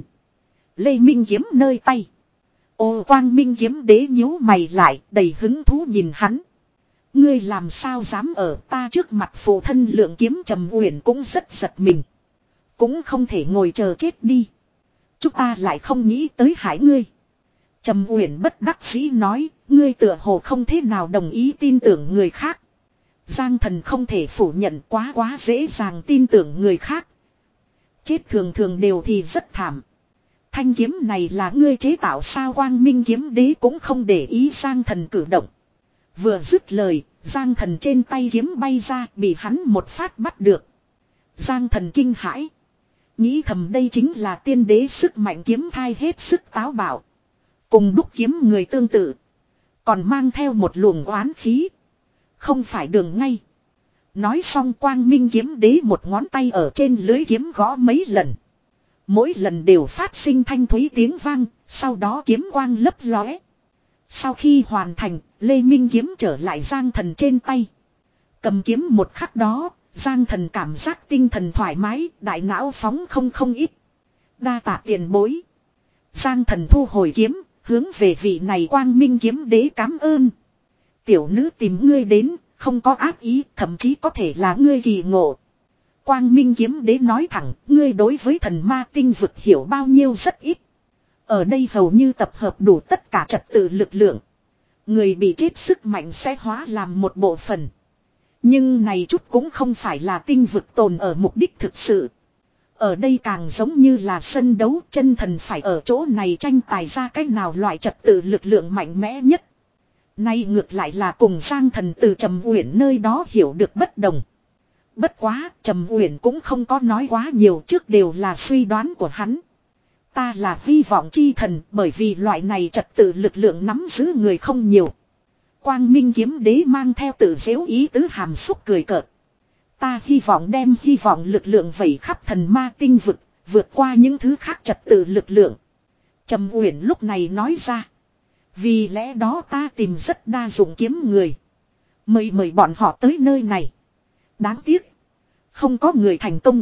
Lê Minh kiếm nơi tay. Ô, Quang Minh kiếm đế nhíu mày lại, đầy hứng thú nhìn hắn. Ngươi làm sao dám ở ta trước mặt phụ thân lượng kiếm? Trầm Uyển cũng rất giật mình. Cũng không thể ngồi chờ chết đi. Chúng ta lại không nghĩ tới hại ngươi. Trầm Uyển bất đắc dĩ nói, ngươi tựa hồ không thế nào đồng ý tin tưởng người khác. Giang Thần không thể phủ nhận, quá quá dễ dàng tin tưởng người khác. Chết thường thường đều thì rất thảm. Thanh kiếm này là ngươi chế tạo sao? Quang Minh kiếm đế cũng không để ý Giang Thần cử động. Vừa dứt lời, Giang Thần trên tay kiếm bay ra, bị hắn một phát bắt được. Giang Thần kinh hãi, nghĩ thầm đây chính là tiên đế sức mạnh kiếm thai, hết sức táo bạo. Cùng đúc kiếm người tương tự, còn mang theo một luồng oán khí. Không phải đường ngay. Nói xong Quang Minh kiếm đế một ngón tay ở trên lưới kiếm gõ mấy lần. Mỗi lần đều phát sinh thanh thúy tiếng vang, sau đó kiếm quang lấp lóe. Sau khi hoàn thành, Lê Minh kiếm trở lại Giang Thần trên tay. Cầm kiếm một khắc đó, Giang Thần cảm giác tinh thần thoải mái, đại não phóng không không ít. Đa tạ tiền bối. Giang Thần thu hồi kiếm, hướng về vị này Quang Minh kiếm đế cảm ơn. Tiểu nữ tìm ngươi đến, không có ác ý, thậm chí có thể là ngươi kỳ ngộ. Quang Minh kiếm đế nói thẳng, ngươi đối với thần ma tinh vực hiểu bao nhiêu rất ít. Ở đây hầu như tập hợp đủ tất cả trật tự lực lượng. Người bị chết sức mạnh sẽ hóa làm một bộ phận. Nhưng này chút cũng không phải là tinh vực tồn ở mục đích thực sự. Ở đây càng giống như là sân đấu, chân thần phải ở chỗ này tranh tài ra cách nào loại trật tự lực lượng mạnh mẽ nhất. Nay ngược lại là cùng Giang Thần từ Trầm Uyển nơi đó hiểu được bất đồng. Bất quá, Trầm Uyển cũng không có nói quá nhiều, trước đều là suy đoán của hắn. Ta là hy vọng chi thần, bởi vì loại này trật tự lực lượng nắm giữ người không nhiều. Quang Minh kiếm đế mang theo tự giễu ý tứ hàm xúc cười cợt. Ta hy vọng đem hy vọng lực lượng vẩy khắp thần ma tinh vực, vượt qua những thứ khác trật tự lực lượng. Trầm Uyển lúc này nói ra. Vì lẽ đó ta tìm rất đa dụng kiếm người. Mời mời bọn họ tới nơi này. Đáng tiếc. Không có người thành công.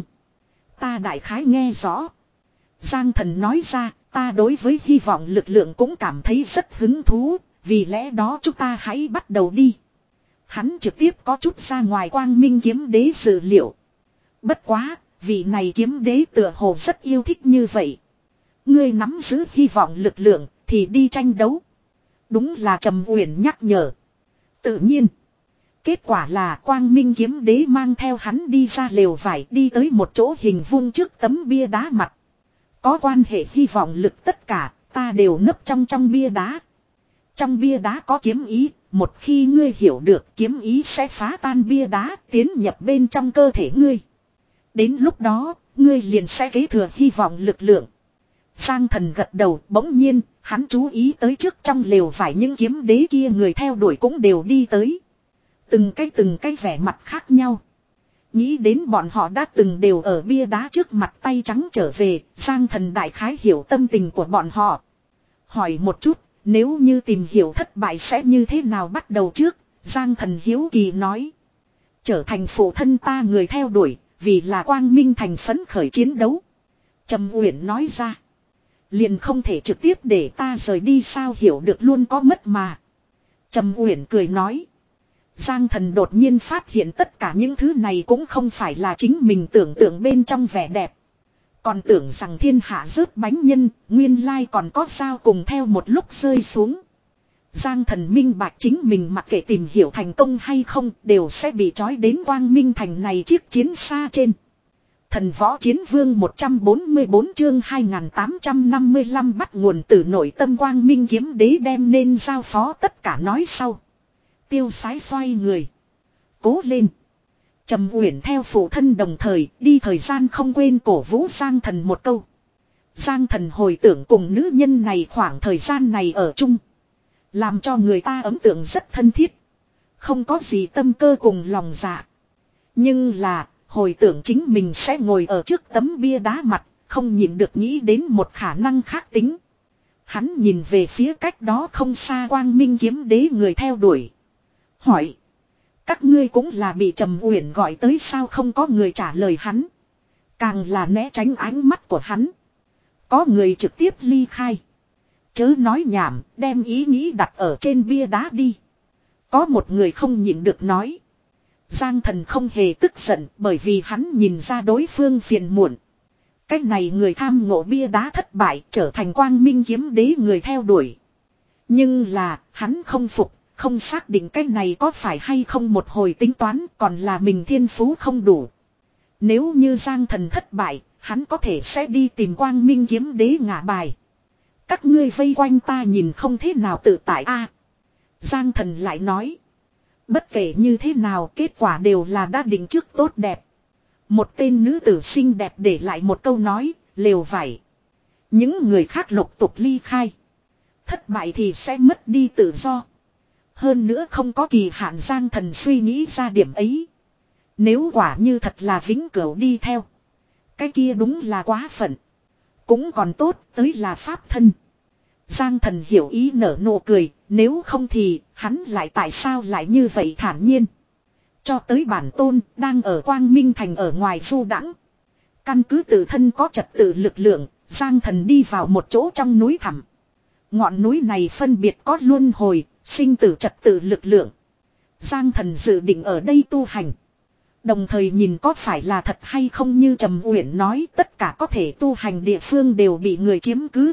Ta đại khái nghe rõ. Giang Thần nói ra, ta đối với hy vọng lực lượng cũng cảm thấy rất hứng thú. Vì lẽ đó chúng ta hãy bắt đầu đi. Hắn trực tiếp có chút ra ngoài Quang Minh kiếm đế dự liệu. Bất quá, vị này kiếm đế tựa hồ rất yêu thích như vậy. Ngươi nắm giữ hy vọng lực lượng thì đi tranh đấu. Đúng là Trầm Uyển nhắc nhở. Tự nhiên. Kết quả là Quang Minh kiếm đế mang theo hắn đi ra lều vải, đi tới một chỗ hình vuông trước tấm bia đá mặt. Có quan hệ hy vọng lực tất cả, ta đều nấp trong trong bia đá. Trong bia đá có kiếm ý, một khi ngươi hiểu được kiếm ý sẽ phá tan bia đá, tiến nhập bên trong cơ thể ngươi. Đến lúc đó, ngươi liền sẽ kế thừa hy vọng lực lượng. Giang Thần gật đầu, bỗng nhiên, hắn chú ý tới trước trong lều vải những kiếm đế kia người theo đuổi cũng đều đi tới. Từng cái từng cái vẻ mặt khác nhau. Nghĩ đến bọn họ đã từng đều ở bia đá trước mặt tay trắng trở về, Giang Thần đại khái hiểu tâm tình của bọn họ. Hỏi một chút, nếu như tìm hiểu thất bại sẽ như thế nào bắt đầu trước, Giang Thần hiếu kỳ nói. Trở thành phụ thân ta người theo đuổi, vì là Quang Minh thành phấn khởi chiến đấu. Trầm Uyển nói ra. Liền không thể trực tiếp để ta rời đi sao, hiểu được luôn có mất mà. Trầm Uyển cười nói. Giang Thần đột nhiên phát hiện tất cả những thứ này cũng không phải là chính mình tưởng tượng bên trong vẻ đẹp. Còn tưởng rằng thiên hạ rớt bánh nhân, nguyên lai còn có sao cùng theo một lúc rơi xuống. Giang Thần minh bạch chính mình mặc kệ tìm hiểu thành công hay không đều sẽ bị trói đến Quang Minh thành này chiếc chiến xa trên. Thần võ chiến vương một trăm bốn mươi bốn chương hai nghìn tám trăm năm mươi lăm bắt nguồn từ nội tâm Quang Minh kiếm đế đem nên giao phó tất cả nói sau. Tiêu sái xoay người. Cố lên. Trầm Uyển theo phụ thân đồng thời đi thời gian không quên cổ vũ Giang Thần một câu. Giang Thần hồi tưởng cùng nữ nhân này khoảng thời gian này ở chung. Làm cho người ta ấn tượng rất thân thiết. Không có gì tâm cơ cùng lòng dạ. Nhưng là hồi tưởng chính mình sẽ ngồi ở trước tấm bia đá mặt, không nhịn được nghĩ đến một khả năng khác tính. Hắn nhìn về phía cách đó không xa Quang Minh kiếm đế người theo đuổi. Hỏi. Các ngươi cũng là bị Trầm Uyển gọi tới sao, không có người trả lời hắn. Càng là né tránh ánh mắt của hắn. Có người trực tiếp ly khai. Chớ nói nhảm, đem ý nghĩ đặt ở trên bia đá đi. Có một người không nhịn được nói. Giang Thần không hề tức giận bởi vì hắn nhìn ra đối phương phiền muộn. Cách này người tham ngộ bia đá thất bại trở thành Quang Minh kiếm đế người theo đuổi. Nhưng là hắn không phục, không xác định cách này có phải hay không một hồi tính toán, còn là mình thiên phú không đủ. Nếu như Giang Thần thất bại, hắn có thể sẽ đi tìm Quang Minh kiếm đế ngả bài. Các ngươi vây quanh ta nhìn không thế nào tự tại a. Giang Thần lại nói. Bất kể như thế nào kết quả đều là đã định trước tốt đẹp. Một tên nữ tử xinh đẹp để lại một câu nói, lều vải. Những người khác lục tục ly khai. Thất bại thì sẽ mất đi tự do. Hơn nữa không có kỳ hạn. Giang Thần suy nghĩ ra điểm ấy. Nếu quả như thật là vĩnh cửu đi theo. Cái kia đúng là quá phận. Cũng còn tốt tới là pháp thân. Giang Thần hiểu ý nở nụ cười. Nếu không thì hắn lại tại sao lại như vậy thản nhiên. Cho tới bản tôn đang ở Quang Minh thành ở ngoài du đãng. Căn cứ tự thân có trật tự lực lượng. Giang Thần đi vào một chỗ trong núi thẳm. Ngọn núi này phân biệt có luân hồi, sinh tử trật tự lực lượng. Giang Thần dự định ở đây tu hành. Đồng thời nhìn có phải là thật hay không như Trầm Uyển nói, tất cả có thể tu hành địa phương đều bị người chiếm cứ.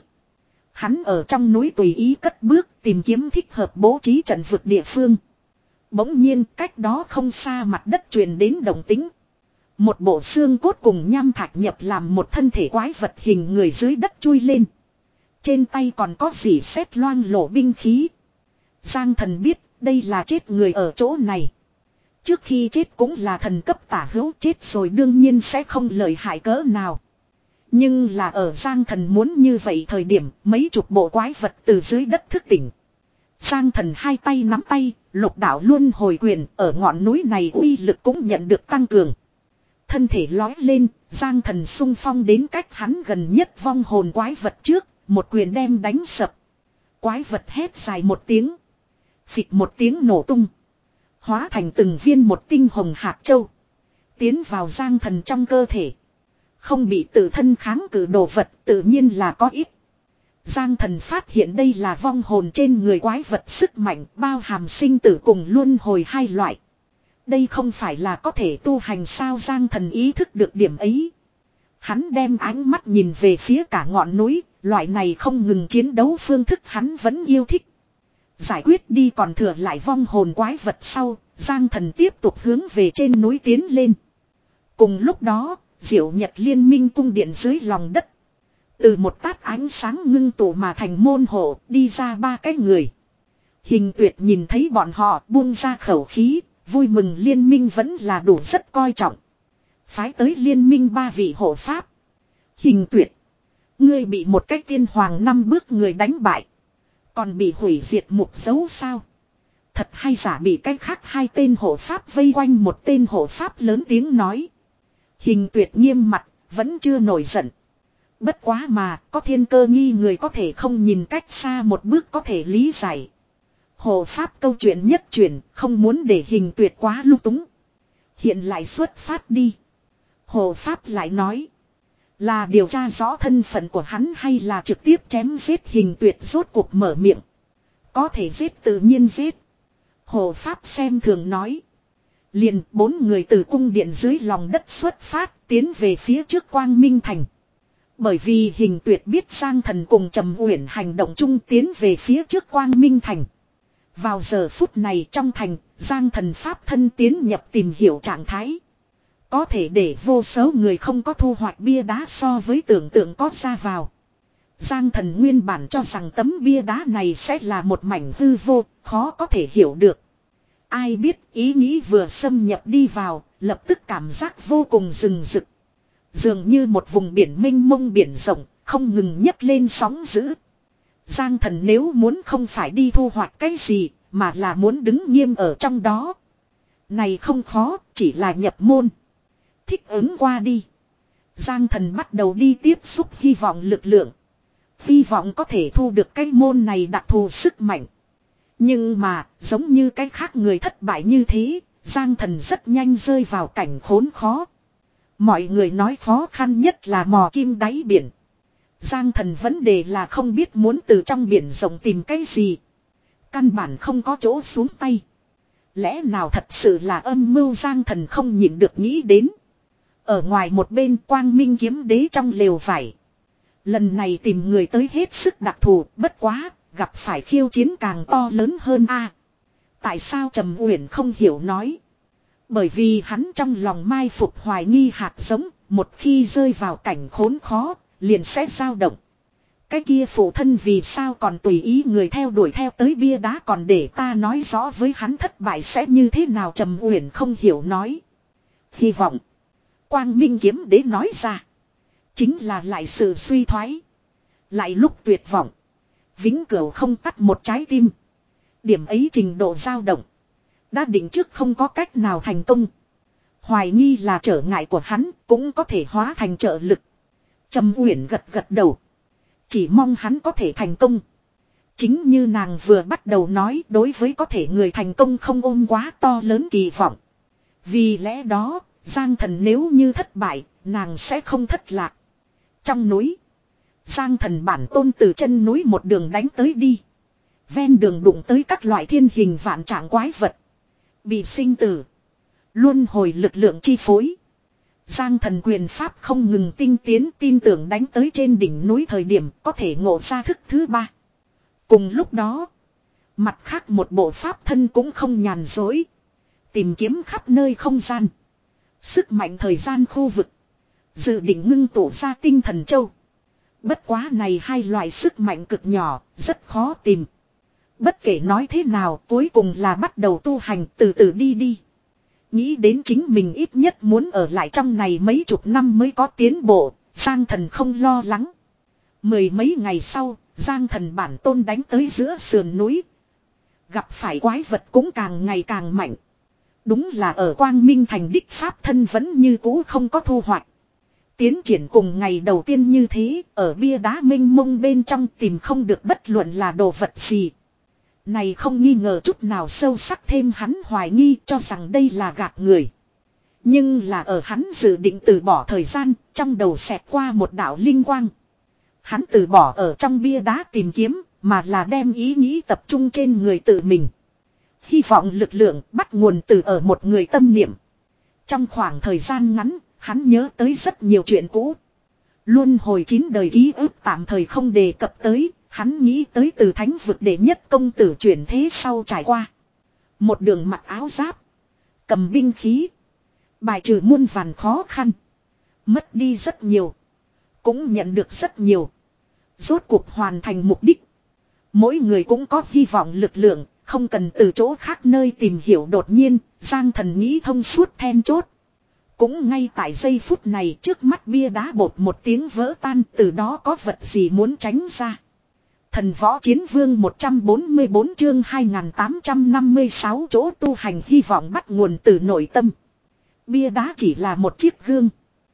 Hắn ở trong núi tùy ý cất bước tìm kiếm thích hợp bố trí trận vực địa phương. Bỗng nhiên cách đó không xa mặt đất truyền đến động tĩnh. Một bộ xương cốt cùng nham thạch nhập làm một thân thể quái vật hình người dưới đất chui lên. Trên tay còn có dỉ sét loang lổ binh khí. Giang Thần biết đây là chết người ở chỗ này. Trước khi chết cũng là thần cấp tả hữu, chết rồi đương nhiên sẽ không lợi hại cỡ nào. Nhưng là ở Giang Thần muốn như vậy thời điểm mấy chục bộ quái vật từ dưới đất thức tỉnh. Giang Thần hai tay nắm tay, lục đạo luân hồi quyền ở ngọn núi này uy lực cũng nhận được tăng cường. Thân thể lói lên, Giang Thần xung phong đến cách hắn gần nhất vong hồn quái vật trước, một quyền đem đánh sập. Quái vật hét dài một tiếng. Phịch một tiếng nổ tung. Hóa thành từng viên một tinh hồng hạt châu. Tiến vào Giang Thần trong cơ thể. Không bị tự thân kháng cự đồ vật tự nhiên là có ít. Giang Thần phát hiện đây là vong hồn trên người quái vật sức mạnh bao hàm sinh tử cùng luân hồi hai loại. Đây không phải là có thể tu hành sao? Giang Thần ý thức được điểm ấy. Hắn đem ánh mắt nhìn về phía cả ngọn núi, loại này không ngừng chiến đấu phương thức hắn vẫn yêu thích. Giải quyết đi còn thừa lại vong hồn quái vật sau, Giang Thần tiếp tục hướng về trên núi tiến lên. Cùng lúc đó, Diệu Nhật Liên Minh cung điện dưới lòng đất. Từ một tát ánh sáng ngưng tụ mà thành môn hộ, đi ra ba cái người. Hình Tuyệt nhìn thấy bọn họ buông ra khẩu khí, vui mừng liên minh vẫn là đủ rất coi trọng. Phái tới liên minh ba vị hộ pháp. Hình Tuyệt, ngươi bị một cái tiên hoàng năm bước người đánh bại. Còn bị hủy diệt mục dấu sao? Thật hay giả? Bị cách khác hai tên hộ pháp vây quanh một tên hộ pháp lớn tiếng nói. Hình Tuyệt nghiêm mặt, vẫn chưa nổi giận. Bất quá mà, có thiên cơ nghi người có thể không nhìn cách xa một bước có thể lý giải. Hộ pháp câu chuyện nhất truyền, không muốn để Hình Tuyệt quá lung túng. Hiện lại xuất phát đi. Hộ pháp lại nói. Là điều tra rõ thân phận của hắn hay là trực tiếp chém giết? Hình Tuyệt rốt cuộc mở miệng. Có thể giết tự nhiên giết. Hộ pháp xem thường nói. Liền bốn người từ cung điện dưới lòng đất xuất phát tiến về phía trước Quang Minh Thành. Bởi vì Hình Tuyệt biết Giang Thần cùng Trầm Uyển hành động chung tiến về phía trước Quang Minh Thành. Vào giờ phút này trong thành, Giang Thần pháp thân tiến nhập tìm hiểu trạng thái. Có thể để vô số người không có thu hoạch bia đá so với tưởng tượng có ra vào. Giang Thần nguyên bản cho rằng tấm bia đá này sẽ là một mảnh hư vô, khó có thể hiểu được. Ai biết ý nghĩ vừa xâm nhập đi vào, lập tức cảm giác vô cùng rừng rực. Dường như một vùng biển mênh mông biển rộng, không ngừng nhấc lên sóng dữ. Giang Thần nếu muốn không phải đi thu hoạch cái gì, mà là muốn đứng nghiêm ở trong đó. Này không khó, chỉ là nhập môn. Thích ứng qua đi. Giang Thần bắt đầu đi tiếp xúc hy vọng lực lượng. Hy vọng có thể thu được cái môn này đặc thù sức mạnh. Nhưng mà, giống như cái khác người thất bại như thế, Giang Thần rất nhanh rơi vào cảnh khốn khó. Mọi người nói khó khăn nhất là mò kim đáy biển. Giang Thần vấn đề là không biết muốn từ trong biển rộng tìm cái gì. Căn bản không có chỗ xuống tay. Lẽ nào thật sự là âm mưu? Giang Thần không nhịn được nghĩ đến. Ở ngoài một bên Quang Minh Kiếm Đế trong lều vải. Lần này tìm người tới hết sức đặc thù, bất quá, gặp phải khiêu chiến càng to lớn hơn a. Tại sao Trầm Uyển không hiểu nói? Bởi vì hắn trong lòng mai phục hoài nghi hạt giống, một khi rơi vào cảnh khốn khó, liền sẽ dao động. Cái kia phụ thân vì sao còn tùy ý người theo đuổi theo tới bia đá, còn để ta nói rõ với hắn thất bại sẽ như thế nào? Trầm Uyển không hiểu nói. Hy vọng. Quang Minh Kiếm Đế nói ra. Chính là lại sự suy thoái. Lại lúc tuyệt vọng. Vĩnh cửu không tắt một trái tim. Điểm ấy trình độ dao động. Đã định trước không có cách nào thành công. Hoài nghi là trở ngại của hắn, cũng có thể hóa thành trợ lực. Trầm Uyển gật gật đầu. Chỉ mong hắn có thể thành công. Chính như nàng vừa bắt đầu nói, đối với có thể người thành công không ôm quá to lớn kỳ vọng. Vì lẽ đó, Giang Thần nếu như thất bại, nàng sẽ không thất lạc. Trong núi, Giang Thần bản tôn từ chân núi một đường đánh tới đi. Ven đường đụng tới các loại thiên hình vạn trạng quái vật. Bị sinh tử, Luân hồi lực lượng chi phối. Giang thần quyền pháp không ngừng tinh tiến, tin tưởng đánh tới trên đỉnh núi thời điểm có thể ngộ ra thức thứ ba. Cùng lúc đó, mặt khác một bộ pháp thân cũng không nhàn dối. Tìm kiếm khắp nơi không gian. Sức mạnh thời gian khu vực. Dự định ngưng tụ ra tinh thần châu. Bất quá này hai loại sức mạnh cực nhỏ, rất khó tìm. Bất kể nói thế nào, cuối cùng là bắt đầu tu hành, từ từ đi đi. Nghĩ đến chính mình ít nhất muốn ở lại trong này mấy chục năm mới có tiến bộ, Giang thần không lo lắng. Mười mấy ngày sau, Giang thần bản tôn đánh tới giữa sườn núi. Gặp phải quái vật cũng càng ngày càng mạnh. Đúng là ở Quang Minh thành đích pháp thân vẫn như cũ không có thu hoạch. Tiến triển cùng ngày đầu tiên như thế, ở bia đá mênh mông bên trong tìm không được bất luận là đồ vật gì. Này không nghi ngờ chút nào sâu sắc thêm hắn hoài nghi cho rằng đây là gạt người. Nhưng là ở hắn dự định từ bỏ thời gian, trong đầu xẹt qua một đạo linh quang. Hắn từ bỏ ở trong bia đá tìm kiếm, mà là đem ý nghĩ tập trung trên người tự mình. Hy vọng lực lượng bắt nguồn từ ở một người tâm niệm. Trong khoảng thời gian ngắn, hắn nhớ tới rất nhiều chuyện cũ. Luân hồi chín đời ký ức tạm thời không đề cập tới, hắn nghĩ tới từ thánh vực đệ nhất công tử chuyển thế sau trải qua. Một đường mặc áo giáp, cầm binh khí, bài trừ muôn vàn khó khăn. Mất đi rất nhiều, cũng nhận được rất nhiều. Rốt cuộc hoàn thành mục đích. Mỗi người cũng có hy vọng lực lượng, không cần từ chỗ khác nơi tìm hiểu. Đột nhiên, Giang thần nghĩ thông suốt then chốt. Cũng ngay tại giây phút này, trước mắt bia đá bột một tiếng vỡ tan, từ đó có vật gì muốn tránh ra. Thần võ chiến vương một trăm bốn mươi bốn chương hai nghìn tám trăm năm mươi sáu chỗ tu hành hy vọng bắt nguồn từ nội tâm. Bia đá chỉ là một chiếc gương,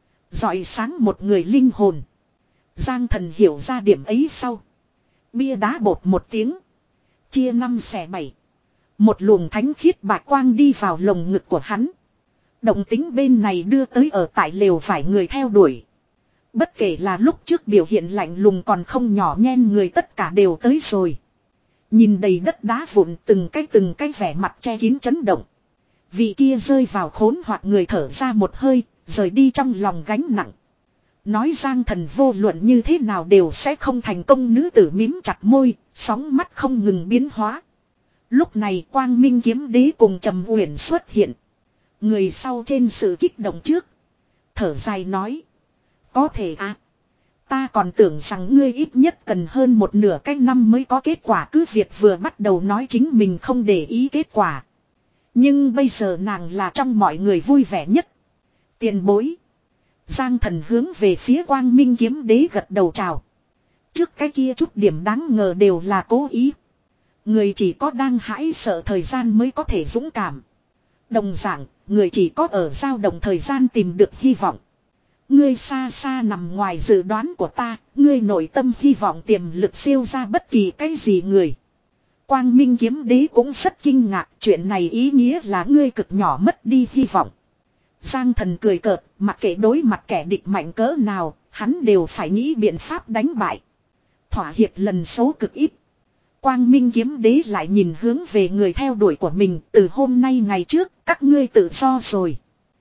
rọi sáng một người linh hồn. Giang thần hiểu ra điểm ấy sau. Bia đá bột một tiếng, chia năm xẻ bảy. Một luồng thánh khiết bạc quang đi vào lồng ngực của hắn. Động tính bên này đưa tới ở tại lều vải người theo đuổi. Bất kể là lúc trước biểu hiện lạnh lùng còn không nhỏ nhen người, tất cả đều tới rồi. Nhìn đầy đất đá vụn, từng cái từng cái vẻ mặt che kín chấn động. Vị kia rơi vào khốn hoặc người thở ra một hơi, rời đi trong lòng gánh nặng. Nói Giang thần vô luận như thế nào đều sẽ không thành công. Nữ tử mím chặt môi, sóng mắt không ngừng biến hóa. Lúc này Quang Minh kiếm đế cùng Trầm Uyển xuất hiện. Người sau trên sự kích động trước, thở dài nói: có thể à, ta còn tưởng rằng ngươi ít nhất cần hơn một nửa cái năm mới có kết quả. Cứ việc vừa bắt đầu nói chính mình không để ý kết quả, nhưng bây giờ nàng là trong mọi người vui vẻ nhất. Tiền bối. Giang thần hướng về phía Quang Minh kiếm đế gật đầu chào. Trước cái kia chút điểm đáng ngờ đều là cố ý. Người chỉ có đang hãi sợ thời gian mới có thể dũng cảm. Đồng dạng, người chỉ có ở dao động thời gian tìm được hy vọng. Ngươi xa xa nằm ngoài dự đoán của ta, ngươi nội tâm hy vọng tiềm lực siêu ra bất kỳ cái gì người. Quang Minh kiếm đế cũng rất kinh ngạc, chuyện này ý nghĩa là ngươi cực nhỏ mất đi hy vọng. Giang thần cười cợt, mặc kệ đối mặt kẻ địch mạnh cỡ nào, hắn đều phải nghĩ biện pháp đánh bại. Thỏa hiệp lần số cực ít. Quang Minh kiếm đế lại nhìn hướng về người theo đuổi của mình, từ hôm nay ngày trước, các ngươi tự do rồi.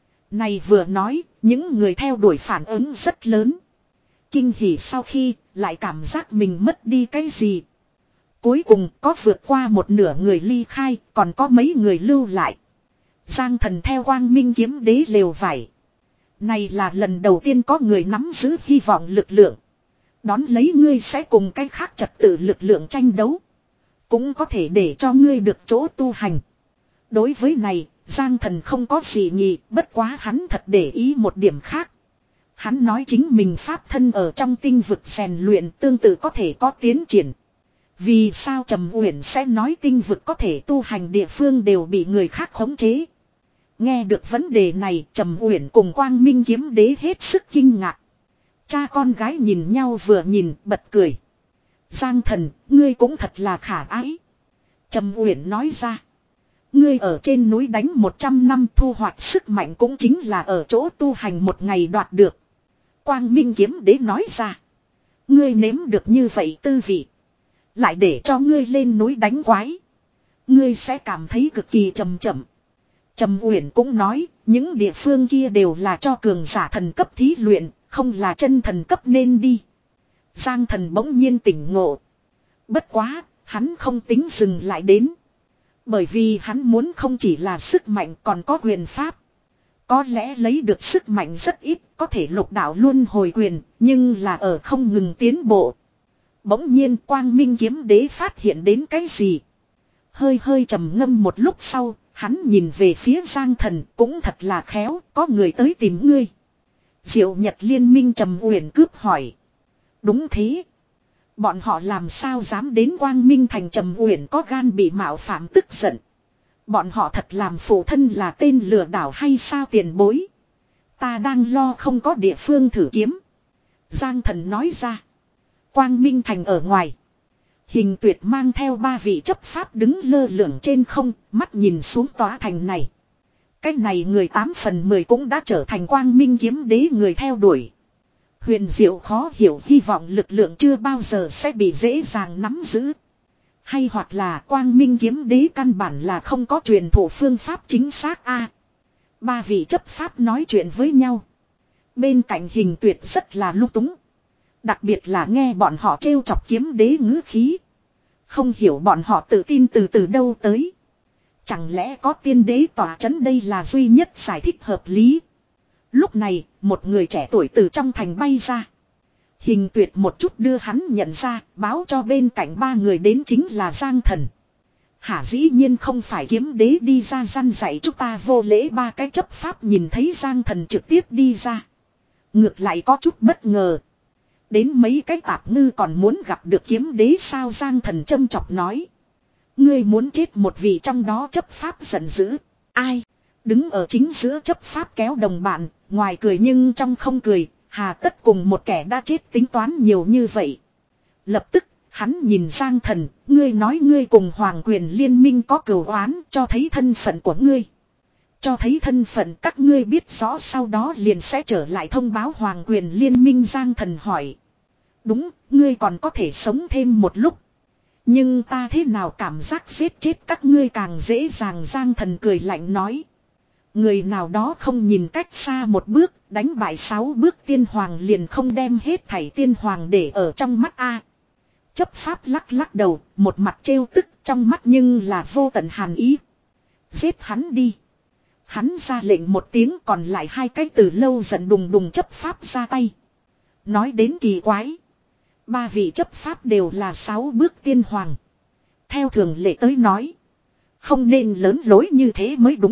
Này vừa nói, những người theo đuổi phản ứng rất lớn. Kinh hỉ sau khi, lại cảm giác mình mất đi cái gì. Cuối cùng có vượt qua một nửa người ly khai, còn có mấy người lưu lại. Giang thần theo Quang Minh kiếm đế lều vải. Này là lần đầu tiên có người nắm giữ hy vọng lực lượng. Đón lấy ngươi sẽ cùng cái khác trật tự lực lượng tranh đấu. Cũng có thể để cho ngươi được chỗ tu hành. Đối với này, Giang thần không có gì nhỉ, bất quá hắn thật để ý một điểm khác. Hắn nói chính mình pháp thân ở trong tinh vực rèn luyện tương tự có thể có tiến triển. Vì sao Trầm Uyển sẽ nói tinh vực có thể tu hành địa phương đều bị người khác khống chế? Nghe được vấn đề này, Trầm Uyển cùng Quang Minh kiếm đế hết sức kinh ngạc. Cha con gái nhìn nhau vừa nhìn, bật cười. Giang thần, ngươi cũng thật là khả ái. Trầm Uyển nói ra. Ngươi ở trên núi đánh một trăm năm thu hoạch sức mạnh cũng chính là ở chỗ tu hành một ngày đoạt được. Quang Minh kiếm đế nói ra. Ngươi nếm được như vậy tư vị. Lại để cho ngươi lên núi đánh quái. Ngươi sẽ cảm thấy cực kỳ chậm chậm. Trầm Uyển cũng nói, những địa phương kia đều là cho cường giả thần cấp thí luyện, không là chân thần cấp nên đi. Giang Thần bỗng nhiên tỉnh ngộ. Bất quá, hắn không tính dừng lại đến. Bởi vì hắn muốn không chỉ là sức mạnh còn có quyền pháp. Có lẽ lấy được sức mạnh rất ít, có thể lục đạo luân hồi quyền, nhưng là ở không ngừng tiến bộ. Bỗng nhiên Quang Minh Kiếm Đế phát hiện đến cái gì? Hơi hơi trầm ngâm một lúc sau, hắn nhìn về phía Giang Thần, cũng thật là khéo, có người tới tìm ngươi. Diệu Nhật Liên Minh Trầm Uyển cướp hỏi. Đúng thế. Bọn họ làm sao dám đến Quang Minh Thành? Trầm Uyển có gan bị mạo phạm tức giận. Bọn họ thật làm phụ thân là tên lừa đảo hay sao tiền bối? Ta đang lo không có địa phương thử kiếm. Giang Thần nói ra. Quang Minh Thành ở ngoài. Hình Tuyệt mang theo ba vị chấp pháp đứng lơ lửng trên không, mắt nhìn xuống tòa thành này. Cái này người tám phần mười cũng đã trở thành Quang Minh Kiếm Đế người theo đuổi. Huyền diệu khó hiểu, hy vọng lực lượng chưa bao giờ sẽ bị dễ dàng nắm giữ. Hay hoặc là Quang Minh Kiếm Đế căn bản là không có truyền thụ phương pháp chính xác a. À, ba vị chấp pháp nói chuyện với nhau. Bên cạnh Hình Tuyệt rất là lung túng. Đặc biệt là nghe bọn họ trêu chọc kiếm đế ngữ khí. Không hiểu bọn họ tự tin từ từ đâu tới. Chẳng lẽ có tiên đế tỏa chấn, đây là duy nhất giải thích hợp lý. Lúc này, một người trẻ tuổi từ trong thành bay ra. Hình Tuyệt một chút đưa hắn nhận ra, báo cho bên cạnh ba người đến chính là Giang Thần. Hả, dĩ nhiên không phải kiếm đế đi ra răn dạy chúng ta vô lễ. Ba cái chấp pháp nhìn thấy Giang Thần trực tiếp đi ra. Ngược lại có chút bất ngờ. Đến mấy cái tạp ngư còn muốn gặp được kiếm đế sao? Giang Thần châm chọc nói. Ngươi muốn chết? Một vị trong đó chấp pháp giận dữ. Ai? Đứng ở chính giữa chấp pháp kéo đồng bạn, ngoài cười nhưng trong không cười. Hà tất cùng một kẻ đã chết tính toán nhiều như vậy. Lập tức hắn nhìn Giang Thần. Ngươi nói ngươi cùng Hoàng Quyền Liên Minh có cửu oán, cho thấy thân phận của ngươi. Cho thấy thân phận các ngươi biết rõ, sau đó liền sẽ trở lại thông báo Hoàng Quyền Liên Minh. Giang Thần hỏi. Đúng, ngươi còn có thể sống thêm một lúc. Nhưng ta thế nào cảm giác giết chết các ngươi càng dễ dàng? Giang Thần cười lạnh nói. Người nào đó không nhìn cách xa một bước, đánh bại sáu bước tiên hoàng liền không đem hết thảy tiên hoàng để ở trong mắt a. Chấp pháp lắc lắc đầu, một mặt trêu tức, trong mắt nhưng là vô tận hàn ý. Giết hắn đi. Hắn ra lệnh một tiếng, còn lại hai cái từ lâu giận đùng đùng chấp pháp ra tay. Nói đến kỳ quái. Ba vị chấp pháp đều là sáu bước tiên hoàng. Theo thường lệ tới nói. Không nên lớn lối như thế mới đúng.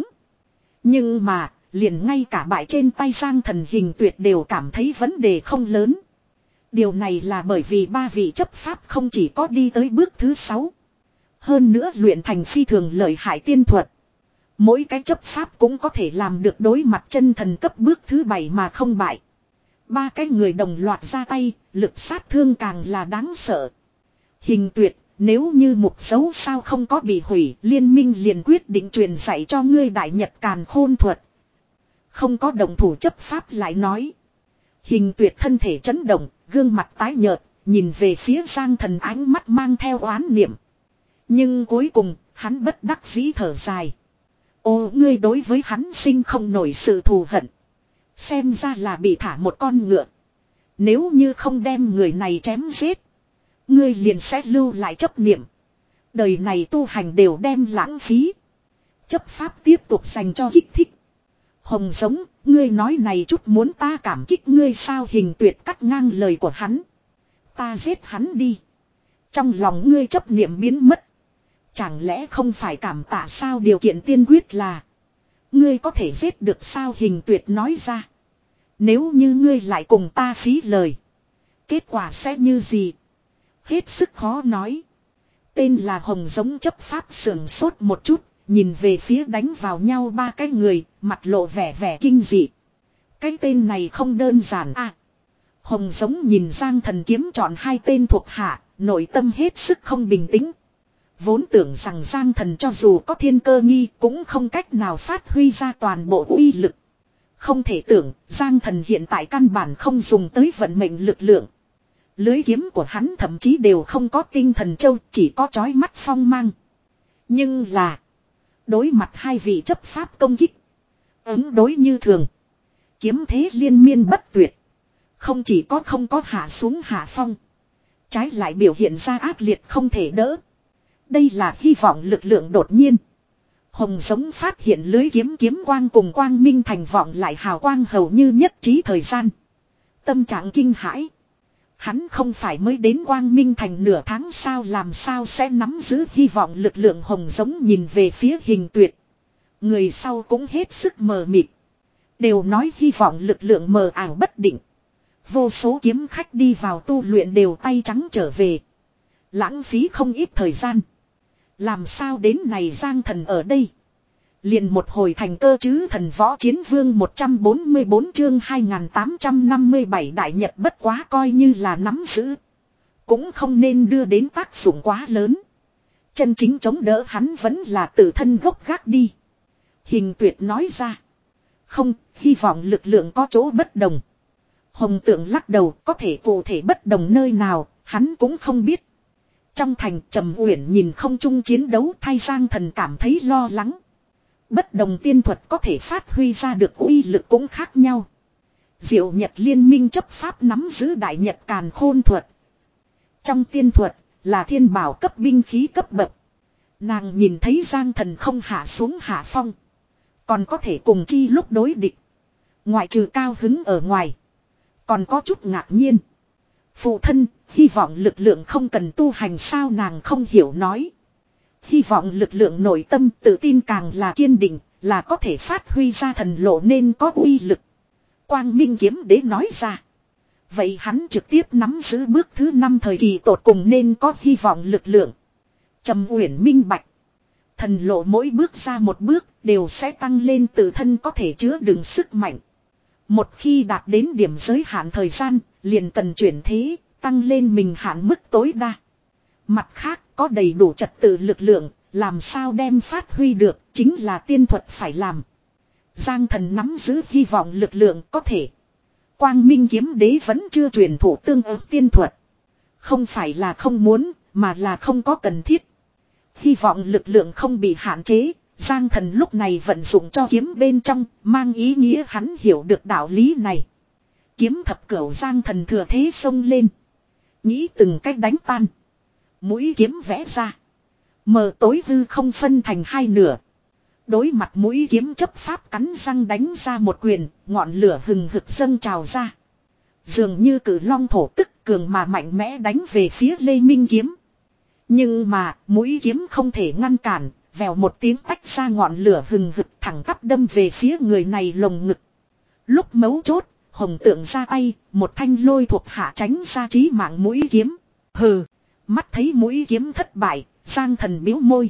Nhưng mà, liền ngay cả bại trên tay Giang Thần Hình Tuyệt đều cảm thấy vấn đề không lớn. Điều này là bởi vì ba vị chấp pháp không chỉ có đi tới bước thứ sáu. Hơn nữa luyện thành phi thường lợi hại tiên thuật. Mỗi cái chấp pháp cũng có thể làm được đối mặt chân thần cấp bước thứ bảy mà không bại. Ba cái người đồng loạt ra tay, lực sát thương càng là đáng sợ. Hình Tuyệt, nếu như mục dấu sao không có bị hủy, liên minh liền quyết định truyền dạy cho ngươi Đại Nhật Càn Khôn thuật. Không có động thủ chấp pháp lại nói. Hình Tuyệt thân thể chấn động, gương mặt tái nhợt, nhìn về phía Giang Thần, ánh mắt mang theo oán niệm. Nhưng cuối cùng, hắn bất đắc dĩ thở dài. Ô, ngươi đối với hắn sinh không nổi sự thù hận. Xem ra là bị thả một con ngựa. Nếu như không đem người này chém giết, ngươi liền sẽ lưu lại chấp niệm. Đời này tu hành đều đem lãng phí. Chấp pháp tiếp tục dành cho kích thích. Hồng Giống, ngươi nói này chút muốn ta cảm kích ngươi sao? Hình Tuyệt cắt ngang lời của hắn. Ta giết hắn đi. Trong lòng ngươi chấp niệm biến mất. Chẳng lẽ không phải cảm tạ sao? Điều kiện tiên quyết là ngươi có thể giết được sao? Hình Tuyệt nói ra. Nếu như ngươi lại cùng ta phí lời, kết quả sẽ như gì? Hết sức khó nói. Tên là Hồng Giống chấp pháp sườn sốt một chút, nhìn về phía đánh vào nhau ba cái người, mặt lộ vẻ vẻ kinh dị. Cái tên này không đơn giản à. Hồng Giống nhìn Giang Thần kiếm chọn hai tên thuộc hạ, nội tâm hết sức không bình tĩnh. Vốn tưởng rằng Giang Thần cho dù có thiên cơ nghi cũng không cách nào phát huy ra toàn bộ uy lực. Không thể tưởng, Giang Thần hiện tại căn bản không dùng tới vận mệnh lực lượng. Lưới kiếm của hắn thậm chí đều không có tinh thần châu, chỉ có chói mắt phong mang. Nhưng là, Đối mặt hai vị chấp pháp công kích. Ứng đối như thường. Kiếm thế liên miên bất tuyệt. Không chỉ có không có hạ xuống hạ phong. Trái lại biểu hiện ra ác liệt không thể đỡ. Đây là hy vọng lực lượng đột nhiên. Hồng giống phát hiện lưới kiếm kiếm quang cùng quang minh thành vọng lại hào quang hầu như nhất trí thời gian. Tâm trạng kinh hãi. Hắn không phải mới đến quang minh thành nửa tháng sao làm sao sẽ nắm giữ hy vọng lực lượng hồng giống nhìn về phía hình tuyệt. Người sau cũng hết sức mờ mịt. Đều nói hy vọng lực lượng mờ ảo bất định. Vô số kiếm khách đi vào tu luyện đều tay trắng trở về. Lãng phí không ít thời gian. Làm sao đến này Giang Thần ở đây. Liền một hồi thành cơ chứ thần võ chiến vương một trăm bốn mươi bốn chương hai nghìn tám trăm năm mươi bảy đại nhật bất quá coi như là nắm giữ. Cũng không nên đưa đến tác dụng quá lớn. Chân chính chống đỡ hắn vẫn là tự thân gốc gác đi. Hình tuyệt nói ra. Không, hy vọng lực lượng có chỗ bất đồng. Hồng tượng lắc đầu có thể cụ thể bất đồng nơi nào, hắn cũng không biết. Trong thành Trầm Uyển nhìn không chung chiến đấu thay Giang Thần cảm thấy lo lắng. Bất đồng tiên thuật có thể phát huy ra được uy lực cũng khác nhau. Diệu Nhật liên minh chấp pháp nắm giữ đại nhật càn khôn thuật. Trong tiên thuật là thiên bảo cấp binh khí cấp bậc. Nàng nhìn thấy Giang Thần không hạ xuống hạ phong. Còn có thể cùng chi lúc đối địch. Ngoại trừ cao hứng ở ngoài. Còn có chút ngạc nhiên. Phụ thân, hy vọng lực lượng không cần tu hành sao nàng không hiểu nói. Hy vọng lực lượng nội tâm tự tin càng là kiên định, là có thể phát huy ra thần lộ nên có uy lực. Quang Minh kiếm đế nói ra. Vậy hắn trực tiếp nắm giữ bước thứ năm thời kỳ tột cùng nên có hy vọng lực lượng. Trầm Uyển minh bạch. Thần lộ mỗi bước ra một bước đều sẽ tăng lên tự thân có thể chứa đựng sức mạnh. Một khi đạt đến điểm giới hạn thời gian, liền cần chuyển thế, tăng lên mình hạn mức tối đa. Mặt khác, có đầy đủ trật tự lực lượng, làm sao đem phát huy được, chính là tiên thuật phải làm. Giang Thần nắm giữ hy vọng lực lượng có thể. Quang Minh kiếm đế vẫn chưa truyền thụ tương ứng tiên thuật. Không phải là không muốn, mà là không có cần thiết. Hy vọng lực lượng không bị hạn chế. Giang Thần lúc này vận dụng cho kiếm bên trong, mang ý nghĩa hắn hiểu được đạo lý này. Kiếm thập cửu Giang Thần thừa thế xông lên. Nghĩ từng cách đánh tan. Mũi kiếm vẽ ra. Mờ tối hư không phân thành hai nửa. Đối mặt mũi kiếm chấp pháp cắn răng đánh ra một quyền, ngọn lửa hừng hực dâng trào ra. Dường như cử long thổ tức cường mà mạnh mẽ đánh về phía Lê Minh kiếm. Nhưng mà, mũi kiếm không thể ngăn cản. Vèo một tiếng tách ra ngọn lửa hừng hực thẳng tắp đâm về phía người này lồng ngực. Lúc mấu chốt, Hồng Tượng ra tay, một thanh lôi thuộc hạ tránh ra chí mạng mũi kiếm. Hừ, mắt thấy mũi kiếm thất bại, Giang Thần biếu môi.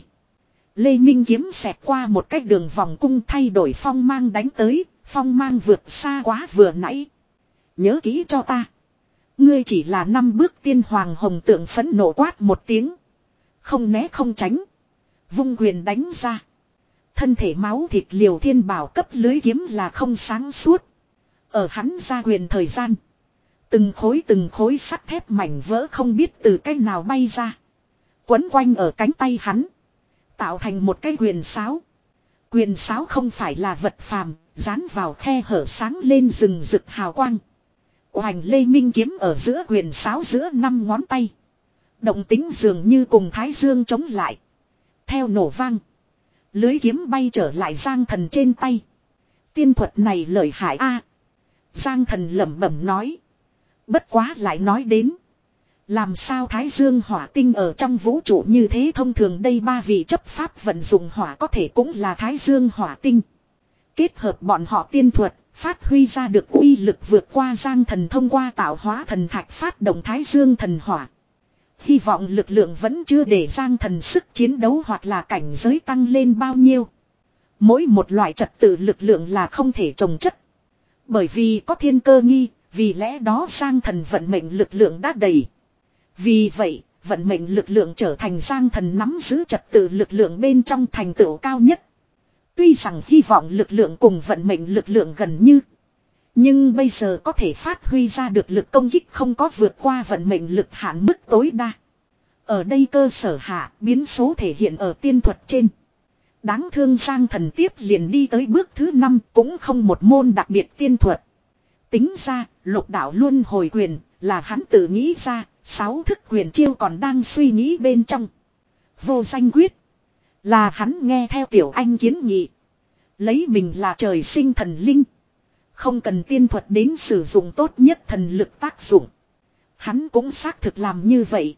Lê Minh kiếm xẹt qua một cái đường vòng cung thay đổi phong mang đánh tới, phong mang vượt xa quá vừa nãy. Nhớ kỹ cho ta. Ngươi chỉ là năm bước tiên hoàng. Hồng Tượng phẫn nộ quát một tiếng. Không né không tránh. Vung quyền đánh ra. Thân thể máu thịt liều thiên bảo cấp lưới kiếm là không sáng suốt. Ở hắn ra quyền thời gian. Từng khối từng khối sắt thép mảnh vỡ không biết từ cách nào bay ra. Quấn quanh ở cánh tay hắn. Tạo thành một cái quyền sáo. Quyền sáo không phải là vật phàm. Dán vào khe hở sáng lên rừng rực hào quang. Oành Lê Minh kiếm ở giữa quyền sáo giữa năm ngón tay. Động tính dường như cùng Thái Dương chống lại. Theo nổ vang. Lưới kiếm bay trở lại Giang Thần trên tay. Tiên thuật này lợi hại a. Giang Thần lẩm bẩm nói. Bất quá lại nói đến. Làm sao Thái Dương hỏa tinh ở trong vũ trụ như thế thông thường đây ba vị chấp pháp vận dụng hỏa có thể cũng là Thái Dương hỏa tinh. Kết hợp bọn họ tiên thuật, phát huy ra được uy lực vượt qua Giang Thần thông qua tạo hóa thần thạch phát động Thái Dương thần hỏa. Hy vọng lực lượng vẫn chưa để Giang Thần sức chiến đấu hoặc là cảnh giới tăng lên bao nhiêu. Mỗi một loại trật tự lực lượng là không thể trồng chất. Bởi vì có thiên cơ nghi, vì lẽ đó Giang Thần vận mệnh lực lượng đã đầy. Vì vậy, vận mệnh lực lượng trở thành Giang Thần nắm giữ trật tự lực lượng bên trong thành tựu cao nhất. Tuy rằng hy vọng lực lượng cùng vận mệnh lực lượng gần như. Nhưng bây giờ có thể phát huy ra được lực công kích không có vượt qua vận mệnh lực hạn mức tối đa. Ở đây cơ sở hạ biến số thể hiện ở tiên thuật trên. Đáng thương Giang Thần tiếp liền đi tới bước thứ năm, cũng không một môn đặc biệt tiên thuật. Tính ra, lục đạo luân hồi quyền, là hắn tự nghĩ ra, sáu thức quyền chiêu còn đang suy nghĩ bên trong. Vô danh quyết, là hắn nghe theo Tiểu Anh kiến nghị. Lấy mình là trời sinh thần linh. Không cần tiên thuật đến sử dụng tốt nhất thần lực tác dụng. Hắn cũng xác thực làm như vậy.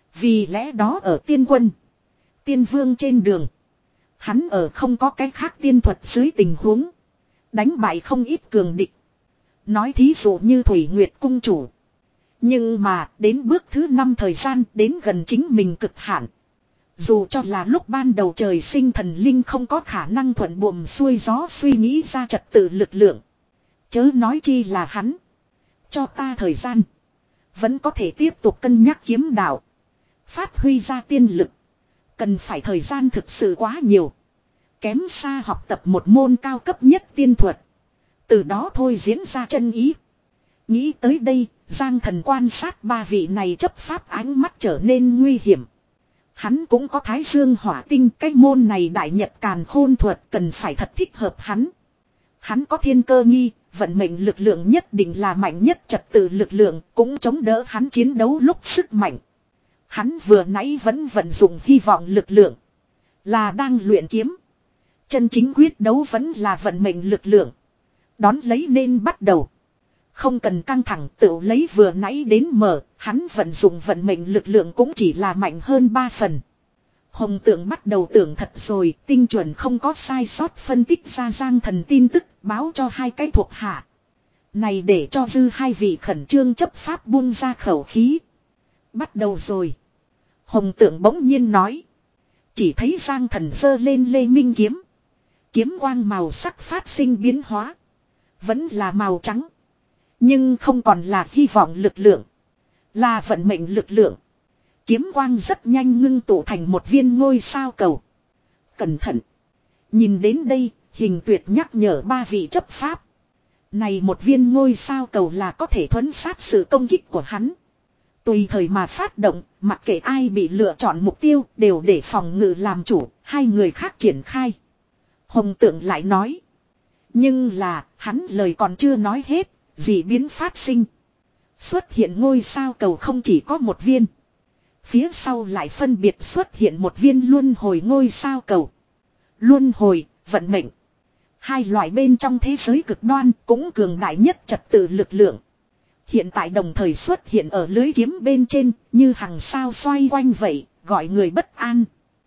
Vì lẽ đó ở tiên quân, tiên vương trên đường, hắn ở không có cái khác tiên thuật dưới tình huống, đánh bại không ít cường địch. Nói thí dụ như Thủy Nguyệt cung chủ. Nhưng mà đến bước thứ năm thời gian đến gần chính mình cực hạn. Dù cho là lúc ban đầu trời sinh thần linh không có khả năng thuận buồm xuôi gió suy nghĩ ra trật tự lực lượng. Chớ nói chi là hắn. Cho ta thời gian. Vẫn có thể tiếp tục cân nhắc kiếm đạo. Phát huy ra tiên lực. Cần phải thời gian thực sự quá nhiều. Kém xa học tập một môn cao cấp nhất tiên thuật. Từ đó thôi diễn ra chân ý. Nghĩ tới đây, Giang Thần quan sát ba vị này chấp pháp ánh mắt trở nên nguy hiểm. Hắn cũng có Thái Dương hỏa tinh, cái môn này đại nhật càn khôn thuật cần phải thật thích hợp hắn. Hắn có thiên cơ nghi, vận mệnh lực lượng nhất định là mạnh nhất trật tự lực lượng, cũng chống đỡ hắn chiến đấu lúc sức mạnh. Hắn vừa nãy vẫn vận dụng hy vọng lực lượng, là đang luyện kiếm. Chân chính quyết đấu vẫn là vận mệnh lực lượng. Đón lấy nên bắt đầu. Không cần căng thẳng tự lấy vừa nãy đến mở, hắn vận dụng vận mệnh lực lượng cũng chỉ là mạnh hơn ba phần. Hồng Tượng bắt đầu tưởng thật rồi, tinh chuẩn không có sai sót phân tích ra Giang Thần tin tức, báo cho hai cái thuộc hạ. Này để cho dư hai vị khẩn trương chấp pháp buông ra khẩu khí. Bắt đầu rồi. Hồng Tượng bỗng nhiên nói. Chỉ thấy Giang Thần giơ lên Lê Minh kiếm. Kiếm quang màu sắc phát sinh biến hóa. Vẫn là màu trắng. Nhưng không còn là hy vọng lực lượng. Là vận mệnh lực lượng. Kiếm quang rất nhanh ngưng tụ thành một viên ngôi sao cầu. Cẩn thận. Nhìn đến đây, Hình Tuyệt nhắc nhở ba vị chấp pháp. Này một viên ngôi sao cầu là có thể thuấn sát sự công kích của hắn. Tùy thời mà phát động, mặc kệ ai bị lựa chọn mục tiêu đều để phòng ngự làm chủ, hai người khác triển khai. Hồng Tượng lại nói. Nhưng là, hắn lời còn chưa nói hết, dị biến phát sinh. Xuất hiện ngôi sao cầu không chỉ có một viên. Phía sau lại phân biệt xuất hiện một viên luân hồi ngôi sao cầu. Luân hồi, vận mệnh. Hai loại bên trong thế giới cực đoan cũng cường đại nhất trật tự lực lượng. Hiện tại đồng thời xuất hiện ở lưới kiếm bên trên, như hàng sao xoay quanh vậy, gọi người bất an.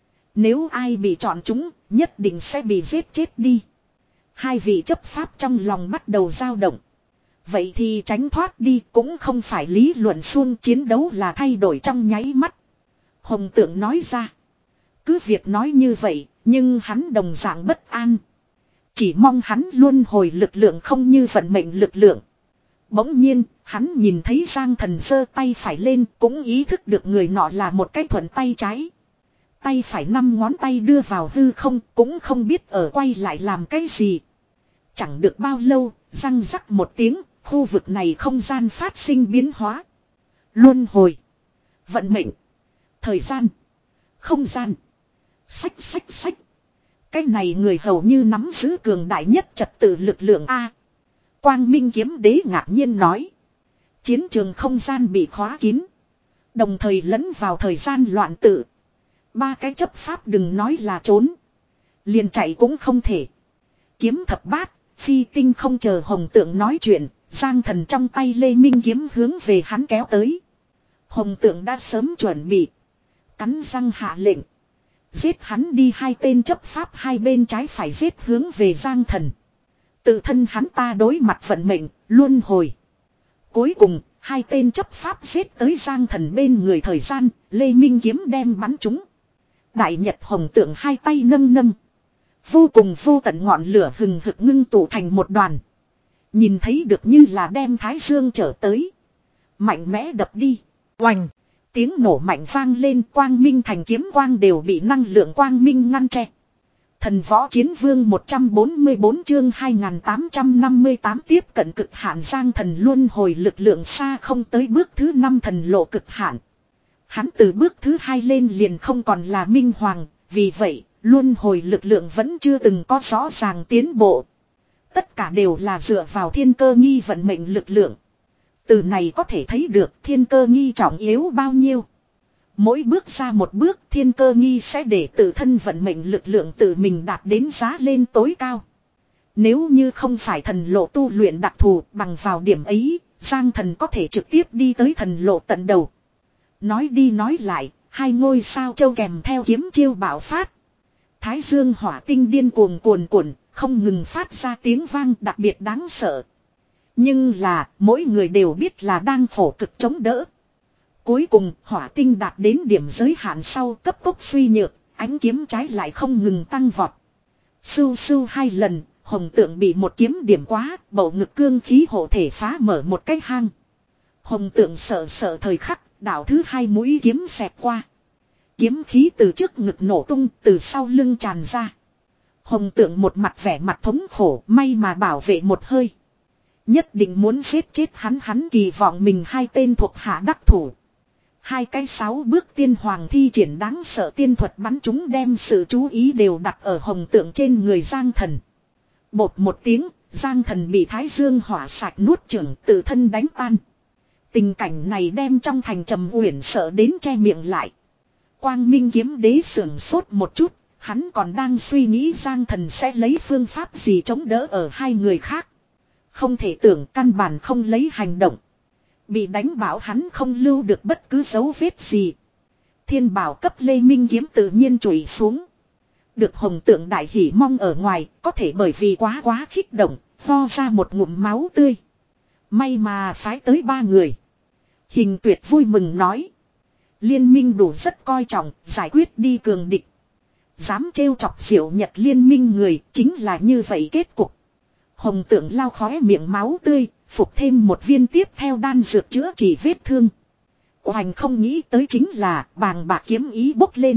Nếu ai bị chọn chúng, nhất định sẽ bị giết chết đi. Hai vị chấp pháp trong lòng bắt đầu dao động. Vậy thì tránh thoát đi cũng không phải lý luận suông, chiến đấu là thay đổi trong nháy mắt. Hồng Tượng nói ra. Cứ việc nói như vậy, nhưng hắn đồng dạng bất an. Chỉ mong hắn luôn hồi lực lượng không như vận mệnh lực lượng. Bỗng nhiên, hắn nhìn thấy Giang Thần giơ tay phải lên, cũng ý thức được người nọ là một cái thuận tay trái. Tay phải năm ngón tay đưa vào hư không, cũng không biết ở quay lại làm cái gì. Chẳng được bao lâu, răng rắc một tiếng, khu vực này không gian phát sinh biến hóa. Luân hồi, vận mệnh, thời gian, không gian, sách sách sách. Cái này người hầu như nắm giữ cường đại nhất trật tự lực lượng A. Quang Minh Kiếm Đế ngạc nhiên nói. Chiến trường không gian bị khóa kín. Đồng thời lẫn vào thời gian loạn tự. Ba cái chấp pháp đừng nói là trốn. Liền chạy cũng không thể. Kiếm thập bát, phi tinh không chờ Hồng Tượng nói chuyện. Giang Thần trong tay Lê Minh kiếm hướng về hắn kéo tới. Hồng Tượng đã sớm chuẩn bị. Cắn răng hạ lệnh. Giết hắn đi, hai tên chấp pháp hai bên trái phải giết hướng về Giang Thần. Tự thân hắn ta đối mặt vận mệnh, luân hồi. Cuối cùng, hai tên chấp pháp giết tới Giang Thần bên người thời gian, Lê Minh kiếm đem bắn chúng. Đại Nhật Hồng Tượng hai tay nâng nâng. Vô cùng vô tận ngọn lửa hừng hực ngưng tụ thành một đoàn. Nhìn thấy được như là đem Thái Dương trở tới. Mạnh mẽ đập đi. Oành. Tiếng nổ mạnh vang lên, quang minh thành kiếm quang đều bị năng lượng quang minh ngăn che. Thần võ chiến vương một trăm bốn mươi bốn chương hai nghìn tám trăm năm mươi tám tiếp cận cực hạn. Giang Thần luân hồi lực lượng xa không tới bước thứ năm thần lộ cực hạn. Hắn từ bước thứ hai lên liền không còn là minh hoàng, vì vậy Luân hồi lực lượng vẫn chưa từng có rõ ràng tiến bộ. Tất cả đều là dựa vào thiên cơ nghi vận mệnh lực lượng. Từ này có thể thấy được thiên cơ nghi trọng yếu bao nhiêu. Mỗi bước ra một bước thiên cơ nghi sẽ để tự thân vận mệnh lực lượng tự mình đạt đến giá lên tối cao. Nếu như không phải thần lộ tu luyện đặc thù bằng vào điểm ấy, Giang Thần có thể trực tiếp đi tới thần lộ tận đầu. Nói đi nói lại, hai ngôi sao châu kèm theo kiếm chiêu bạo phát. Thái dương hỏa tinh điên cuồng cuồn cuộn, không ngừng phát ra tiếng vang đặc biệt đáng sợ. Nhưng là, mỗi người đều biết là đang khổ cực chống đỡ. Cuối cùng, hỏa tinh đạt đến điểm giới hạn sau cấp tốc suy nhược, ánh kiếm trái lại không ngừng tăng vọt. Sưu sưu hai lần, Hồng Tượng bị một kiếm điểm quá, bầu ngực cương khí hộ thể phá mở một cái hang. Hồng Tượng sợ sợ thời khắc, đảo thứ hai mũi kiếm xẹt qua. Kiếm khí từ trước ngực nổ tung, từ sau lưng tràn ra. Hồng Tượng một mặt vẻ mặt thống khổ, may mà bảo vệ một hơi. Nhất định muốn giết chết hắn, hắn kỳ vọng mình hai tên thuộc hạ đắc thủ. Hai cái sáu bước tiên hoàng thi triển đáng sợ tiên thuật bắn chúng đem sự chú ý đều đặt ở Hồng Tượng trên người Giang Thần. Bột một tiếng, Giang Thần bị Thái Dương hỏa sạch nuốt chửng tự thân đánh tan. Tình cảnh này đem trong thành Trầm Uyển sợ đến che miệng lại. Quang Minh kiếm đế sưởng sốt một chút, hắn còn đang suy nghĩ Giang Thần sẽ lấy phương pháp gì chống đỡ ở hai người khác. Không thể tưởng căn bản không lấy hành động. Bị đánh bảo hắn không lưu được bất cứ dấu vết gì. Thiên bảo cấp Lê Minh kiếm tự nhiên chùi xuống. Được Hồng Tượng đại hỉ mong ở ngoài, có thể bởi vì quá quá kích động, ho ra một ngụm máu tươi. May mà phái tới ba người. Hình Tuyệt vui mừng nói. Liên minh đủ rất coi trọng, giải quyết đi cường địch. Dám trêu chọc Diệu Nhật liên minh người, chính là như vậy kết cục. Hồng Tượng lau khóe miệng máu tươi, phục thêm một viên tiếp theo đan dược chữa trị vết thương. Hoành không nghĩ tới chính là bàng bạc kiếm ý bốc lên.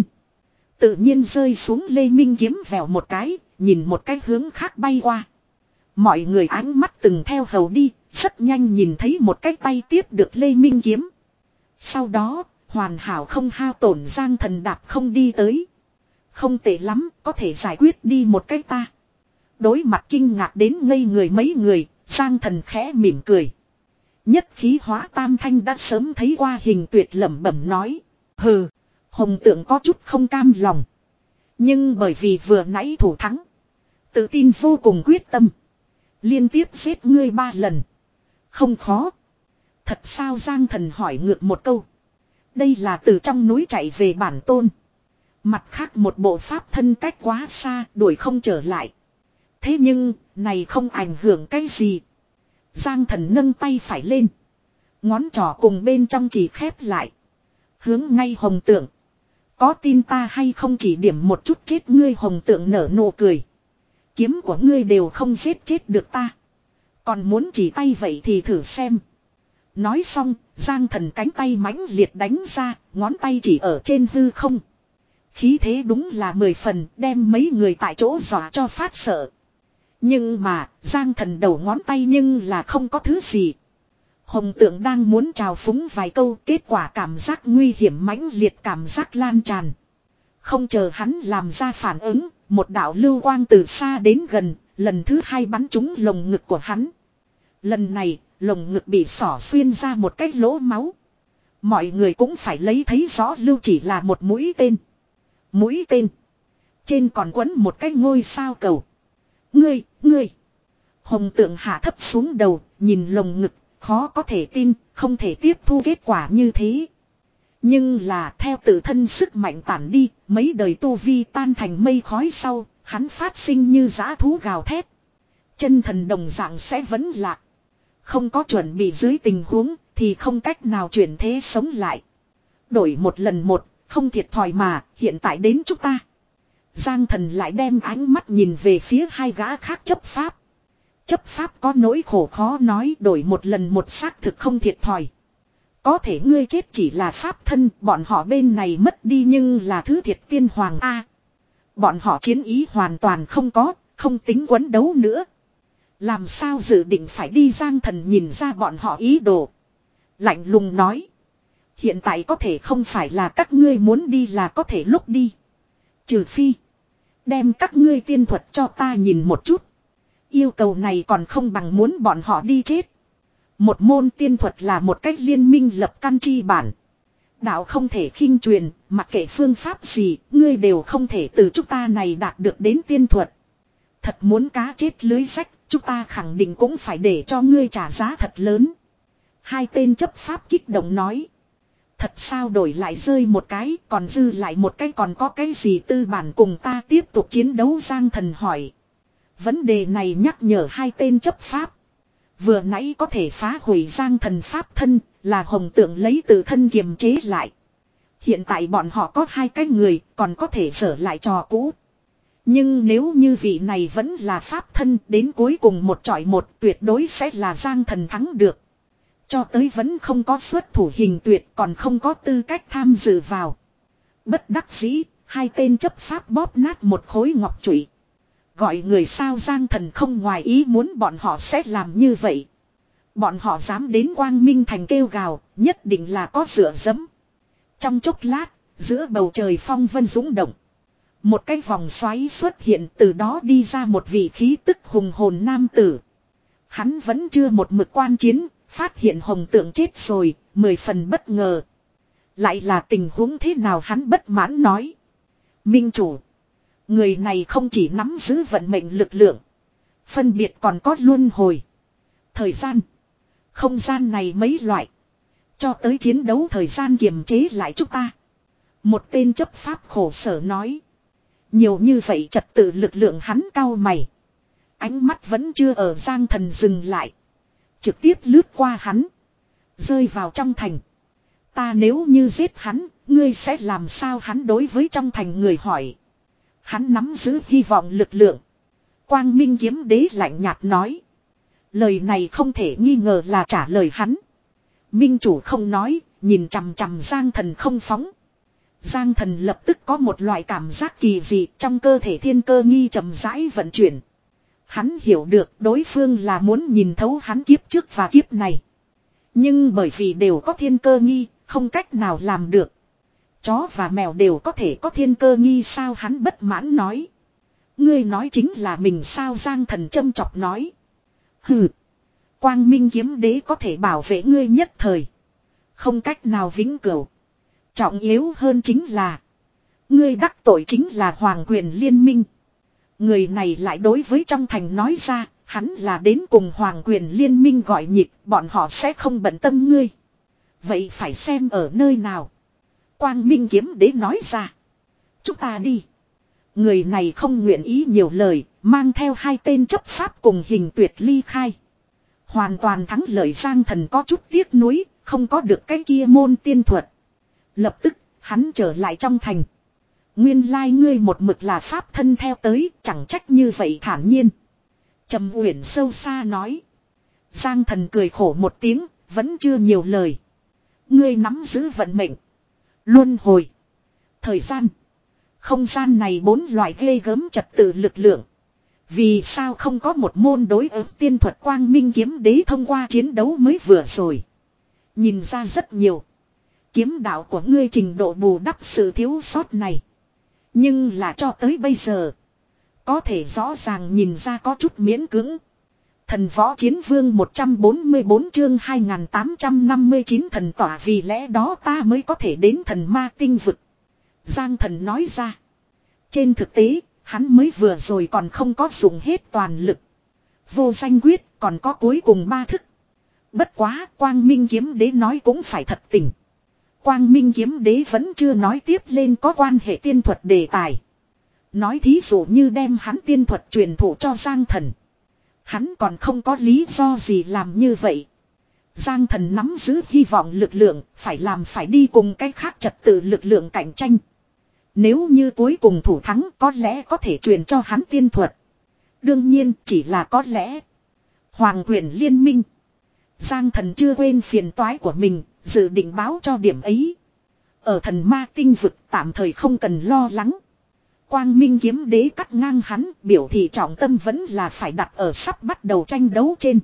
Tự nhiên rơi xuống Lê Minh kiếm vèo một cái, nhìn một cái hướng khác bay qua. Mọi người ánh mắt từng theo hầu đi, rất nhanh nhìn thấy một cái tay tiếp được Lê Minh kiếm. Sau đó, hoàn hảo không hao tổn Giang Thần đạp không đi tới. Không tệ lắm, có thể giải quyết đi một cái ta. Đối mặt kinh ngạc đến ngây người mấy người, Giang Thần khẽ mỉm cười. Nhất khí hóa tam thanh đã sớm thấy qua Hình Tuyệt lẩm bẩm nói. Hừ, Hồng Tượng có chút không cam lòng. Nhưng bởi vì vừa nãy thủ thắng, tự tin vô cùng quyết tâm. Liên tiếp giết ngươi ba lần. Không khó. Thật sao Giang Thần hỏi ngược một câu. Đây là từ trong núi chạy về bản tôn. Mặt khác một bộ pháp thân cách quá xa, đuổi không trở lại. Thế nhưng, này không ảnh hưởng cái gì. Giang Thần nâng tay phải lên. Ngón trỏ cùng bên trong chỉ khép lại. Hướng ngay Hồng Tượng. Có tin ta hay không chỉ điểm một chút chết ngươi. Hồng Tượng nở nụ cười. Kiếm của ngươi đều không giết chết được ta. Còn muốn chỉ tay vậy thì thử xem. Nói xong, Giang Thần cánh tay mãnh liệt đánh ra, ngón tay chỉ ở trên hư không. Khí thế đúng là mười phần, đem mấy người tại chỗ dọa cho phát sợ. Nhưng mà, Giang Thần đầu ngón tay nhưng là không có thứ gì. Hồng Tượng đang muốn trào phúng vài câu, kết quả cảm giác nguy hiểm mãnh liệt cảm giác lan tràn. Không chờ hắn làm ra phản ứng, một đạo lưu quang từ xa đến gần, lần thứ hai bắn trúng lồng ngực của hắn. Lần này, lồng ngực bị xỏ xuyên ra một cái lỗ máu. Mọi người cũng phải lấy thấy rõ lưu chỉ là một mũi tên. Mũi tên. Trên còn quấn một cái ngôi sao cầu. Ngươi, ngươi. Hồng Tượng hạ thấp xuống đầu, nhìn lồng ngực, khó có thể tin, không thể tiếp thu kết quả như thế. Nhưng là theo tự thân sức mạnh tản đi, mấy đời tu vi tan thành mây khói sau, hắn phát sinh như dã thú gào thét. Chân thần đồng dạng sẽ vẫn lạc. Không có chuẩn bị dưới tình huống, thì không cách nào chuyển thế sống lại. Đổi một lần một, không thiệt thòi mà, hiện tại đến chúng ta. Giang Thần lại đem ánh mắt nhìn về phía hai gã khác chấp pháp. Chấp pháp có nỗi khổ khó nói, đổi một lần một xác thực không thiệt thòi. Có thể ngươi chết chỉ là pháp thân, bọn họ bên này mất đi nhưng là thứ thiệt tiên hoàng A. Bọn họ chiến ý hoàn toàn không có, không tính quấn đấu nữa. Làm sao dự định phải đi. Giang Thần nhìn ra bọn họ ý đồ. Lạnh lùng nói. Hiện tại có thể không phải là các ngươi muốn đi là có thể lúc đi. Trừ phi. Đem các ngươi tiên thuật cho ta nhìn một chút. Yêu cầu này còn không bằng muốn bọn họ đi chết. Một môn tiên thuật là một cách liên minh lập căn chi bản. Đạo không thể khinh truyền, mặc kệ phương pháp gì, ngươi đều không thể từ chúng ta này đạt được đến tiên thuật. Thật muốn cá chết lưới rách, chúng ta khẳng định cũng phải để cho ngươi trả giá thật lớn. Hai tên chấp pháp kích động nói. Thật sao đổi lại rơi một cái, còn dư lại một cái còn có cái gì tư bản cùng ta tiếp tục chiến đấu Giang Thần hỏi. Vấn đề này nhắc nhở hai tên chấp pháp. Vừa nãy có thể phá hủy Giang Thần pháp thân, là Hồng Tượng lấy tự thân kiềm chế lại. Hiện tại bọn họ có hai cái người, còn có thể trở lại trò cũ. Nhưng nếu như vị này vẫn là pháp thân, đến cuối cùng một chọi một, tuyệt đối sẽ là Giang Thần thắng được. Cho tới vẫn không có xuất thủ hình tuyệt, còn không có tư cách tham dự vào. Bất đắc dĩ, hai tên chấp pháp bóp nát một khối ngọc trụy. Gọi người sao Giang Thần không ngoài ý muốn bọn họ sẽ làm như vậy. Bọn họ dám đến Quang Minh Thành kêu gào, nhất định là có dựa dẫm. Trong chốc lát, giữa bầu trời phong vân dũng động. Một cái vòng xoáy xuất hiện, từ đó đi ra một vị khí tức hùng hồn nam tử. Hắn vẫn chưa một mực quan chiến, phát hiện Hồng Tượng chết rồi, mười phần bất ngờ. Lại là tình huống thế nào hắn bất mãn nói. Minh chủ. Người này không chỉ nắm giữ vận mệnh lực lượng. Phân biệt còn có luân hồi. Thời gian. Không gian này mấy loại. Cho tới chiến đấu thời gian kiềm chế lại chúng ta. Một tên chấp pháp khổ sở nói. Nhiều như vậy trật tự lực lượng hắn cau mày. Ánh mắt vẫn chưa ở Giang Thần dừng lại. Trực tiếp lướt qua hắn. Rơi vào trong thành. Ta nếu như giết hắn, ngươi sẽ làm sao hắn đối với trong thành người hỏi. Hắn nắm giữ hy vọng lực lượng. Quang Minh Kiếm Đế lạnh nhạt nói. Lời này không thể nghi ngờ là trả lời hắn. Minh chủ không nói, nhìn chằm chằm Giang Thần không phóng. Giang Thần lập tức có một loại cảm giác kỳ dị trong cơ thể thiên cơ nghi chậm rãi vận chuyển. Hắn hiểu được đối phương là muốn nhìn thấu hắn kiếp trước và kiếp này. Nhưng bởi vì đều có thiên cơ nghi, không cách nào làm được. Chó và mèo đều có thể có thiên cơ nghi sao hắn bất mãn nói. Ngươi nói chính là mình sao Giang Thần châm chọc nói. Hừ. Quang Minh Kiếm Đế có thể bảo vệ ngươi nhất thời. Không cách nào vĩnh cửu. Trọng yếu hơn chính là. Ngươi đắc tội chính là Hoàng Quyền Liên Minh. Người này lại đối với trong thành nói ra. Hắn là đến cùng Hoàng Quyền Liên Minh gọi nhịp. Bọn họ sẽ không bận tâm ngươi. Vậy phải xem ở nơi nào. Quang Minh Kiếm Đế nói ra. Chúng ta đi. Người này không nguyện ý nhiều lời. Mang theo hai tên chấp pháp cùng Hình Tuyệt ly khai. Hoàn toàn thắng lợi Giang Thần có chút tiếc nuối. Không có được cái kia môn tiên thuật. Lập tức hắn trở lại trong thành. Nguyên lai ngươi một mực là pháp thân theo tới. Chẳng trách như vậy thản nhiên. Trầm Uyển sâu xa nói. Giang Thần cười khổ một tiếng. Vẫn chưa nhiều lời. Ngươi nắm giữ vận mệnh. Luân hồi. Thời gian. Không gian này bốn loại ghê gớm trật tự lực lượng. Vì sao không có một môn đối ứng tiên thuật Quang Minh Kiếm Đế thông qua chiến đấu mới vừa rồi. Nhìn ra rất nhiều. Kiếm đạo của ngươi trình độ bù đắp sự thiếu sót này. Nhưng là cho tới bây giờ. Có thể rõ ràng nhìn ra có chút miễn cưỡng. Thần Võ Chiến Vương một trăm bốn mươi bốn chương hai nghìn tám trăm năm mươi chín thần tỏa vì lẽ đó ta mới có thể đến thần ma tinh vực. Giang Thần nói ra. Trên thực tế, hắn mới vừa rồi còn không có dùng hết toàn lực. Vô danh quyết còn có cuối cùng ba thức. Bất quá, Quang Minh Kiếm Đế nói cũng phải thật tình. Quang Minh Kiếm Đế vẫn chưa nói tiếp lên có quan hệ tiên thuật đề tài. Nói thí dụ như đem hắn tiên thuật truyền thụ cho Giang Thần. Hắn còn không có lý do gì làm như vậy. Giang Thần nắm giữ hy vọng lực lượng, phải làm phải đi cùng cái khác trật tự lực lượng cạnh tranh. Nếu như cuối cùng thủ thắng có lẽ có thể truyền cho hắn tiên thuật. Đương nhiên chỉ là có lẽ. Hoàng Quyền Liên Minh. Giang Thần chưa quên phiền toái của mình, dự định báo cho điểm ấy. Ở thần ma tinh vực tạm thời không cần lo lắng. Quang Minh Kiếm Đế cắt ngang hắn, biểu thị trọng tâm vẫn là phải đặt ở sắp bắt đầu tranh đấu trên.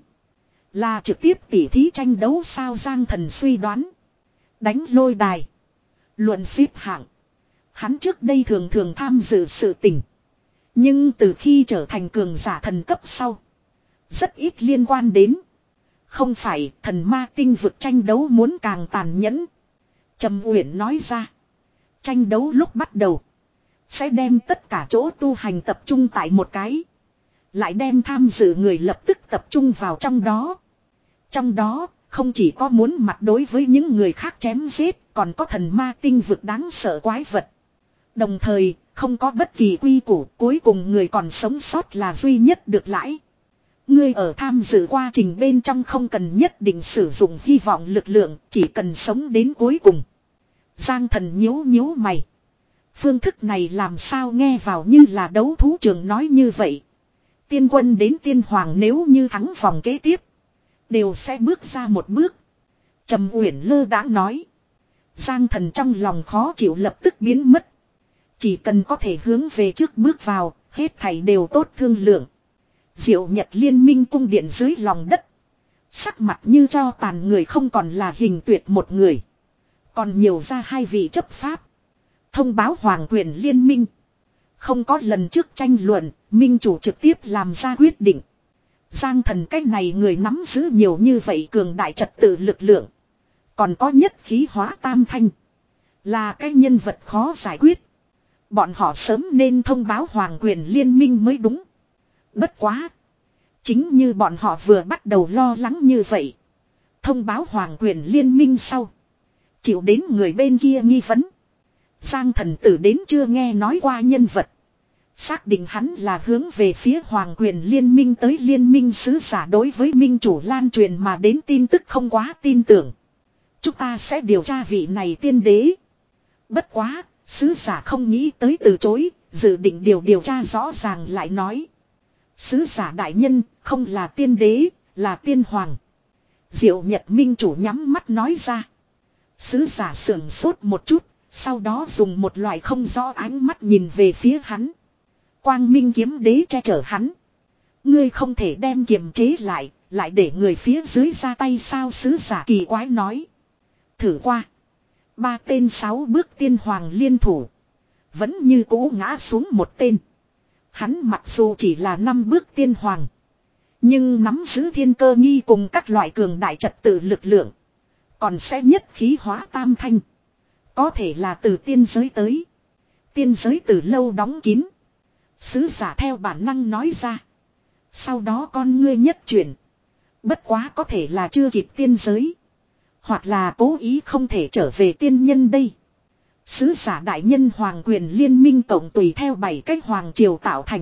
Là trực tiếp tỉ thí tranh đấu sao Giang Thần suy đoán. Đánh lôi đài. Luận xếp hạng. Hắn trước đây thường thường tham dự sự tình. Nhưng từ khi trở thành cường giả thần cấp sau. Rất ít liên quan đến. Không phải thần ma tinh vực tranh đấu muốn càng tàn nhẫn. Trầm Uyển nói ra. Tranh đấu lúc bắt đầu. Sẽ đem tất cả chỗ tu hành tập trung tại một cái. Lại đem tham dự người lập tức tập trung vào trong đó. Trong đó không chỉ có muốn mặt đối với những người khác chém giết. Còn có thần ma tinh vực đáng sợ quái vật. Đồng thời không có bất kỳ quy củ. Cuối cùng người còn sống sót là duy nhất được lãi. Ngươi ở tham dự quá trình bên trong không cần nhất định sử dụng hy vọng lực lượng. Chỉ cần sống đến cuối cùng. Giang Thần nhíu nhíu mày. Phương thức này làm sao nghe vào như là đấu thú trường nói như vậy. Tiên quân đến tiên hoàng nếu như thắng vòng kế tiếp. Đều sẽ bước ra một bước. Trầm Uyển lơ đãng nói. Giang Thần trong lòng khó chịu lập tức biến mất. Chỉ cần có thể hướng về trước bước vào. Hết thảy đều tốt thương lượng. Diệu Nhật Liên Minh cung điện dưới lòng đất. Sắc mặt như cho tàn người không còn là Hình Tuyệt một người. Còn nhiều ra hai vị chấp pháp. Thông báo Hoàng Quyền Liên Minh. Không có lần trước tranh luận, minh chủ trực tiếp làm ra quyết định. Giang Thần cách này người nắm giữ nhiều như vậy cường đại trật tự lực lượng. Còn có nhất khí hóa tam thanh. Là cái nhân vật khó giải quyết. Bọn họ sớm nên thông báo Hoàng Quyền Liên Minh mới đúng. Bất quá. Chính như bọn họ vừa bắt đầu lo lắng như vậy. Thông báo Hoàng Quyền Liên Minh sau. Chịu đến người bên kia nghi vấn. Giang Thần tử đến chưa nghe nói qua nhân vật. Xác định hắn là hướng về phía Hoàng Quyền Liên Minh tới liên minh sứ giả đối với minh chủ lan truyền mà đến tin tức không quá tin tưởng. Chúng ta sẽ điều tra vị này tiên đế. Bất quá, sứ giả không nghĩ tới từ chối, dự định điều điều tra rõ ràng lại nói. Sứ giả đại nhân, không là tiên đế, là tiên hoàng. Diệu Nhật minh chủ nhắm mắt nói ra. Sứ giả sưởng sốt một chút, sau đó dùng một loại không rõ ánh mắt nhìn về phía hắn. Quang Minh kiếm đế che chở hắn. Ngươi không thể đem kiềm chế lại, lại để người phía dưới ra tay sao sứ giả kỳ quái nói. Thử qua. Ba tên sáu bước tiên hoàng liên thủ. Vẫn như cũ ngã xuống một tên. Hắn mặc dù chỉ là năm bước tiên hoàng. Nhưng nắm giữ thiên cơ nghi cùng các loại cường đại trật tự lực lượng. Còn sẽ nhất khí hóa tam thanh. Có thể là từ tiên giới tới. Tiên giới từ lâu đóng kín. Sứ giả theo bản năng nói ra. Sau đó con ngươi nhất chuyển. Bất quá có thể là chưa kịp tiên giới. Hoặc là cố ý không thể trở về tiên nhân đây. Sứ giả đại nhân Hoàng Quyền Liên Minh cộng tùy theo bảy cách hoàng triều tạo thành.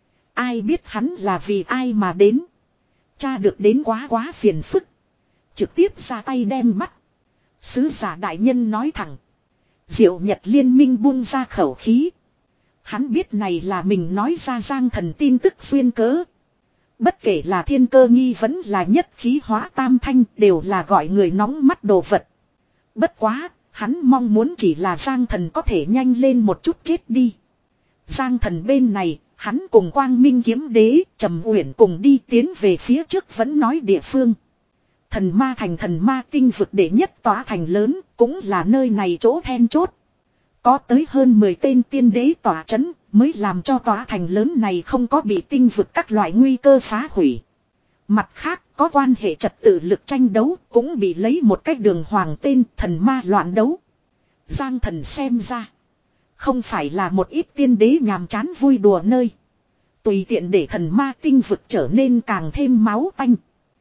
Ai biết hắn là vì ai mà đến. Cha được đến quá quá phiền phức. Trực tiếp ra tay đem bắt. Sứ giả đại nhân nói thẳng. Diệu Nhật Liên Minh buông ra khẩu khí. Hắn biết này là mình nói ra Giang Thần tin tức xuyên cớ. Bất kể là thiên cơ nghi vẫn là nhất khí hóa tam thanh đều là gọi người nóng mắt đồ vật. Bất quá, hắn mong muốn chỉ là Giang Thần có thể nhanh lên một chút chết đi. Giang Thần bên này, hắn cùng Quang Minh kiếm đế, Trầm Uyển cùng đi tiến về phía trước vẫn nói địa phương. Thần ma thành thần ma tinh vực đệ nhất tòa thành lớn, cũng là nơi này chỗ then chốt. Có tới hơn mười tên tiên đế tỏa chấn, mới làm cho tòa thành lớn này không có bị tinh vực các loại nguy cơ phá hủy. Mặt khác, có quan hệ trật tự lực tranh đấu, cũng bị lấy một cách đường hoàng tên thần ma loạn đấu. Giang Thần xem ra, không phải là một ít tiên đế nhàm chán vui đùa nơi. Tùy tiện để thần ma tinh vực trở nên càng thêm máu tanh.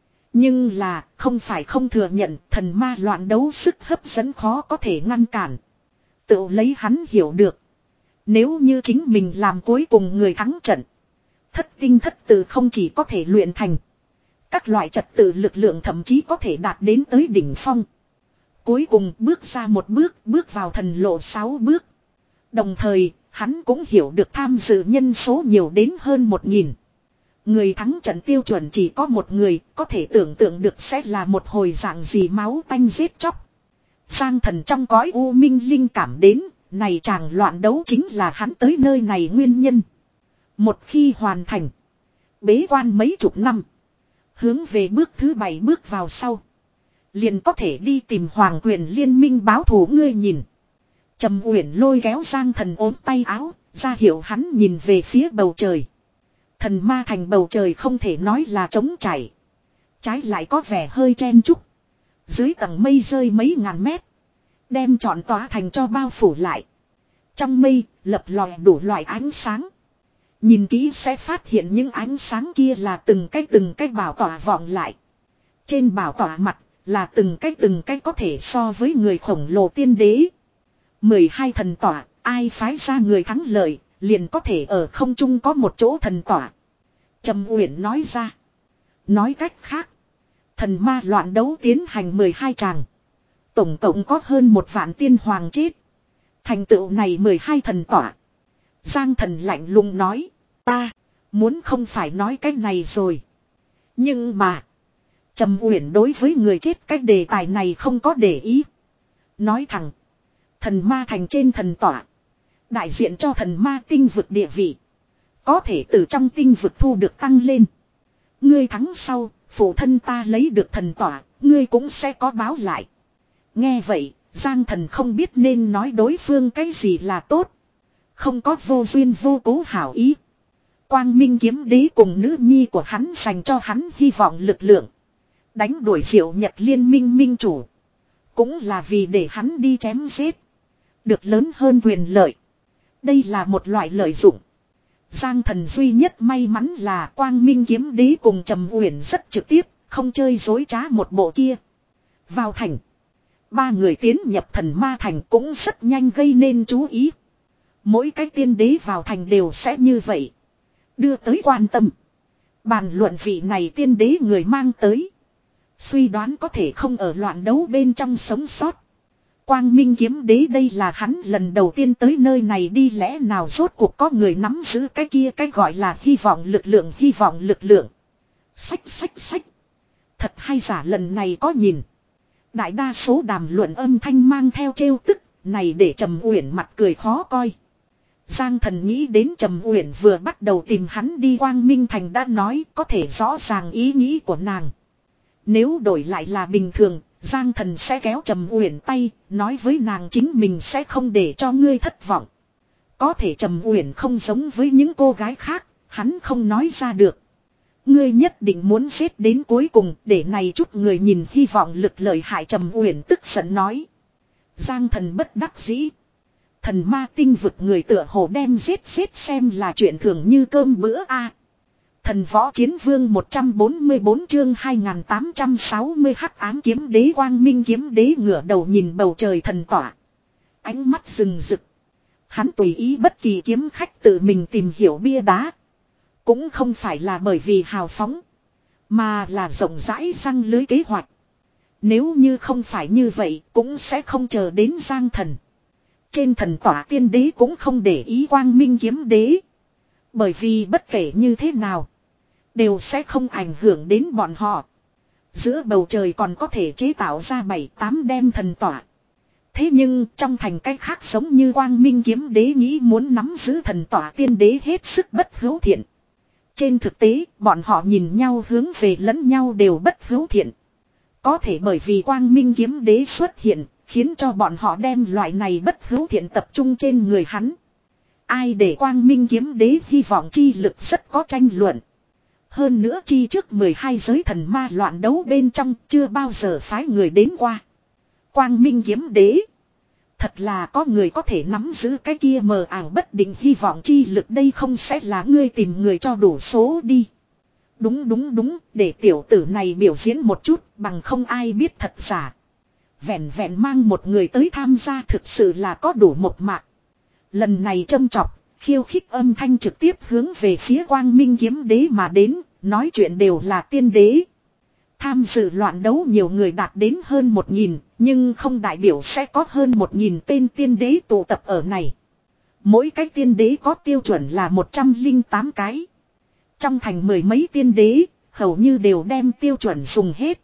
Nhưng là, không phải không thừa nhận thần ma loạn đấu sức hấp dẫn khó có thể ngăn cản. Tự lấy hắn hiểu được. Nếu như chính mình làm cuối cùng người thắng trận. Thất tinh thất tự không chỉ có thể luyện thành. Các loại trật tự lực lượng thậm chí có thể đạt đến tới đỉnh phong. Cuối cùng bước ra một bước, bước vào thần lộ sáu bước. Đồng thời, hắn cũng hiểu được tham dự nhân số nhiều đến hơn một nghìn. Người thắng trận tiêu chuẩn chỉ có một người, có thể tưởng tượng được sẽ là một hồi dạng gì máu tanh giết chóc. Giang Thần trong cõi u minh linh cảm đến, này chàng loạn đấu chính là hắn tới nơi này nguyên nhân. Một khi hoàn thành, bế quan mấy chục năm, hướng về bước thứ bảy bước vào sau, liền có thể đi tìm Hoàng Quyền Liên Minh báo thù ngươi nhìn. Trầm Uyển lôi kéo Giang Thần ốm tay áo, ra hiệu hắn nhìn về phía bầu trời. Thần ma thành bầu trời không thể nói là trống trải. Trái lại có vẻ hơi chen chúc. Dưới tầng mây rơi mấy ngàn mét. Đem trọn tòa thành cho bao phủ lại. Trong mây lập lòe đủ loại ánh sáng. Nhìn kỹ sẽ phát hiện những ánh sáng kia là từng cái từng cái bảo tỏa vọng lại. Trên bảo tỏa mặt là từng cái từng cái có thể so với người khổng lồ tiên đế. mười hai thần tỏa, ai phái ra người thắng lợi, liền có thể ở không trung có một chỗ thần tỏa. Trầm Uyển nói ra. Nói cách khác, thần ma loạn đấu tiến hành mười hai tràng. Tổng cộng có hơn một vạn tiên hoàng chết. Thành tựu này mười hai thần tỏa. Giang Thần lạnh lùng nói. Ta, muốn không phải nói cái này rồi. Nhưng mà, Trầm Uyển đối với người chết cái đề tài này không có để ý. Nói thẳng, thần ma thành trên thần tỏa. Đại diện cho thần ma tinh vực địa vị. Có thể từ trong tinh vực thu được tăng lên. Ngươi thắng sau, phụ thân ta lấy được thần tỏa, ngươi cũng sẽ có báo lại. Nghe vậy, Giang Thần không biết nên nói đối phương cái gì là tốt. Không có vô duyên vô cố hảo ý. Quang Minh kiếm đế cùng nữ nhi của hắn dành cho hắn hy vọng lực lượng. Đánh đuổi Diệu Nhật liên minh minh chủ. Cũng là vì để hắn đi chém giết. Được lớn hơn quyền lợi. Đây là một loại lợi dụng. Giang Thần duy nhất may mắn là Quang Minh kiếm đế cùng Trầm Uyển rất trực tiếp, không chơi dối trá một bộ kia. Vào thành. Ba người tiến nhập thần ma thành cũng rất nhanh gây nên chú ý. Mỗi cái tiên đế vào thành đều sẽ như vậy. Đưa tới quan tâm. Bàn luận vị này tiên đế người mang tới. Suy đoán có thể không ở loạn đấu bên trong sống sót. Quang Minh kiếm đế đây là hắn lần đầu tiên tới nơi này đi, lẽ nào rốt cuộc có người nắm giữ cái kia cái gọi là hy vọng lực lượng, hy vọng lực lượng. Sách sách sách. Thật hay giả lần này có nhìn. Đại đa số đàm luận âm thanh mang theo trêu tức, này để Trầm Uyển mặt cười khó coi. Giang Thần nghĩ đến Trầm Uyển vừa bắt đầu tìm hắn đi Quang Minh thành đã nói có thể rõ ràng ý nghĩ của nàng. Nếu đổi lại là bình thường, Giang Thần sẽ kéo Trầm Uyển tay, nói với nàng chính mình sẽ không để cho ngươi thất vọng. Có thể Trầm Uyển không giống với những cô gái khác, hắn không nói ra được. Ngươi nhất định muốn giết đến cuối cùng, để này chút người nhìn hy vọng lực lợi hại. Trầm Uyển tức giận nói. Giang Thần bất đắc dĩ. Thần ma tinh vực người tựa hồ đem giết giết xem là chuyện thường như cơm bữa a. Thần võ chiến vương một trăm bốn mươi bốn chương hai nghìn tám trăm sáu mươi hắc ám kiếm đế Quang Minh kiếm đế ngửa đầu nhìn bầu trời thần tỏa. Ánh mắt rừng rực. Hắn tùy ý bất kỳ kiếm khách tự mình tìm hiểu bia đá. Cũng không phải là bởi vì hào phóng. Mà là rộng rãi răng lưới kế hoạch. Nếu như không phải như vậy cũng sẽ không chờ đến Giang Thần. Trên thần tỏa tiên đế cũng không để ý Quang Minh kiếm đế. Bởi vì bất kể như thế nào đều sẽ không ảnh hưởng đến bọn họ. Giữa bầu trời còn có thể chế tạo ra bảy tám đem thần tỏa. Thế nhưng trong thành cách khác giống như Quang Minh kiếm đế nghĩ muốn nắm giữ thần tỏa tiên đế hết sức bất hữu thiện. Trên thực tế bọn họ nhìn nhau hướng về lẫn nhau đều bất hữu thiện. Có thể bởi vì Quang Minh kiếm đế xuất hiện khiến cho bọn họ đem loại này bất hữu thiện tập trung trên người hắn. Ai để Quang Minh kiếm đế hy vọng chi lực rất có tranh luận. Hơn nữa chi trước mười hai giới thần ma loạn đấu bên trong chưa bao giờ phái người đến qua. Quang Minh kiếm đế. Thật là có người có thể nắm giữ cái kia mờ ảo bất định hy vọng chi lực, đây không sẽ là ngươi tìm người cho đủ số đi. Đúng đúng đúng, để tiểu tử này biểu diễn một chút bằng không ai biết thật giả. Vẹn vẹn mang một người tới tham gia thực sự là có đủ một mạc. Lần này châm chọc, khiêu khích âm thanh trực tiếp hướng về phía Quang Minh kiếm đế mà đến, nói chuyện đều là tiên đế. Tham dự loạn đấu nhiều người đạt đến hơn một nghìn, nhưng không đại biểu sẽ có hơn một nghìn tên tiên đế tụ tập ở này. Mỗi cái tiên đế có tiêu chuẩn là một trăm lẻ tám cái. Trong thành mười mấy tiên đế, hầu như đều đem tiêu chuẩn dùng hết.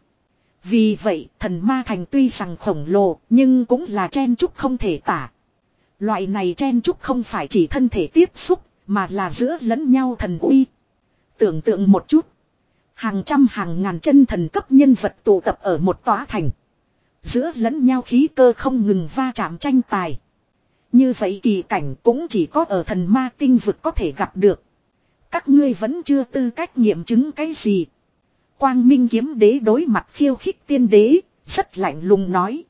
Vì vậy, thần ma thành tuy rằng khổng lồ, nhưng cũng là chen chúc không thể tả. Loại này chen chúc không phải chỉ thân thể tiếp xúc, mà là giữa lẫn nhau thần uy. Tưởng tượng một chút. Hàng trăm hàng ngàn chân thần cấp nhân vật tụ tập ở một tòa thành. Giữa lẫn nhau khí cơ không ngừng va chạm tranh tài. Như vậy kỳ cảnh cũng chỉ có ở thần ma tinh vực có thể gặp được. Các ngươi vẫn chưa tư cách nghiệm chứng cái gì. Quang Minh kiếm đế đối mặt khiêu khích tiên đế, rất lạnh lùng nói.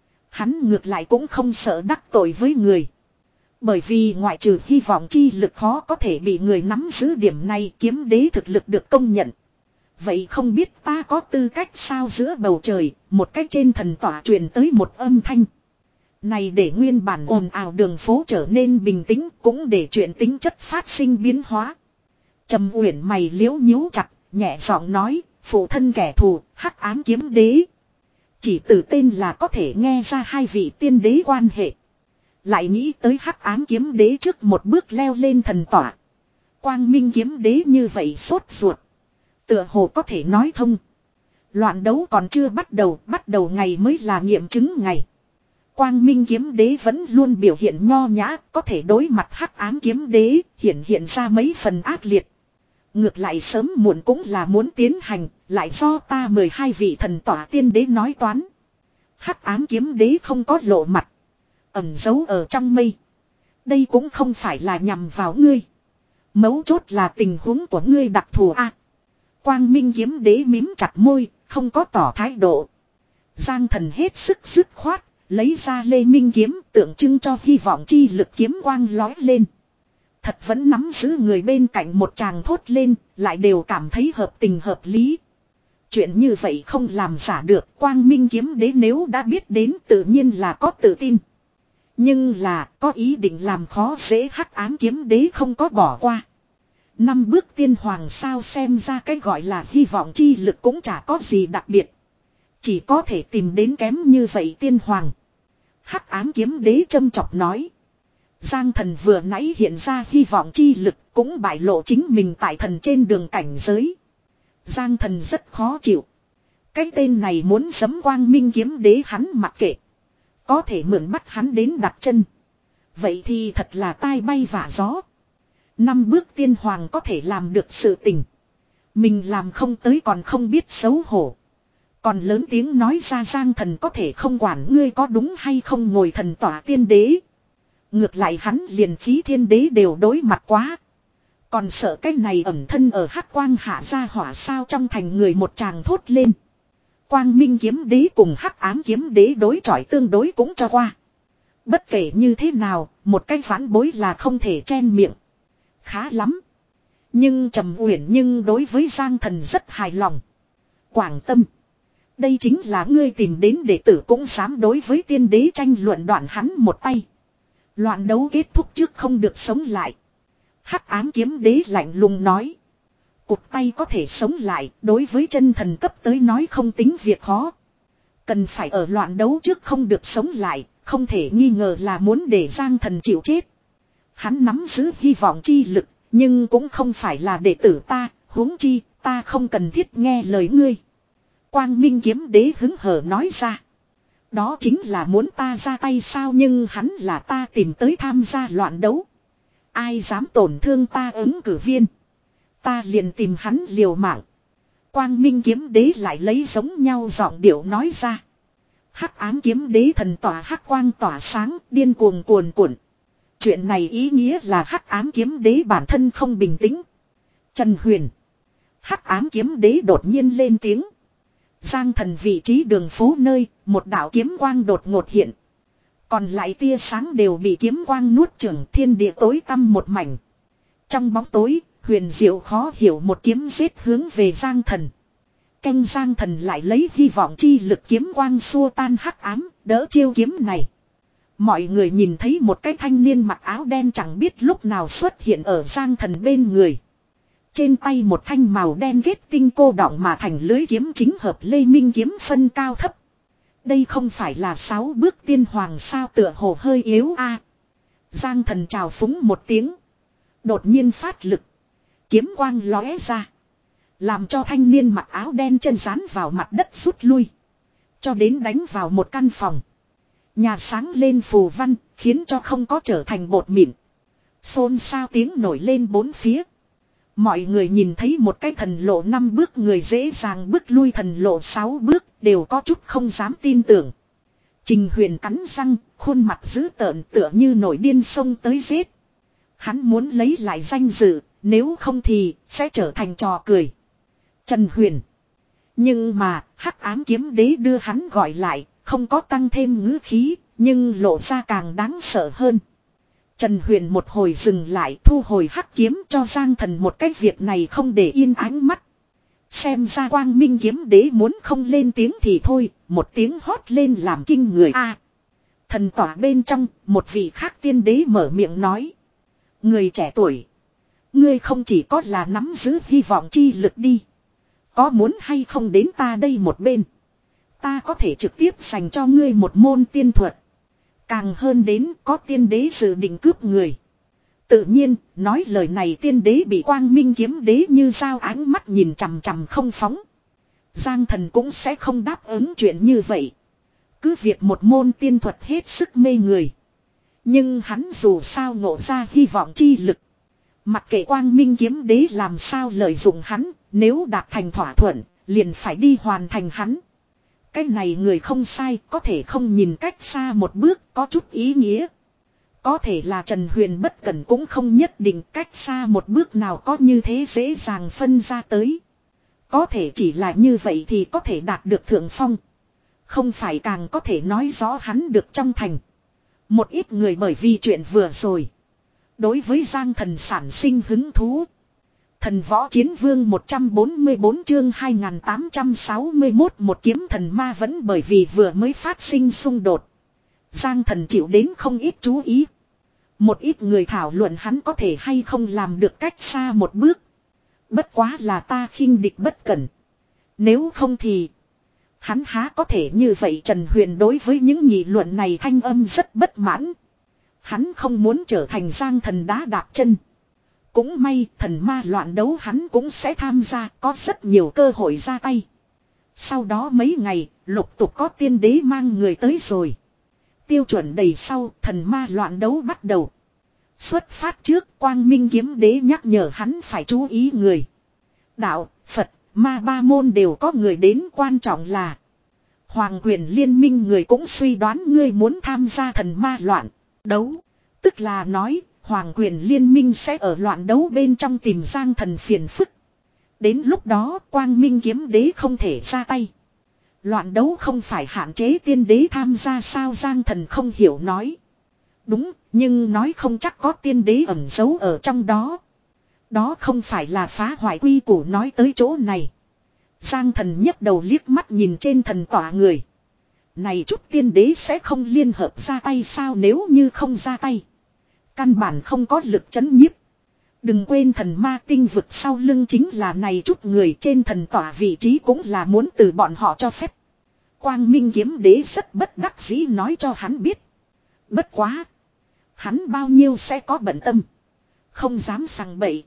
Hắn ngược lại cũng không sợ đắc tội với người. Bởi vì ngoại trừ hy vọng chi lực khó có thể bị người nắm giữ điểm này, kiếm đế thực lực được công nhận. Vậy không biết ta có tư cách sao? Giữa bầu trời, một cách trên thần tỏa truyền tới một âm thanh. Này để nguyên bản ồn ào đường phố trở nên bình tĩnh, cũng để chuyện tính chất phát sinh biến hóa. Trầm Uyển mày liễu nhíu chặt, nhẹ giọng nói, phụ thân kẻ thù, Hắc Ám kiếm đế. Chỉ từ tên là có thể nghe ra hai vị tiên đế quan hệ. Lại nghĩ tới Hắc Ám kiếm đế trước một bước leo lên thần tỏa. Quang Minh kiếm đế như vậy sốt ruột. Tựa hồ có thể nói thông. Loạn đấu còn chưa bắt đầu, bắt đầu ngày mới là nghiệm chứng ngày. Quang Minh kiếm đế vẫn luôn biểu hiện nho nhã, có thể đối mặt Hắc Ám kiếm đế, hiện hiện ra mấy phần ác liệt. Ngược lại sớm muộn cũng là muốn tiến hành, lại do ta mười hai vị thần tỏa tiên đế nói toán. Hắc Ám kiếm đế không có lộ mặt, ẩn giấu ở trong mây. Đây cũng không phải là nhằm vào ngươi. Mấu chốt là tình huống của ngươi đặc thù a. Quang Minh kiếm đế mím chặt môi, không có tỏ thái độ. Giang Thần hết sức dứt khoát, lấy ra Lê Minh kiếm, tượng trưng cho hy vọng chi lực kiếm quang lói lên. Thật vẫn nắm giữ người bên cạnh một chàng thốt lên, lại đều cảm thấy hợp tình hợp lý. Chuyện như vậy không làm giả được, Quang Minh kiếm đế nếu đã biết đến tự nhiên là có tự tin. Nhưng là có ý định làm khó dễ Hắc Ám kiếm đế không có bỏ qua. Năm bước tiên hoàng sao, xem ra cái gọi là hy vọng chi lực cũng chả có gì đặc biệt. Chỉ có thể tìm đến kém như vậy tiên hoàng. Hắc Ám kiếm đế châm chọc nói. Giang Thần vừa nãy hiện ra hy vọng chi lực cũng bại lộ chính mình tại thần trên đường cảnh giới. Giang Thần rất khó chịu. Cái tên này muốn giẫm Quang Minh kiếm đế hắn mặc kệ. Có thể mượn bắt hắn đến đặt chân. Vậy thì thật là tai bay vạ gió. Năm bước tiên hoàng có thể làm được sự tình. Mình làm không tới còn không biết xấu hổ. Còn lớn tiếng nói ra Giang Thần có thể không quản ngươi có đúng hay không ngồi thần tỏa tiên đế. Ngược lại hắn liền khí thiên đế đều đối mặt quá. Còn sợ cái này ẩn thân ở hắc quang hạ ra hỏa sao, trong thành người một tràng thốt lên. Quang Minh kiếm đế cùng Hắc Ám kiếm đế đối chọi tương đối cũng cho qua. Bất kể như thế nào, một cái phản bối là không thể chen miệng. Khá lắm. Nhưng Trầm Uyển nhưng đối với Giang Thần rất hài lòng. Quảng Tâm. Đây chính là ngươi tìm đến đệ tử cũng dám đối với tiên đế tranh luận, đoạn hắn một tay. Loạn đấu kết thúc trước không được sống lại. Hắc Ám kiếm đế lạnh lùng nói. Cụt tay có thể sống lại, đối với chân thần cấp tới nói không tính việc khó. Cần phải ở loạn đấu trước không được sống lại, không thể nghi ngờ là muốn để Giang Thần chịu chết. Hắn nắm giữ hy vọng chi lực, nhưng cũng không phải là đệ tử ta, huống chi, ta không cần thiết nghe lời ngươi. Quang Minh kiếm đế hứng hở nói ra. Đó chính là muốn ta ra tay sao, nhưng hắn là ta tìm tới tham gia loạn đấu. Ai dám tổn thương ta ứng cử viên. Ta liền tìm hắn liều mạng. Quang Minh kiếm đế lại lấy giống nhau giọng điệu nói ra. Hắc Ám kiếm đế thần tỏa hắc quang tỏa sáng, điên cuồng cuồn cuộn. Chuyện này ý nghĩa là Hắc Ám kiếm đế bản thân không bình tĩnh. Trần Huyền. Hắc Ám kiếm đế đột nhiên lên tiếng. Giang Thần vị trí đường phố nơi, một đạo kiếm quang đột ngột hiện. Còn lại tia sáng đều bị kiếm quang nuốt chửng, thiên địa tối tăm một mảnh. Trong bóng tối, huyền diệu khó hiểu một kiếm giết hướng về Giang Thần. Canh Giang Thần lại lấy hy vọng chi lực kiếm quang xua tan hắc ám, đỡ chiêu kiếm này. Mọi người nhìn thấy một cái thanh niên mặc áo đen chẳng biết lúc nào xuất hiện ở Giang Thần bên người. Trên tay một thanh màu đen kết tinh cô đọng mà thành lưới kiếm chính hợp Lê Minh kiếm phân cao thấp. Đây không phải là sáu bước tiên hoàng sao, tựa hồ hơi yếu a. Giang Thần chào phúng một tiếng. Đột nhiên phát lực. Kiếm quang lóe ra. Làm cho thanh niên mặc áo đen chân dán vào mặt đất rút lui. Cho đến đánh vào một căn phòng. Nhà sáng lên phù văn, khiến cho không có trở thành bột mịn. Xôn xao tiếng nổi lên bốn phía. Mọi người nhìn thấy một cái thần lộ năm bước người dễ dàng bước lui thần lộ sáu bước, đều có chút không dám tin tưởng. Trình Huyền cắn răng, khuôn mặt dữ tợn tựa như nổi điên xông tới giết. Hắn muốn lấy lại danh dự, nếu không thì sẽ trở thành trò cười. Trần Huyền. Nhưng mà, hắc ám kiếm đế đưa hắn gọi lại, không có tăng thêm ngữ khí, nhưng lộ ra càng đáng sợ hơn. Trần Huyền một hồi dừng lại, thu hồi hắc kiếm cho Giang Thần một cái việc này không để yên ánh mắt. Xem ra Quang Minh kiếm đế muốn không lên tiếng thì thôi, một tiếng hót lên làm kinh người a. Thần tỏa bên trong, một vị khác tiên đế mở miệng nói. Người trẻ tuổi, ngươi không chỉ có là nắm giữ hy vọng chi lực đi. Có muốn hay không đến ta đây một bên. Ta có thể trực tiếp dành cho ngươi một môn tiên thuật. Càng hơn đến có tiên đế dự định cướp người. Tự nhiên, nói lời này tiên đế bị Quang Minh kiếm đế như sao ánh mắt nhìn chằm chằm không phóng. Giang Thần cũng sẽ không đáp ứng chuyện như vậy. Cứ việc một môn tiên thuật hết sức mê người. Nhưng hắn dù sao ngộ ra hy vọng chi lực. Mặc kệ Quang Minh kiếm đế làm sao lợi dụng hắn, nếu đạt thành thỏa thuận, liền phải đi hoàn thành hắn. Cái này người không sai, có thể không nhìn cách xa một bước, có chút ý nghĩa. Có thể là Trần Huyền bất cẩn cũng không nhất định cách xa một bước nào có như thế dễ dàng phân ra tới. Có thể chỉ là như vậy thì có thể đạt được thượng phong. Không phải càng có thể nói rõ hắn được trong thành. Một ít người bởi vì chuyện vừa rồi. Đối với Giang Thần sản sinh hứng thú. Thần võ chiến vương một trăm bốn mươi bốn chương hai nghìn tám trăm sáu mươi mốt một kiếm thần ma vẫn bởi vì vừa mới phát sinh xung đột. Giang Thần chịu đến không ít chú ý. Một ít người thảo luận hắn có thể hay không làm được cách xa một bước. Bất quá là ta khinh địch bất cẩn. Nếu không thì hắn há có thể như vậy. Trần Huyền đối với những nghị luận này thanh âm rất bất mãn. Hắn không muốn trở thành Giang Thần đá đạp chân. Cũng may thần ma loạn đấu hắn cũng sẽ tham gia, có rất nhiều cơ hội ra tay. Sau đó mấy ngày, lục tục có tiên đế mang người tới rồi. Tiêu chuẩn đầy sau, thần ma loạn đấu bắt đầu. Xuất phát trước, Quang Minh kiếm đế nhắc nhở hắn phải chú ý người. Đạo, Phật, ma ba môn đều có người đến, quan trọng là Hoàng quyền liên minh người cũng suy đoán ngươi muốn tham gia thần ma loạn đấu. Tức là nói, Hoàng quyền liên minh sẽ ở loạn đấu bên trong tìm Giang Thần phiền phức. Đến lúc đó Quang Minh kiếm đế không thể ra tay. Loạn đấu không phải hạn chế tiên đế tham gia sao? Giang Thần không hiểu nói. Đúng, nhưng nói không chắc có tiên đế ẩn giấu ở trong đó. Đó không phải là phá hoại quy củ. Nói tới chỗ này, Giang Thần nhấc đầu liếc mắt nhìn trên thần tỏa người. Này chút tiên đế sẽ không liên hợp ra tay sao? Nếu như không ra tay, căn bản không có lực chấn nhiếp. Đừng quên thần ma tinh vực sau lưng chính là này chút người, trên thần tỏa vị trí cũng là muốn từ bọn họ cho phép. Quang Minh kiếm đế rất bất đắc dĩ nói cho hắn biết. Bất quá, hắn bao nhiêu sẽ có bận tâm. Không dám sằng bậy.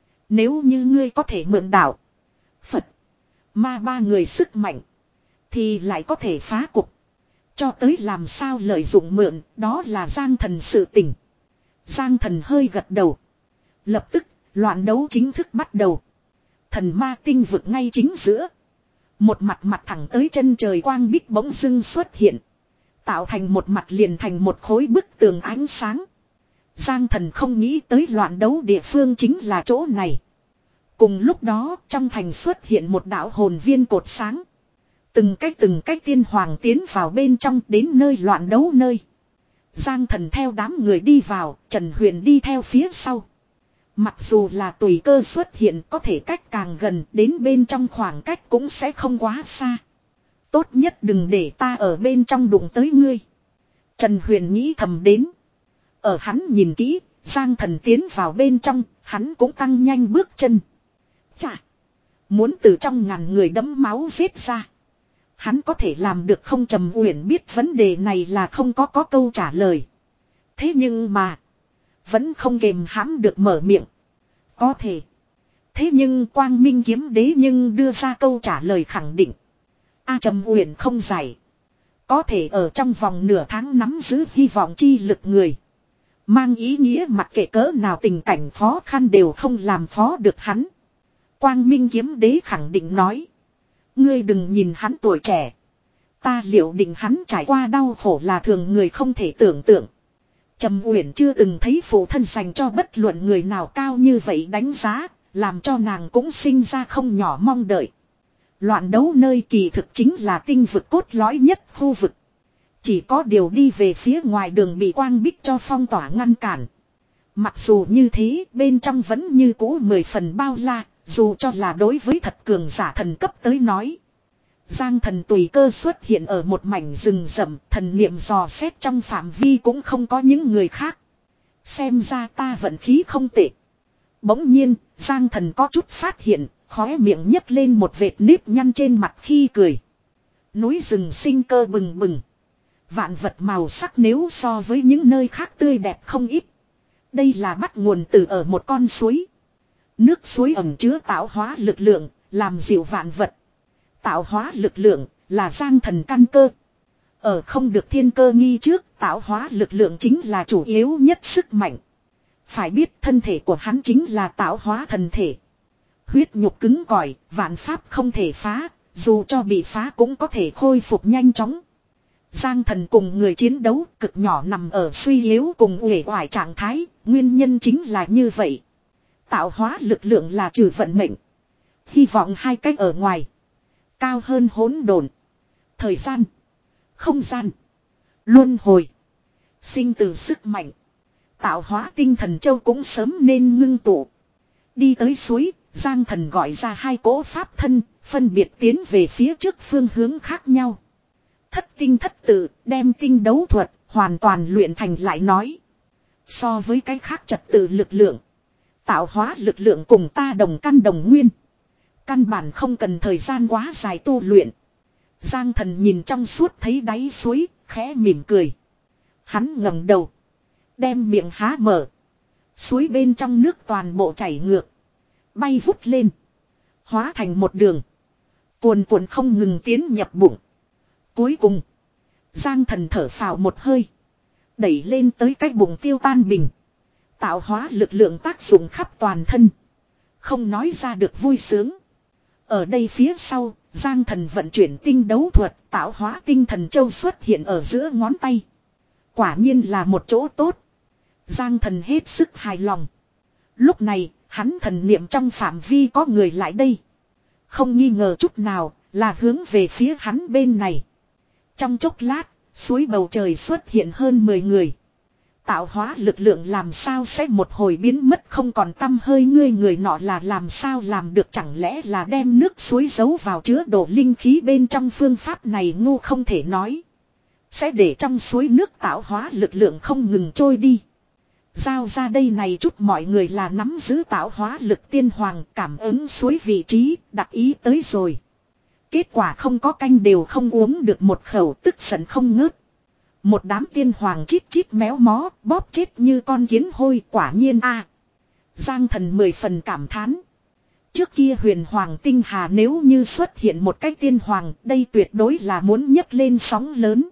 Nếu như ngươi có thể mượn đạo, Phật, ma ba người sức mạnh, thì lại có thể phá cục. Cho tới làm sao lợi dụng mượn, đó là Giang Thần sự tình. Giang Thần hơi gật đầu. Lập tức, loạn đấu chính thức bắt đầu. Thần ma tinh vực ngay chính giữa. Một mặt mặt thẳng tới chân trời quang bích bỗng dưng xuất hiện. Tạo thành một mặt liền thành một khối bức tường ánh sáng. Giang Thần không nghĩ tới loạn đấu địa phương chính là chỗ này. Cùng lúc đó, trong thành xuất hiện một đạo hồn viên cột sáng. Từng cách từng cách tiên hoàng tiến vào bên trong, đến nơi loạn đấu nơi. Giang Thần theo đám người đi vào, Trần Huyền đi theo phía sau. Mặc dù là tùy cơ xuất hiện, có thể cách càng gần, đến bên trong khoảng cách cũng sẽ không quá xa. Tốt nhất đừng để ta ở bên trong đụng tới ngươi. Trần Huyền nghĩ thầm đến. Ở hắn nhìn kỹ, Giang Thần tiến vào bên trong, hắn cũng tăng nhanh bước chân. Chà! Muốn từ trong ngàn người đẫm máu giết ra, hắn có thể làm được không? Trầm Uyển biết vấn đề này là không có có câu trả lời. Thế nhưng mà, vẫn không kềm hãm được mở miệng. Có thể. Thế nhưng Quang Minh kiếm đế nhưng đưa ra câu trả lời khẳng định. A Trầm Uyển không giải. Có thể ở trong vòng nửa tháng nắm giữ hy vọng chi lực người, mang ý nghĩa mặc kệ cỡ nào tình cảnh khó khăn đều không làm khó được hắn. Quang Minh kiếm đế khẳng định nói. Ngươi đừng nhìn hắn tuổi trẻ, Ta liệu định hắn trải qua đau khổ là thường người không thể tưởng tượng. Trầm Uyển chưa từng thấy phụ thân dành cho bất luận người nào cao như vậy đánh giá, làm cho nàng cũng sinh ra không nhỏ mong đợi. Loạn đấu nơi kỳ thực chính là tinh vực cốt lõi nhất khu vực. Chỉ có điều đi về phía ngoài đường bị quang bích cho phong tỏa ngăn cản. Mặc dù như thế, bên trong vẫn như cũ mười phần bao la, dù cho là đối với thật cường giả thần cấp tới nói. Giang thần tùy cơ xuất hiện ở một mảnh rừng rậm, thần niệm dò xét trong phạm vi cũng không có những người khác. Xem ra ta vận khí không tệ. Bỗng nhiên, Giang thần có chút phát hiện, khóe miệng nhấc lên một vệt nếp nhăn trên mặt khi cười. Núi rừng sinh cơ bừng bừng. Vạn vật màu sắc nếu so với những nơi khác tươi đẹp không ít. Đây là bắt nguồn từ ở một con suối. Nước suối ẩn chứa tạo hóa lực lượng, làm dịu vạn vật. Tạo hóa lực lượng là Giang thần căn cơ. Ở không được thiên cơ nghi trước, tạo hóa lực lượng chính là chủ yếu nhất sức mạnh. Phải biết thân thể của hắn chính là tạo hóa thần thể. Huyết nhục cứng cỏi, vạn pháp không thể phá, dù cho bị phá cũng có thể khôi phục nhanh chóng. Giang thần cùng người chiến đấu cực nhỏ nằm ở suy yếu cùng uể oải trạng thái, nguyên nhân chính là như vậy. Tạo hóa lực lượng là trừ vận mệnh. Hy vọng hai cách ở ngoài. Cao hơn hỗn độn, thời gian, không gian, luân hồi, sinh từ sức mạnh. Tạo hóa tinh thần châu cũng sớm nên ngưng tụ. Đi tới suối, Giang thần gọi ra hai cỗ pháp thân, phân biệt tiến về phía trước phương hướng khác nhau. Thất tinh thất tự, đem tinh đấu thuật, hoàn toàn luyện thành lại nói. So với cái khác trật tự lực lượng. Tạo hóa lực lượng cùng ta đồng căn đồng nguyên. Căn bản không cần thời gian quá dài tu luyện. Giang thần nhìn trong suốt thấy đáy suối, khẽ mỉm cười. Hắn ngẩng đầu. Đem miệng há mở. Suối bên trong nước toàn bộ chảy ngược. Bay vút lên. Hóa thành một đường. Cuồn cuộn không ngừng tiến nhập bụng. Cuối cùng. Giang thần thở phào một hơi. Đẩy lên tới cái bụng tiêu tan bình. Tạo hóa lực lượng tác dụng khắp toàn thân. Không nói ra được vui sướng. Ở đây phía sau, Giang thần vận chuyển tinh đấu thuật, tạo hóa tinh thần châu xuất hiện ở giữa ngón tay. Quả nhiên là một chỗ tốt. Giang thần hết sức hài lòng. Lúc này, hắn thần niệm trong phạm vi có người lại đây. Không nghi ngờ chút nào, là hướng về phía hắn bên này. Trong chốc lát, suối bầu trời xuất hiện hơn mười người. Tạo hóa lực lượng làm sao sẽ một hồi biến mất không còn tăm hơi, ngươi người nọ là làm sao làm được, chẳng lẽ là đem nước suối giấu vào chứa đổ linh khí bên trong, phương pháp này ngu không thể nói. Sẽ để trong suối nước tạo hóa lực lượng không ngừng trôi đi. Giao ra đây này chút mọi người là nắm giữ tạo hóa lực tiên hoàng, cảm ứng suối vị trí, đặc ý tới rồi. Kết quả không có canh đều không uống được một khẩu, tức giận không ngớt. Một đám tiên hoàng chít chít méo mó, bóp chết như con kiến hôi, quả nhiên a. Giang thần mười phần cảm thán. Trước kia huyền hoàng tinh hà nếu như xuất hiện một cái tiên hoàng, đây tuyệt đối là muốn nhấc lên sóng lớn.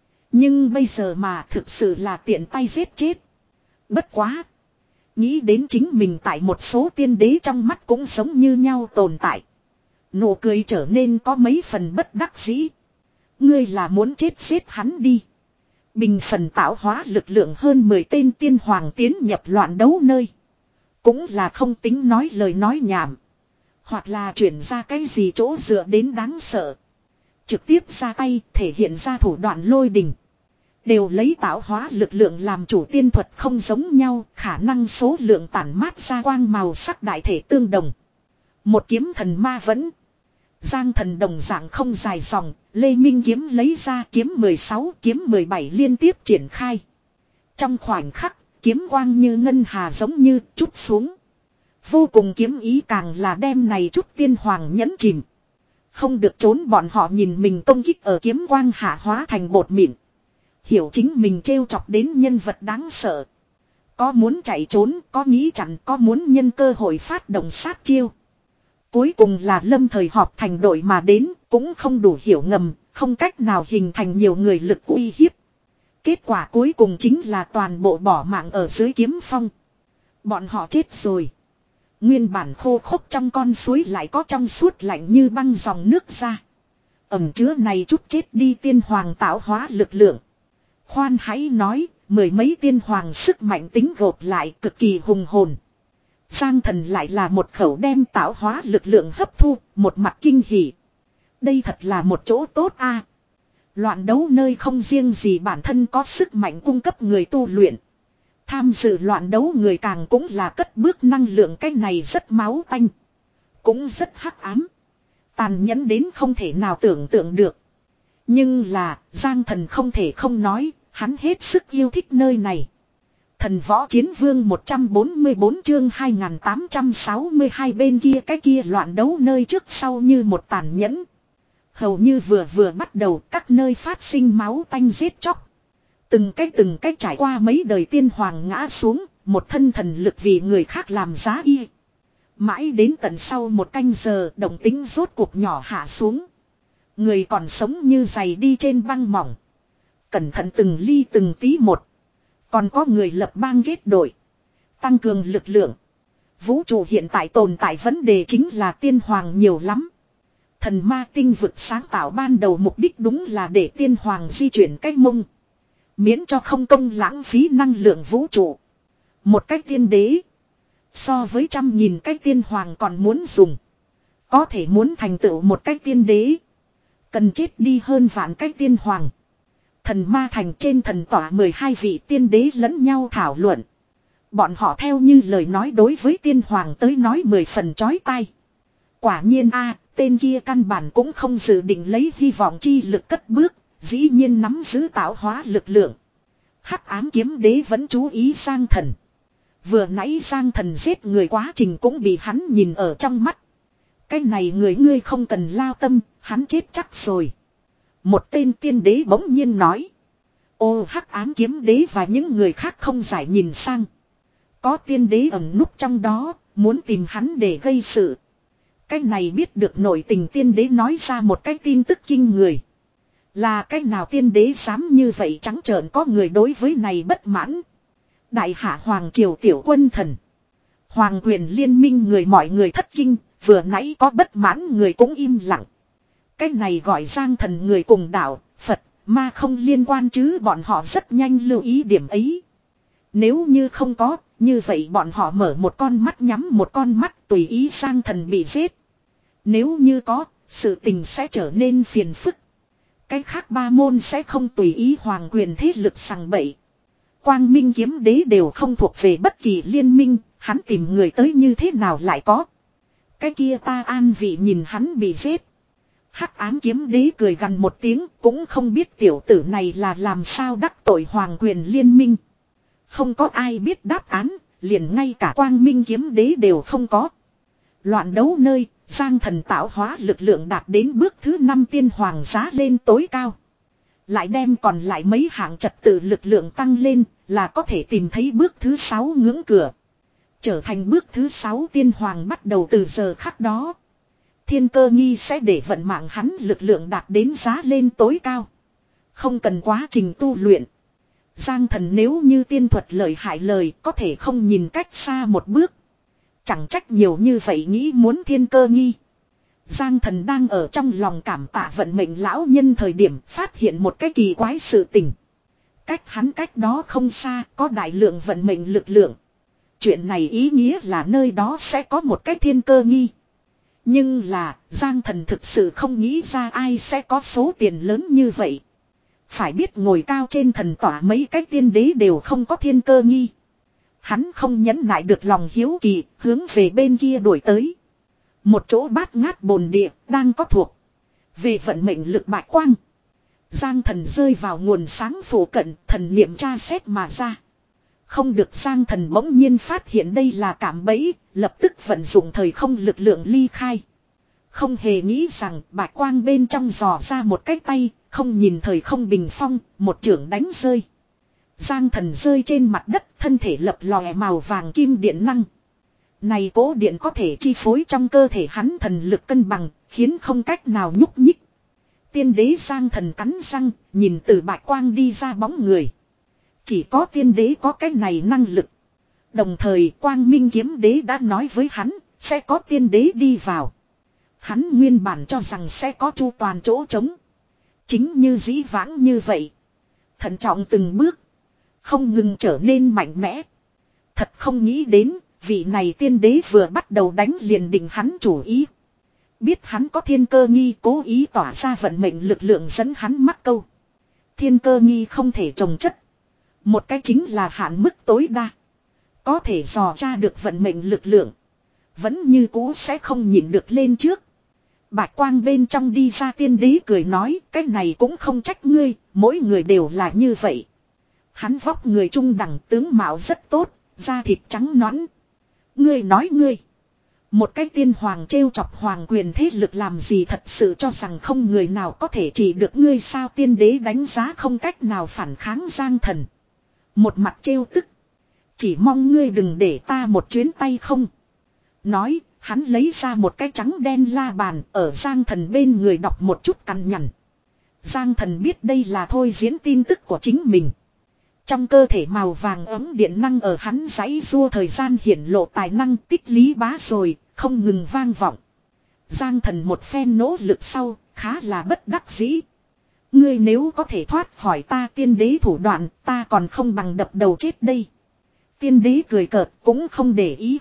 Nhưng bây giờ mà thực sự là tiện tay giết chết. Bất quá. Nghĩ đến chính mình tại một số tiên đế trong mắt cũng giống như nhau tồn tại. Nụ cười trở nên có mấy phần bất đắc dĩ. Ngươi là muốn chết giết hắn đi. Bình phần tạo hóa lực lượng hơn mười tên tiên hoàng tiến nhập loạn đấu nơi. Cũng là không tính nói lời nói nhảm. Hoặc là chuyển ra cái gì chỗ dựa đến đáng sợ. Trực tiếp ra tay thể hiện ra thủ đoạn lôi đình. Đều lấy tạo hóa lực lượng làm chủ, tiên thuật không giống nhau, khả năng số lượng tản mát ra quang màu sắc đại thể tương đồng. Một kiếm thần ma vẫn. Giang thần đồng dạng không dài dòng, Lê Minh kiếm lấy ra kiếm mười sáu, kiếm mười bảy liên tiếp triển khai. Trong khoảnh khắc, kiếm quang như ngân hà giống như chút xuống. Vô cùng kiếm ý càng là đem này chút tiên hoàng nhẫn chìm. Không được trốn, bọn họ nhìn mình công kích ở kiếm quang hạ hóa thành bột mịn. Hiểu chính mình trêu chọc đến nhân vật đáng sợ. Có muốn chạy trốn, có nghĩ chặn, có muốn nhân cơ hội phát động sát chiêu. Cuối cùng là lâm thời họp thành đội mà đến, cũng không đủ hiểu ngầm, không cách nào hình thành nhiều người lực uy hiếp. Kết quả cuối cùng chính là toàn bộ bỏ mạng ở dưới kiếm phong. Bọn họ chết rồi. Nguyên bản khô khốc trong con suối lại có trong suốt lạnh như băng dòng nước ra. ẩn chứa này chút chết đi tiên hoàng tạo hóa lực lượng. Khoan hãy nói, mười mấy tiên hoàng sức mạnh tính gộp lại cực kỳ hùng hồn. Giang Thần lại là một khẩu đem tạo hóa lực lượng hấp thu, một mặt kinh hỉ. Đây thật là một chỗ tốt a. Loạn đấu nơi không riêng gì bản thân có sức mạnh cung cấp người tu luyện. Tham dự loạn đấu người càng cũng là cất bước năng lượng, cái này rất máu tanh. Cũng rất hắc ám. Tàn nhẫn đến không thể nào tưởng tượng được. Nhưng là, Giang Thần không thể không nói, hắn hết sức yêu thích nơi này. Thần võ chiến vương một trăm bốn mươi bốn chương hai nghìn tám trăm sáu mươi hai bên kia cái kia loạn đấu nơi trước sau như một tàn nhẫn. Hầu như vừa vừa bắt đầu các nơi phát sinh máu tanh giết chóc. Từng cái từng cái trải qua mấy đời tiên hoàng ngã xuống, một thân thần lực vì người khác làm giá y. Mãi đến tận sau một canh giờ động tính rốt cuộc nhỏ hạ xuống. Người còn sống như giày đi trên băng mỏng. Cẩn thận từng ly từng tí một. Còn có người lập bang kết đội. Tăng cường lực lượng. Vũ trụ hiện tại tồn tại vấn đề chính là tiên hoàng nhiều lắm. Thần ma tinh vực sáng tạo ban đầu mục đích đúng là để tiên hoàng di chuyển cách mông. Miễn cho không công lãng phí năng lượng vũ trụ. Một cách tiên đế. So với trăm nghìn cái tiên hoàng còn muốn dùng. Có thể muốn thành tựu một cách tiên đế. Cần chết đi hơn vạn cái tiên hoàng. Thần ma thành trên thần tỏa mười hai vị tiên đế lẫn nhau thảo luận. Bọn họ theo như lời nói đối với tiên hoàng tới nói mười phần chói tai. Quả nhiên a, tên kia căn bản cũng không dự định lấy hy vọng chi lực cất bước, dĩ nhiên nắm giữ tạo hóa lực lượng. Hắc ám kiếm đế vẫn chú ý Giang Thần. Vừa nãy Giang Thần giết người quá trình cũng bị hắn nhìn ở trong mắt. Cái này người ngươi không cần lao tâm, hắn chết chắc rồi. Một tên tiên đế bỗng nhiên nói. Ô, hắc ám kiếm đế và những người khác không giải nhìn sang. Có tiên đế ẩn núp trong đó, muốn tìm hắn để gây sự. Cái này biết được nội tình tiên đế nói ra một cái tin tức kinh người. Là cái nào tiên đế dám như vậy trắng trợn có người đối với này bất mãn. Đại hạ hoàng triều tiểu quân thần. Hoàng quyền liên minh người mọi người thất kinh, vừa nãy có bất mãn người cũng im lặng. Cái này gọi Giang Thần người cùng đạo, Phật, ma không liên quan chứ bọn họ rất nhanh lưu ý điểm ấy. Nếu như không có, như vậy bọn họ mở một con mắt nhắm một con mắt tùy ý Giang Thần bị giết. Nếu như có, sự tình sẽ trở nên phiền phức. Cái khác ba môn sẽ không tùy ý hoàng quyền thế lực sằng bậy. Quang Minh kiếm đế đều không thuộc về bất kỳ liên minh, hắn tìm người tới như thế nào lại có. Cái kia ta an vị nhìn hắn bị giết. Hắc ám kiếm đế cười gằn một tiếng, cũng không biết tiểu tử này là làm sao đắc tội hoàng quyền liên minh. Không có ai biết đáp án, liền ngay cả Quang Minh kiếm đế đều không có. Loạn đấu nơi, Giang Thần tạo hóa lực lượng đạt đến bước thứ năm tiên hoàng giá lên tối cao. Lại đem còn lại mấy hạng trật tự lực lượng tăng lên, là có thể tìm thấy bước thứ sáu ngưỡng cửa. Trở thành bước thứ sáu tiên hoàng bắt đầu từ giờ khắc đó. Thiên cơ nghi sẽ để vận mạng hắn lực lượng đạt đến giá lên tối cao. Không cần quá trình tu luyện. Giang Thần nếu như tiên thuật lợi hại lời có thể không nhìn cách xa một bước. Chẳng trách nhiều như vậy nghĩ muốn thiên cơ nghi. Giang Thần đang ở trong lòng cảm tạ vận mệnh lão nhân thời điểm phát hiện một cái kỳ quái sự tình. Cách hắn cách đó không xa có đại lượng vận mệnh lực lượng. Chuyện này ý nghĩa là nơi đó sẽ có một cái thiên cơ nghi. Nhưng là Giang Thần thực sự không nghĩ ra ai sẽ có số tiền lớn như vậy. Phải biết ngồi cao trên thần tỏa mấy cái tiên đế đều không có thiên cơ nghi. Hắn không nhẫn nại được lòng hiếu kỳ, hướng về bên kia đuổi tới. Một chỗ bát ngát bồn địa, đang có thuộc. Về vận mệnh lực bạch quang. Giang Thần rơi vào nguồn sáng phủ cận, thần niệm tra xét mà ra. Không được Giang Thần bỗng nhiên phát hiện đây là cạm bẫy, lập tức vận dụng thời không lực lượng ly khai. Không hề nghĩ rằng bạch quang bên trong dò ra một cái tay, không nhìn thời không bình phong, một chưởng đánh rơi. Giang Thần rơi trên mặt đất, thân thể lập lòe màu vàng kim điện năng. Này cố điện có thể chi phối trong cơ thể hắn thần lực cân bằng, khiến không cách nào nhúc nhích. Tiên đế Giang Thần cắn răng, nhìn từ bạch quang đi ra bóng người. Chỉ có tiên đế có cái này năng lực. Đồng thời Quang Minh kiếm đế đã nói với hắn, sẽ có tiên đế đi vào. Hắn nguyên bản cho rằng sẽ có chu toàn chỗ trống. Chính như dĩ vãng như vậy. Thận trọng từng bước. Không ngừng trở nên mạnh mẽ. Thật không nghĩ đến, vị này tiên đế vừa bắt đầu đánh liền định hắn chủ ý. Biết hắn có thiên cơ nghi, cố ý tỏa ra vận mệnh lực lượng dẫn hắn mắc câu. Thiên cơ nghi không thể trồng chất. Một cái chính là hạn mức tối đa. Có thể dò tra được vận mệnh lực lượng. Vẫn như cũ sẽ không nhịn được lên trước. Bạch quang bên trong đi ra tiên đế cười nói, cái này cũng không trách ngươi, mỗi người đều là như vậy. Hắn vóc người trung đẳng, tướng mạo rất tốt, da thịt trắng nõn. Ngươi nói ngươi. Một cái tiên hoàng trêu chọc hoàng quyền thế lực làm gì, thật sự cho rằng không người nào có thể chỉ được ngươi sao? Tiên đế đánh giá không cách nào phản kháng Giang Thần. Một mặt trêu tức. Chỉ mong ngươi đừng để ta một chuyến tay không. Nói, hắn lấy ra một cái trắng đen la bàn ở Giang Thần bên người đọc một chút cằn nhằn. Giang Thần biết đây là thôi diễn tin tức của chính mình. Trong cơ thể màu vàng ấm điện năng ở hắn giãy giụa thời gian hiển lộ tài năng tích lý bá rồi, không ngừng vang vọng. Giang Thần một phen nỗ lực sau, khá là bất đắc dĩ. Ngươi nếu có thể thoát khỏi ta tiên đế thủ đoạn, ta còn không bằng đập đầu chết đây. Tiên đế cười cợt cũng không để ý.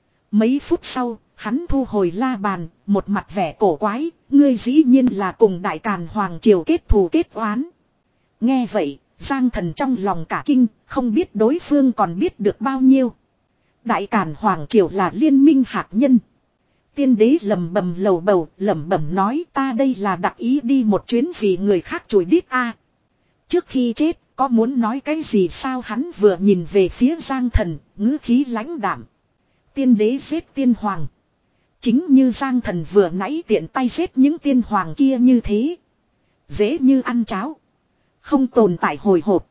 Mấy phút sau, hắn thu hồi la bàn, một mặt vẻ cổ quái, ngươi dĩ nhiên là cùng Đại Càn Hoàng Triều kết thù kết oán. Nghe vậy, Giang Thần trong lòng cả kinh, không biết đối phương còn biết được bao nhiêu. Đại Càn Hoàng Triều là liên minh hạt nhân. Tiên đế lầm bầm lầu bầu, lẩm bẩm nói, ta đây là đặc ý đi một chuyến vì người khác chùi đít a. Trước khi chết, có muốn nói cái gì sao? Hắn vừa nhìn về phía Giang Thần, ngữ khí lãnh đạm. Tiên đế giết tiên hoàng. Chính như Giang Thần vừa nãy tiện tay giết những tiên hoàng kia như thế. Dễ như ăn cháo. Không tồn tại hồi hộp.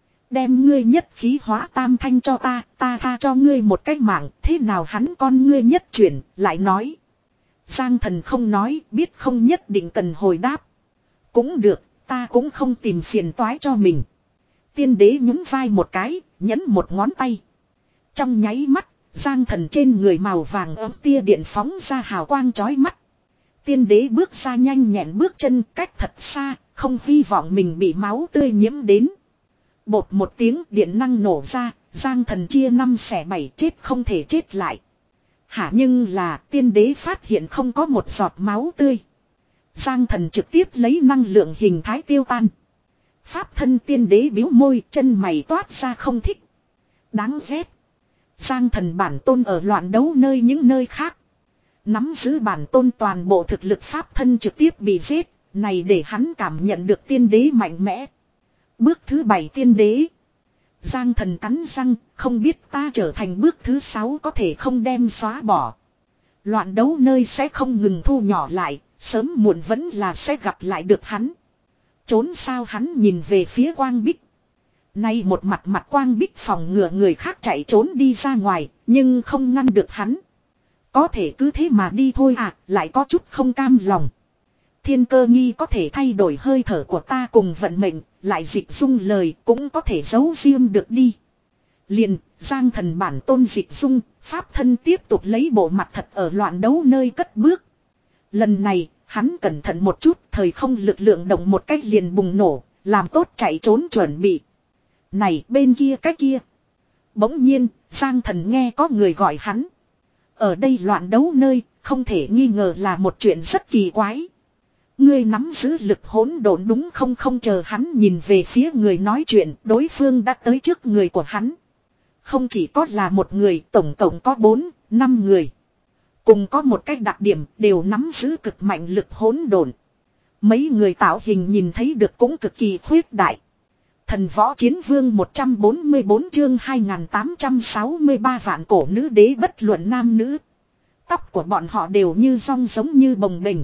Đem ngươi nhất khí hóa tam thanh cho ta, ta tha cho ngươi một cái mạng, thế nào? Hắn con ngươi nhất chuyển, lại nói. Giang Thần không nói, biết không nhất định cần hồi đáp. Cũng được, ta cũng không tìm phiền toái cho mình. Tiên đế nhún vai một cái, nhấn một ngón tay. Trong nháy mắt, Giang Thần trên người màu vàng ấm tia điện phóng ra hào quang chói mắt. Tiên đế bước ra nhanh nhẹn bước chân cách thật xa, không hy vọng mình bị máu tươi nhiễm đến. Bột một tiếng điện năng nổ ra, Giang Thần chia năm xẻ bảy, chết không thể chết lại. Hả, nhưng là tiên đế phát hiện không có một giọt máu tươi. Giang Thần trực tiếp lấy năng lượng hình thái tiêu tan. Pháp thân tiên đế biếu môi, chân mày toát ra không thích. Đáng ghét. Giang Thần bản tôn ở loạn đấu nơi những nơi khác. Nắm giữ bản tôn toàn bộ thực lực pháp thân trực tiếp bị giết. Này để hắn cảm nhận được tiên đế mạnh mẽ. Bước thứ bảy tiên đế. Giang Thần cắn răng, không biết ta trở thành bước thứ sáu có thể không đem xóa bỏ. Loạn đấu nơi sẽ không ngừng thu nhỏ lại, sớm muộn vẫn là sẽ gặp lại được hắn. Trốn sao? Hắn nhìn về phía quang bích. Nay một mặt mặt quang bích phòng ngừa người khác chạy trốn đi ra ngoài, nhưng không ngăn được hắn. Có thể cứ thế mà đi thôi à, lại có chút không cam lòng. Thiên cơ nghi có thể thay đổi hơi thở của ta cùng vận mệnh, lại dịch dung lời cũng có thể giấu riêng được đi. Liền, Giang Thần bản tôn dịch dung, pháp thân tiếp tục lấy bộ mặt thật ở loạn đấu nơi cất bước. Lần này, hắn cẩn thận một chút, thời không lực lượng động một cách liền bùng nổ, làm tốt chạy trốn chuẩn bị. Này, bên kia cái kia. Bỗng nhiên, Giang Thần nghe có người gọi hắn. Ở đây loạn đấu nơi, không thể nghi ngờ là một chuyện rất kỳ quái. Ngươi nắm giữ lực hỗn độn đúng không? Không chờ hắn nhìn về phía người nói chuyện, đối phương đã tới trước người của hắn. Không chỉ có là một người, tổng cộng có bốn, năm người. Cùng có một cách đặc điểm đều nắm giữ cực mạnh lực hỗn độn. Mấy người tạo hình nhìn thấy được cũng cực kỳ khuyết đại. Thần võ chiến vương một trăm bốn mươi bốn chương hai nghìn tám trăm sáu mươi ba vạn cổ nữ đế bất luận nam nữ. Tóc của bọn họ đều như rong giống như bồng bềnh.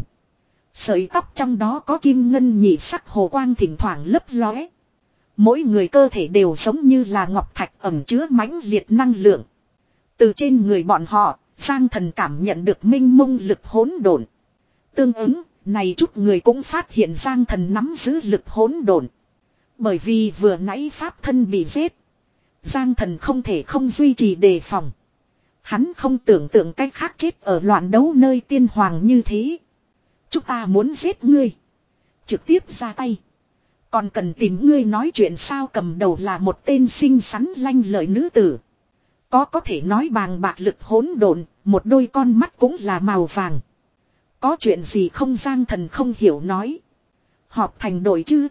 Sợi tóc trong đó có kim ngân nhị sắc hồ quang thỉnh thoảng lấp lóe. Mỗi người cơ thể đều giống như là ngọc thạch ẩn chứa mãnh liệt năng lượng. Từ trên người bọn họ, Giang Thần cảm nhận được minh mông lực hỗn độn. Tương ứng, này chút người cũng phát hiện Giang Thần nắm giữ lực hỗn độn. Bởi vì vừa nãy pháp thân bị giết, Giang Thần không thể không duy trì đề phòng. Hắn không tưởng tượng cách khác chết ở loạn đấu nơi tiên hoàng như thế. Chúng ta muốn giết ngươi. Trực tiếp ra tay. Còn cần tìm ngươi nói chuyện sao? Cầm đầu là một tên xinh xắn lanh lợi nữ tử. Có có thể nói bàng bạc lực hỗn độn, một đôi con mắt cũng là màu vàng. Có chuyện gì không? Giang Thần không hiểu nói. Họp thành đội chứ?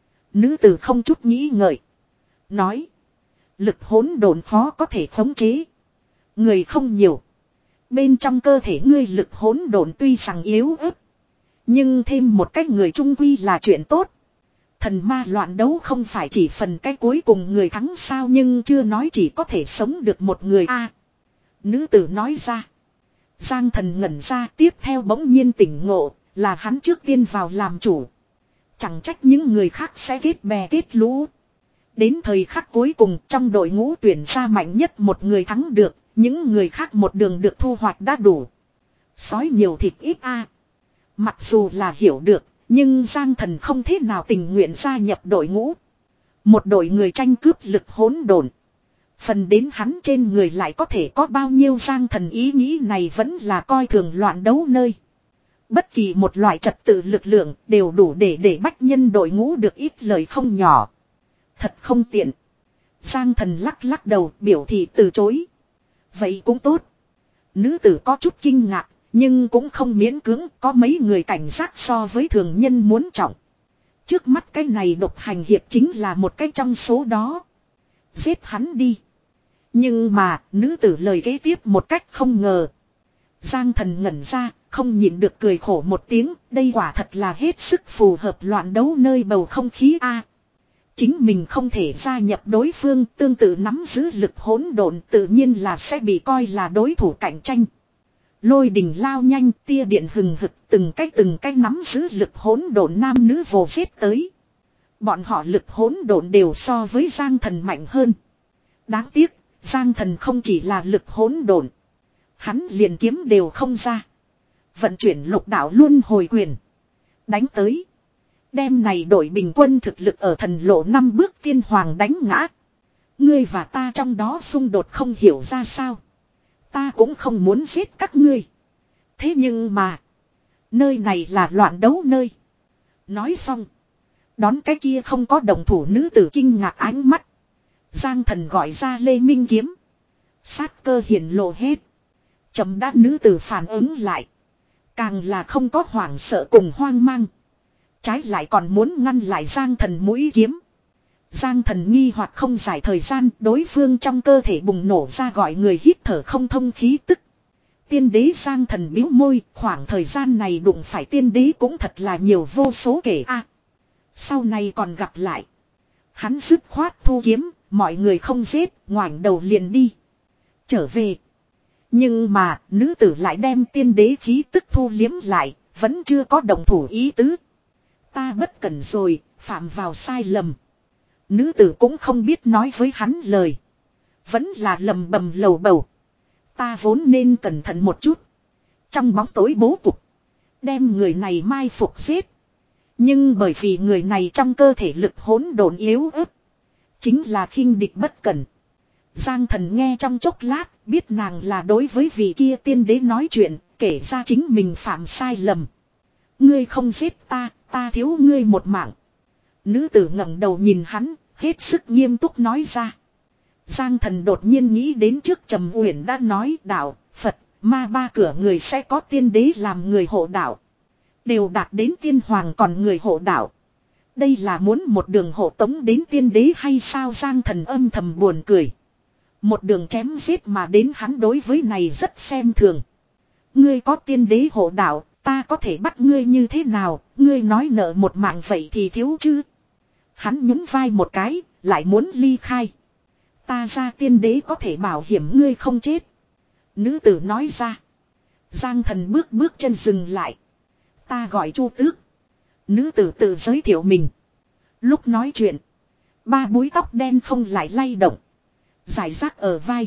Nữ tử không chút nghĩ ngợi. Nói. Lực hỗn độn khó có thể khống chế. Người không nhiều. Bên trong cơ thể ngươi lực hỗn độn tuy rằng yếu ớt. Nhưng thêm một cách người trung quy là chuyện tốt. Thần ma loạn đấu không phải chỉ phần cái cuối cùng người thắng sao, nhưng chưa nói chỉ có thể sống được một người a. À, nữ tử nói ra. Giang Thần ngẩn ra, tiếp theo bỗng nhiên tỉnh ngộ, là hắn trước tiên vào làm chủ. Chẳng trách những người khác sẽ kết bè kết lũ. Đến thời khắc cuối cùng trong đội ngũ tuyển ra mạnh nhất một người thắng được, những người khác một đường được thu hoạch đã đủ. Sói nhiều thịt ít a. À, mặc dù là hiểu được, nhưng Giang Thần không thế nào tình nguyện gia nhập đội ngũ. Một đội người tranh cướp lực hỗn độn. Phần đến hắn trên người lại có thể có bao nhiêu? Giang Thần ý nghĩ này vẫn là coi thường loạn đấu nơi. Bất kỳ một loại trật tự lực lượng đều đủ để để bách nhân đội ngũ được ít lời không nhỏ. Thật không tiện. Giang Thần lắc lắc đầu biểu thị từ chối. Vậy cũng tốt. Nữ tử có chút kinh ngạc. Nhưng cũng không miễn cưỡng, có mấy người cảnh giác so với thường nhân muốn trọng. Trước mắt cái này độc hành hiệp chính là một cái trong số đó. Giết hắn đi. Nhưng mà, nữ tử lời kế tiếp một cách không ngờ. Giang Thần ngẩn ra, không nhịn được cười khổ một tiếng, đây quả thật là hết sức phù hợp loạn đấu nơi bầu không khí a. À, chính mình không thể gia nhập đối phương, tương tự nắm giữ lực hỗn độn tự nhiên là sẽ bị coi là đối thủ cạnh tranh. Lôi đình lao nhanh, tia điện hừng hực, từng cái từng cái nắm giữ lực hỗn độn nam nữ vồ giết tới. Bọn họ lực hỗn độn đều so với Giang Thần mạnh hơn. Đáng tiếc, Giang Thần không chỉ là lực hỗn độn, hắn liền kiếm đều không ra. Vận chuyển lục đạo luân hồi quyền, đánh tới. Đêm này đội bình quân thực lực ở thần lộ năm bước tiên hoàng đánh ngã. Ngươi và ta trong đó xung đột không hiểu ra sao. Ta cũng không muốn giết các ngươi. Thế nhưng mà, nơi này là loạn đấu nơi. Nói xong, đón cái kia không có đồng thủ nữ tử kinh ngạc ánh mắt. Giang Thần gọi ra Lê Minh kiếm. Sát cơ hiển lộ hết. Chậm đã nữ tử phản ứng lại. Càng là không có hoảng sợ cùng hoang mang. Trái lại còn muốn ngăn lại Giang Thần mũi kiếm. Giang Thần nghi hoặc không dài thời gian, đối phương trong cơ thể bùng nổ ra gọi người hít thở không thông khí tức. Tiên đế Giang Thần bĩu môi, khoảng thời gian này đụng phải tiên đế cũng thật là nhiều vô số kể a. À, sau này còn gặp lại. Hắn dứt khoát thu kiếm, mọi người không giết, ngoảnh đầu liền đi. Trở về. Nhưng mà, nữ tử lại đem tiên đế khí tức thu liếm lại, vẫn chưa có đồng thủ ý tứ. Ta bất cẩn rồi, phạm vào sai lầm. Nữ tử cũng không biết nói với hắn lời. Vẫn là lầm bầm lầu bầu. Ta vốn nên cẩn thận một chút. Trong bóng tối bố cục. Đem người này mai phục giết. Nhưng bởi vì người này trong cơ thể lực hỗn độn yếu ớt. Chính là khinh địch bất cẩn. Giang Thần nghe trong chốc lát. Biết nàng là đối với vị kia tiên đế nói chuyện. Kể ra chính mình phạm sai lầm. Ngươi không giết ta. Ta thiếu ngươi một mạng. Nữ tử ngẩng đầu nhìn hắn. Hết sức nghiêm túc nói ra. Giang Thần đột nhiên nghĩ đến trước Trầm Uyển đã nói đạo, Phật, ma ba cửa người sẽ có tiên đế làm người hộ đạo. Đều đạt đến tiên hoàng còn người hộ đạo. Đây là muốn một đường hộ tống đến tiên đế hay sao? Giang Thần âm thầm buồn cười. Một đường chém giết mà đến hắn đối với này rất xem thường. Ngươi có tiên đế hộ đạo, ta có thể bắt ngươi như thế nào, ngươi nói nợ một mạng vậy thì thiếu chứ. Hắn nhún vai một cái, lại muốn ly khai. Ta ra tiên đế có thể bảo hiểm ngươi không chết. Nữ tử nói ra. Giang Thần bước bước chân dừng lại. Ta gọi Chu Tước. Nữ tử tự giới thiệu mình. Lúc nói chuyện, ba búi tóc đen không lại lay động. Giải rác ở vai.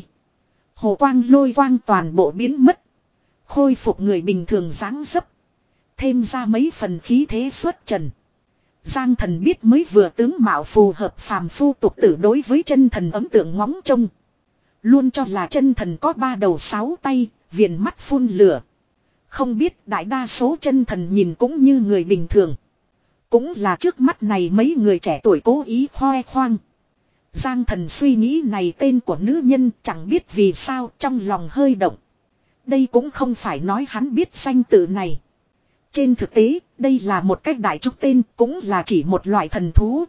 Hồ quang lôi quang toàn bộ biến mất. Khôi phục người bình thường dáng dấp. Thêm ra mấy phần khí thế xuất trần. Giang Thần biết mới vừa tướng mạo phù hợp phàm phu tục tử đối với chân thần ấn tượng ngóng trông. Luôn cho là chân thần có ba đầu sáu tay, viền mắt phun lửa. Không biết đại đa số chân thần nhìn cũng như người bình thường. Cũng là trước mắt này mấy người trẻ tuổi cố ý khoe khoang. Giang thần suy nghĩ này tên của nữ nhân chẳng biết vì sao trong lòng hơi động. Đây cũng không phải nói hắn biết danh tự này. Trên thực tế, đây là một cách đại trúc tên cũng là chỉ một loại thần thú.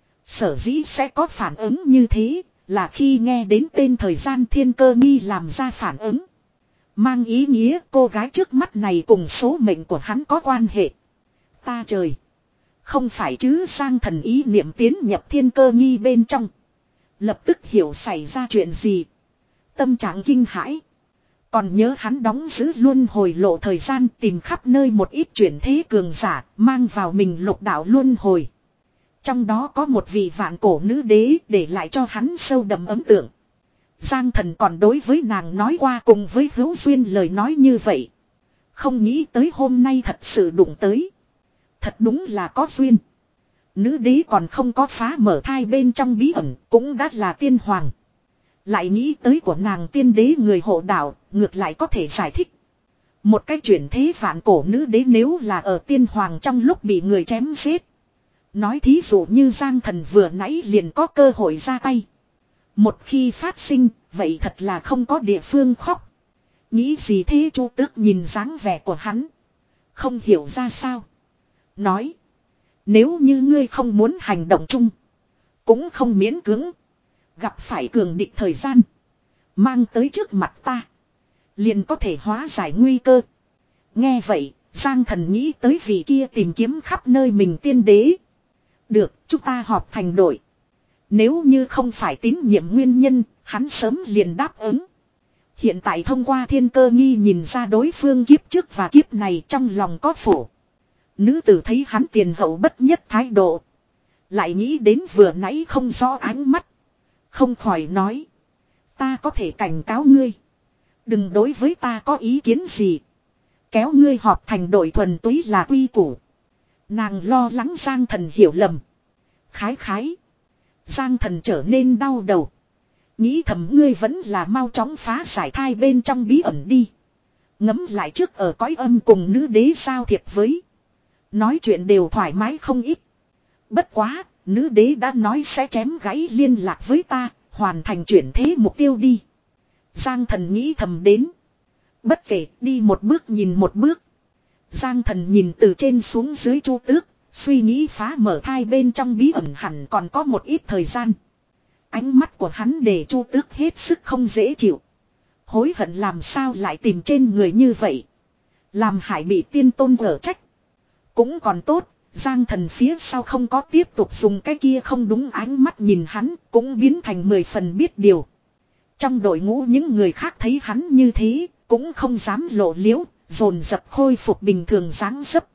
Sở dĩ sẽ có phản ứng như thế, là khi nghe đến tên thời gian thiên cơ nghi làm ra phản ứng. Mang ý nghĩa cô gái trước mắt này cùng số mệnh của hắn có quan hệ. Ta trời! Không phải chứ Giang thần ý niệm tiến nhập thiên cơ nghi bên trong. Lập tức hiểu xảy ra chuyện gì. Tâm trạng kinh hãi. Còn nhớ hắn đóng giữ luân hồi lộ thời gian tìm khắp nơi một ít chuyển thế cường giả mang vào mình lục đạo luân hồi. Trong đó có một vị vạn cổ nữ đế để lại cho hắn sâu đậm ấn tượng. Giang thần còn đối với nàng nói qua cùng với hữu duyên lời nói như vậy. Không nghĩ tới hôm nay thật sự đụng tới. Thật đúng là có duyên. Nữ đế còn không có phá mở thai bên trong bí ẩn cũng đã là tiên hoàng. Lại nghĩ tới của nàng tiên đế người hộ đạo, ngược lại có thể giải thích. Một cái chuyển thế vạn cổ nữ đế nếu là ở tiên hoàng trong lúc bị người chém giết. Nói thí dụ như Giang thần vừa nãy liền có cơ hội ra tay. Một khi phát sinh, vậy thật là không có địa phương khóc. Nghĩ gì thế Chu Tước nhìn dáng vẻ của hắn. Không hiểu ra sao. Nói. Nếu như ngươi không muốn hành động chung. Cũng không miễn cưỡng. Gặp phải cường địch thời gian. Mang tới trước mặt ta. Liền có thể hóa giải nguy cơ. Nghe vậy, Giang thần nghĩ tới vị kia tìm kiếm khắp nơi mình tiên đế. Được, chúng ta họp thành đội. Nếu như không phải tín nhiệm nguyên nhân, hắn sớm liền đáp ứng. Hiện tại thông qua thiên cơ nghi nhìn ra đối phương kiếp trước và kiếp này trong lòng có phổ. Nữ tử thấy hắn tiền hậu bất nhất thái độ. Lại nghĩ đến vừa nãy không rõ ánh mắt. Không khỏi nói. Ta có thể cảnh cáo ngươi. Đừng đối với ta có ý kiến gì. Kéo ngươi họp thành đội thuần túy là quy củ. Nàng lo lắng Giang thần hiểu lầm. Khái khái. Giang thần trở nên đau đầu. Nghĩ thầm ngươi vẫn là mau chóng phá giải thai bên trong bí ẩn đi. Ngấm lại trước ở cõi âm cùng nữ đế giao thiệp với. Nói chuyện đều thoải mái không ít. Bất quá, nữ đế đã nói sẽ chém gãy liên lạc với ta, hoàn thành chuyển thế mục tiêu đi. Giang thần nghĩ thầm đến. Bất kể, đi một bước nhìn một bước. Giang thần nhìn từ trên xuống dưới Chu Tước, suy nghĩ phá mở thai bên trong bí ẩn hẳn còn có một ít thời gian. Ánh mắt của hắn để Chu Tước hết sức không dễ chịu. Hối hận làm sao lại tìm trên người như vậy. Làm hại bị tiên tôn ở trách. Cũng còn tốt, Giang thần phía sau không có tiếp tục dùng cái kia không đúng ánh mắt nhìn hắn, cũng biến thành mười phần biết điều. Trong đội ngũ những người khác thấy hắn như thế, cũng không dám lộ liễu, dồn dập khôi phục bình thường dáng dấp.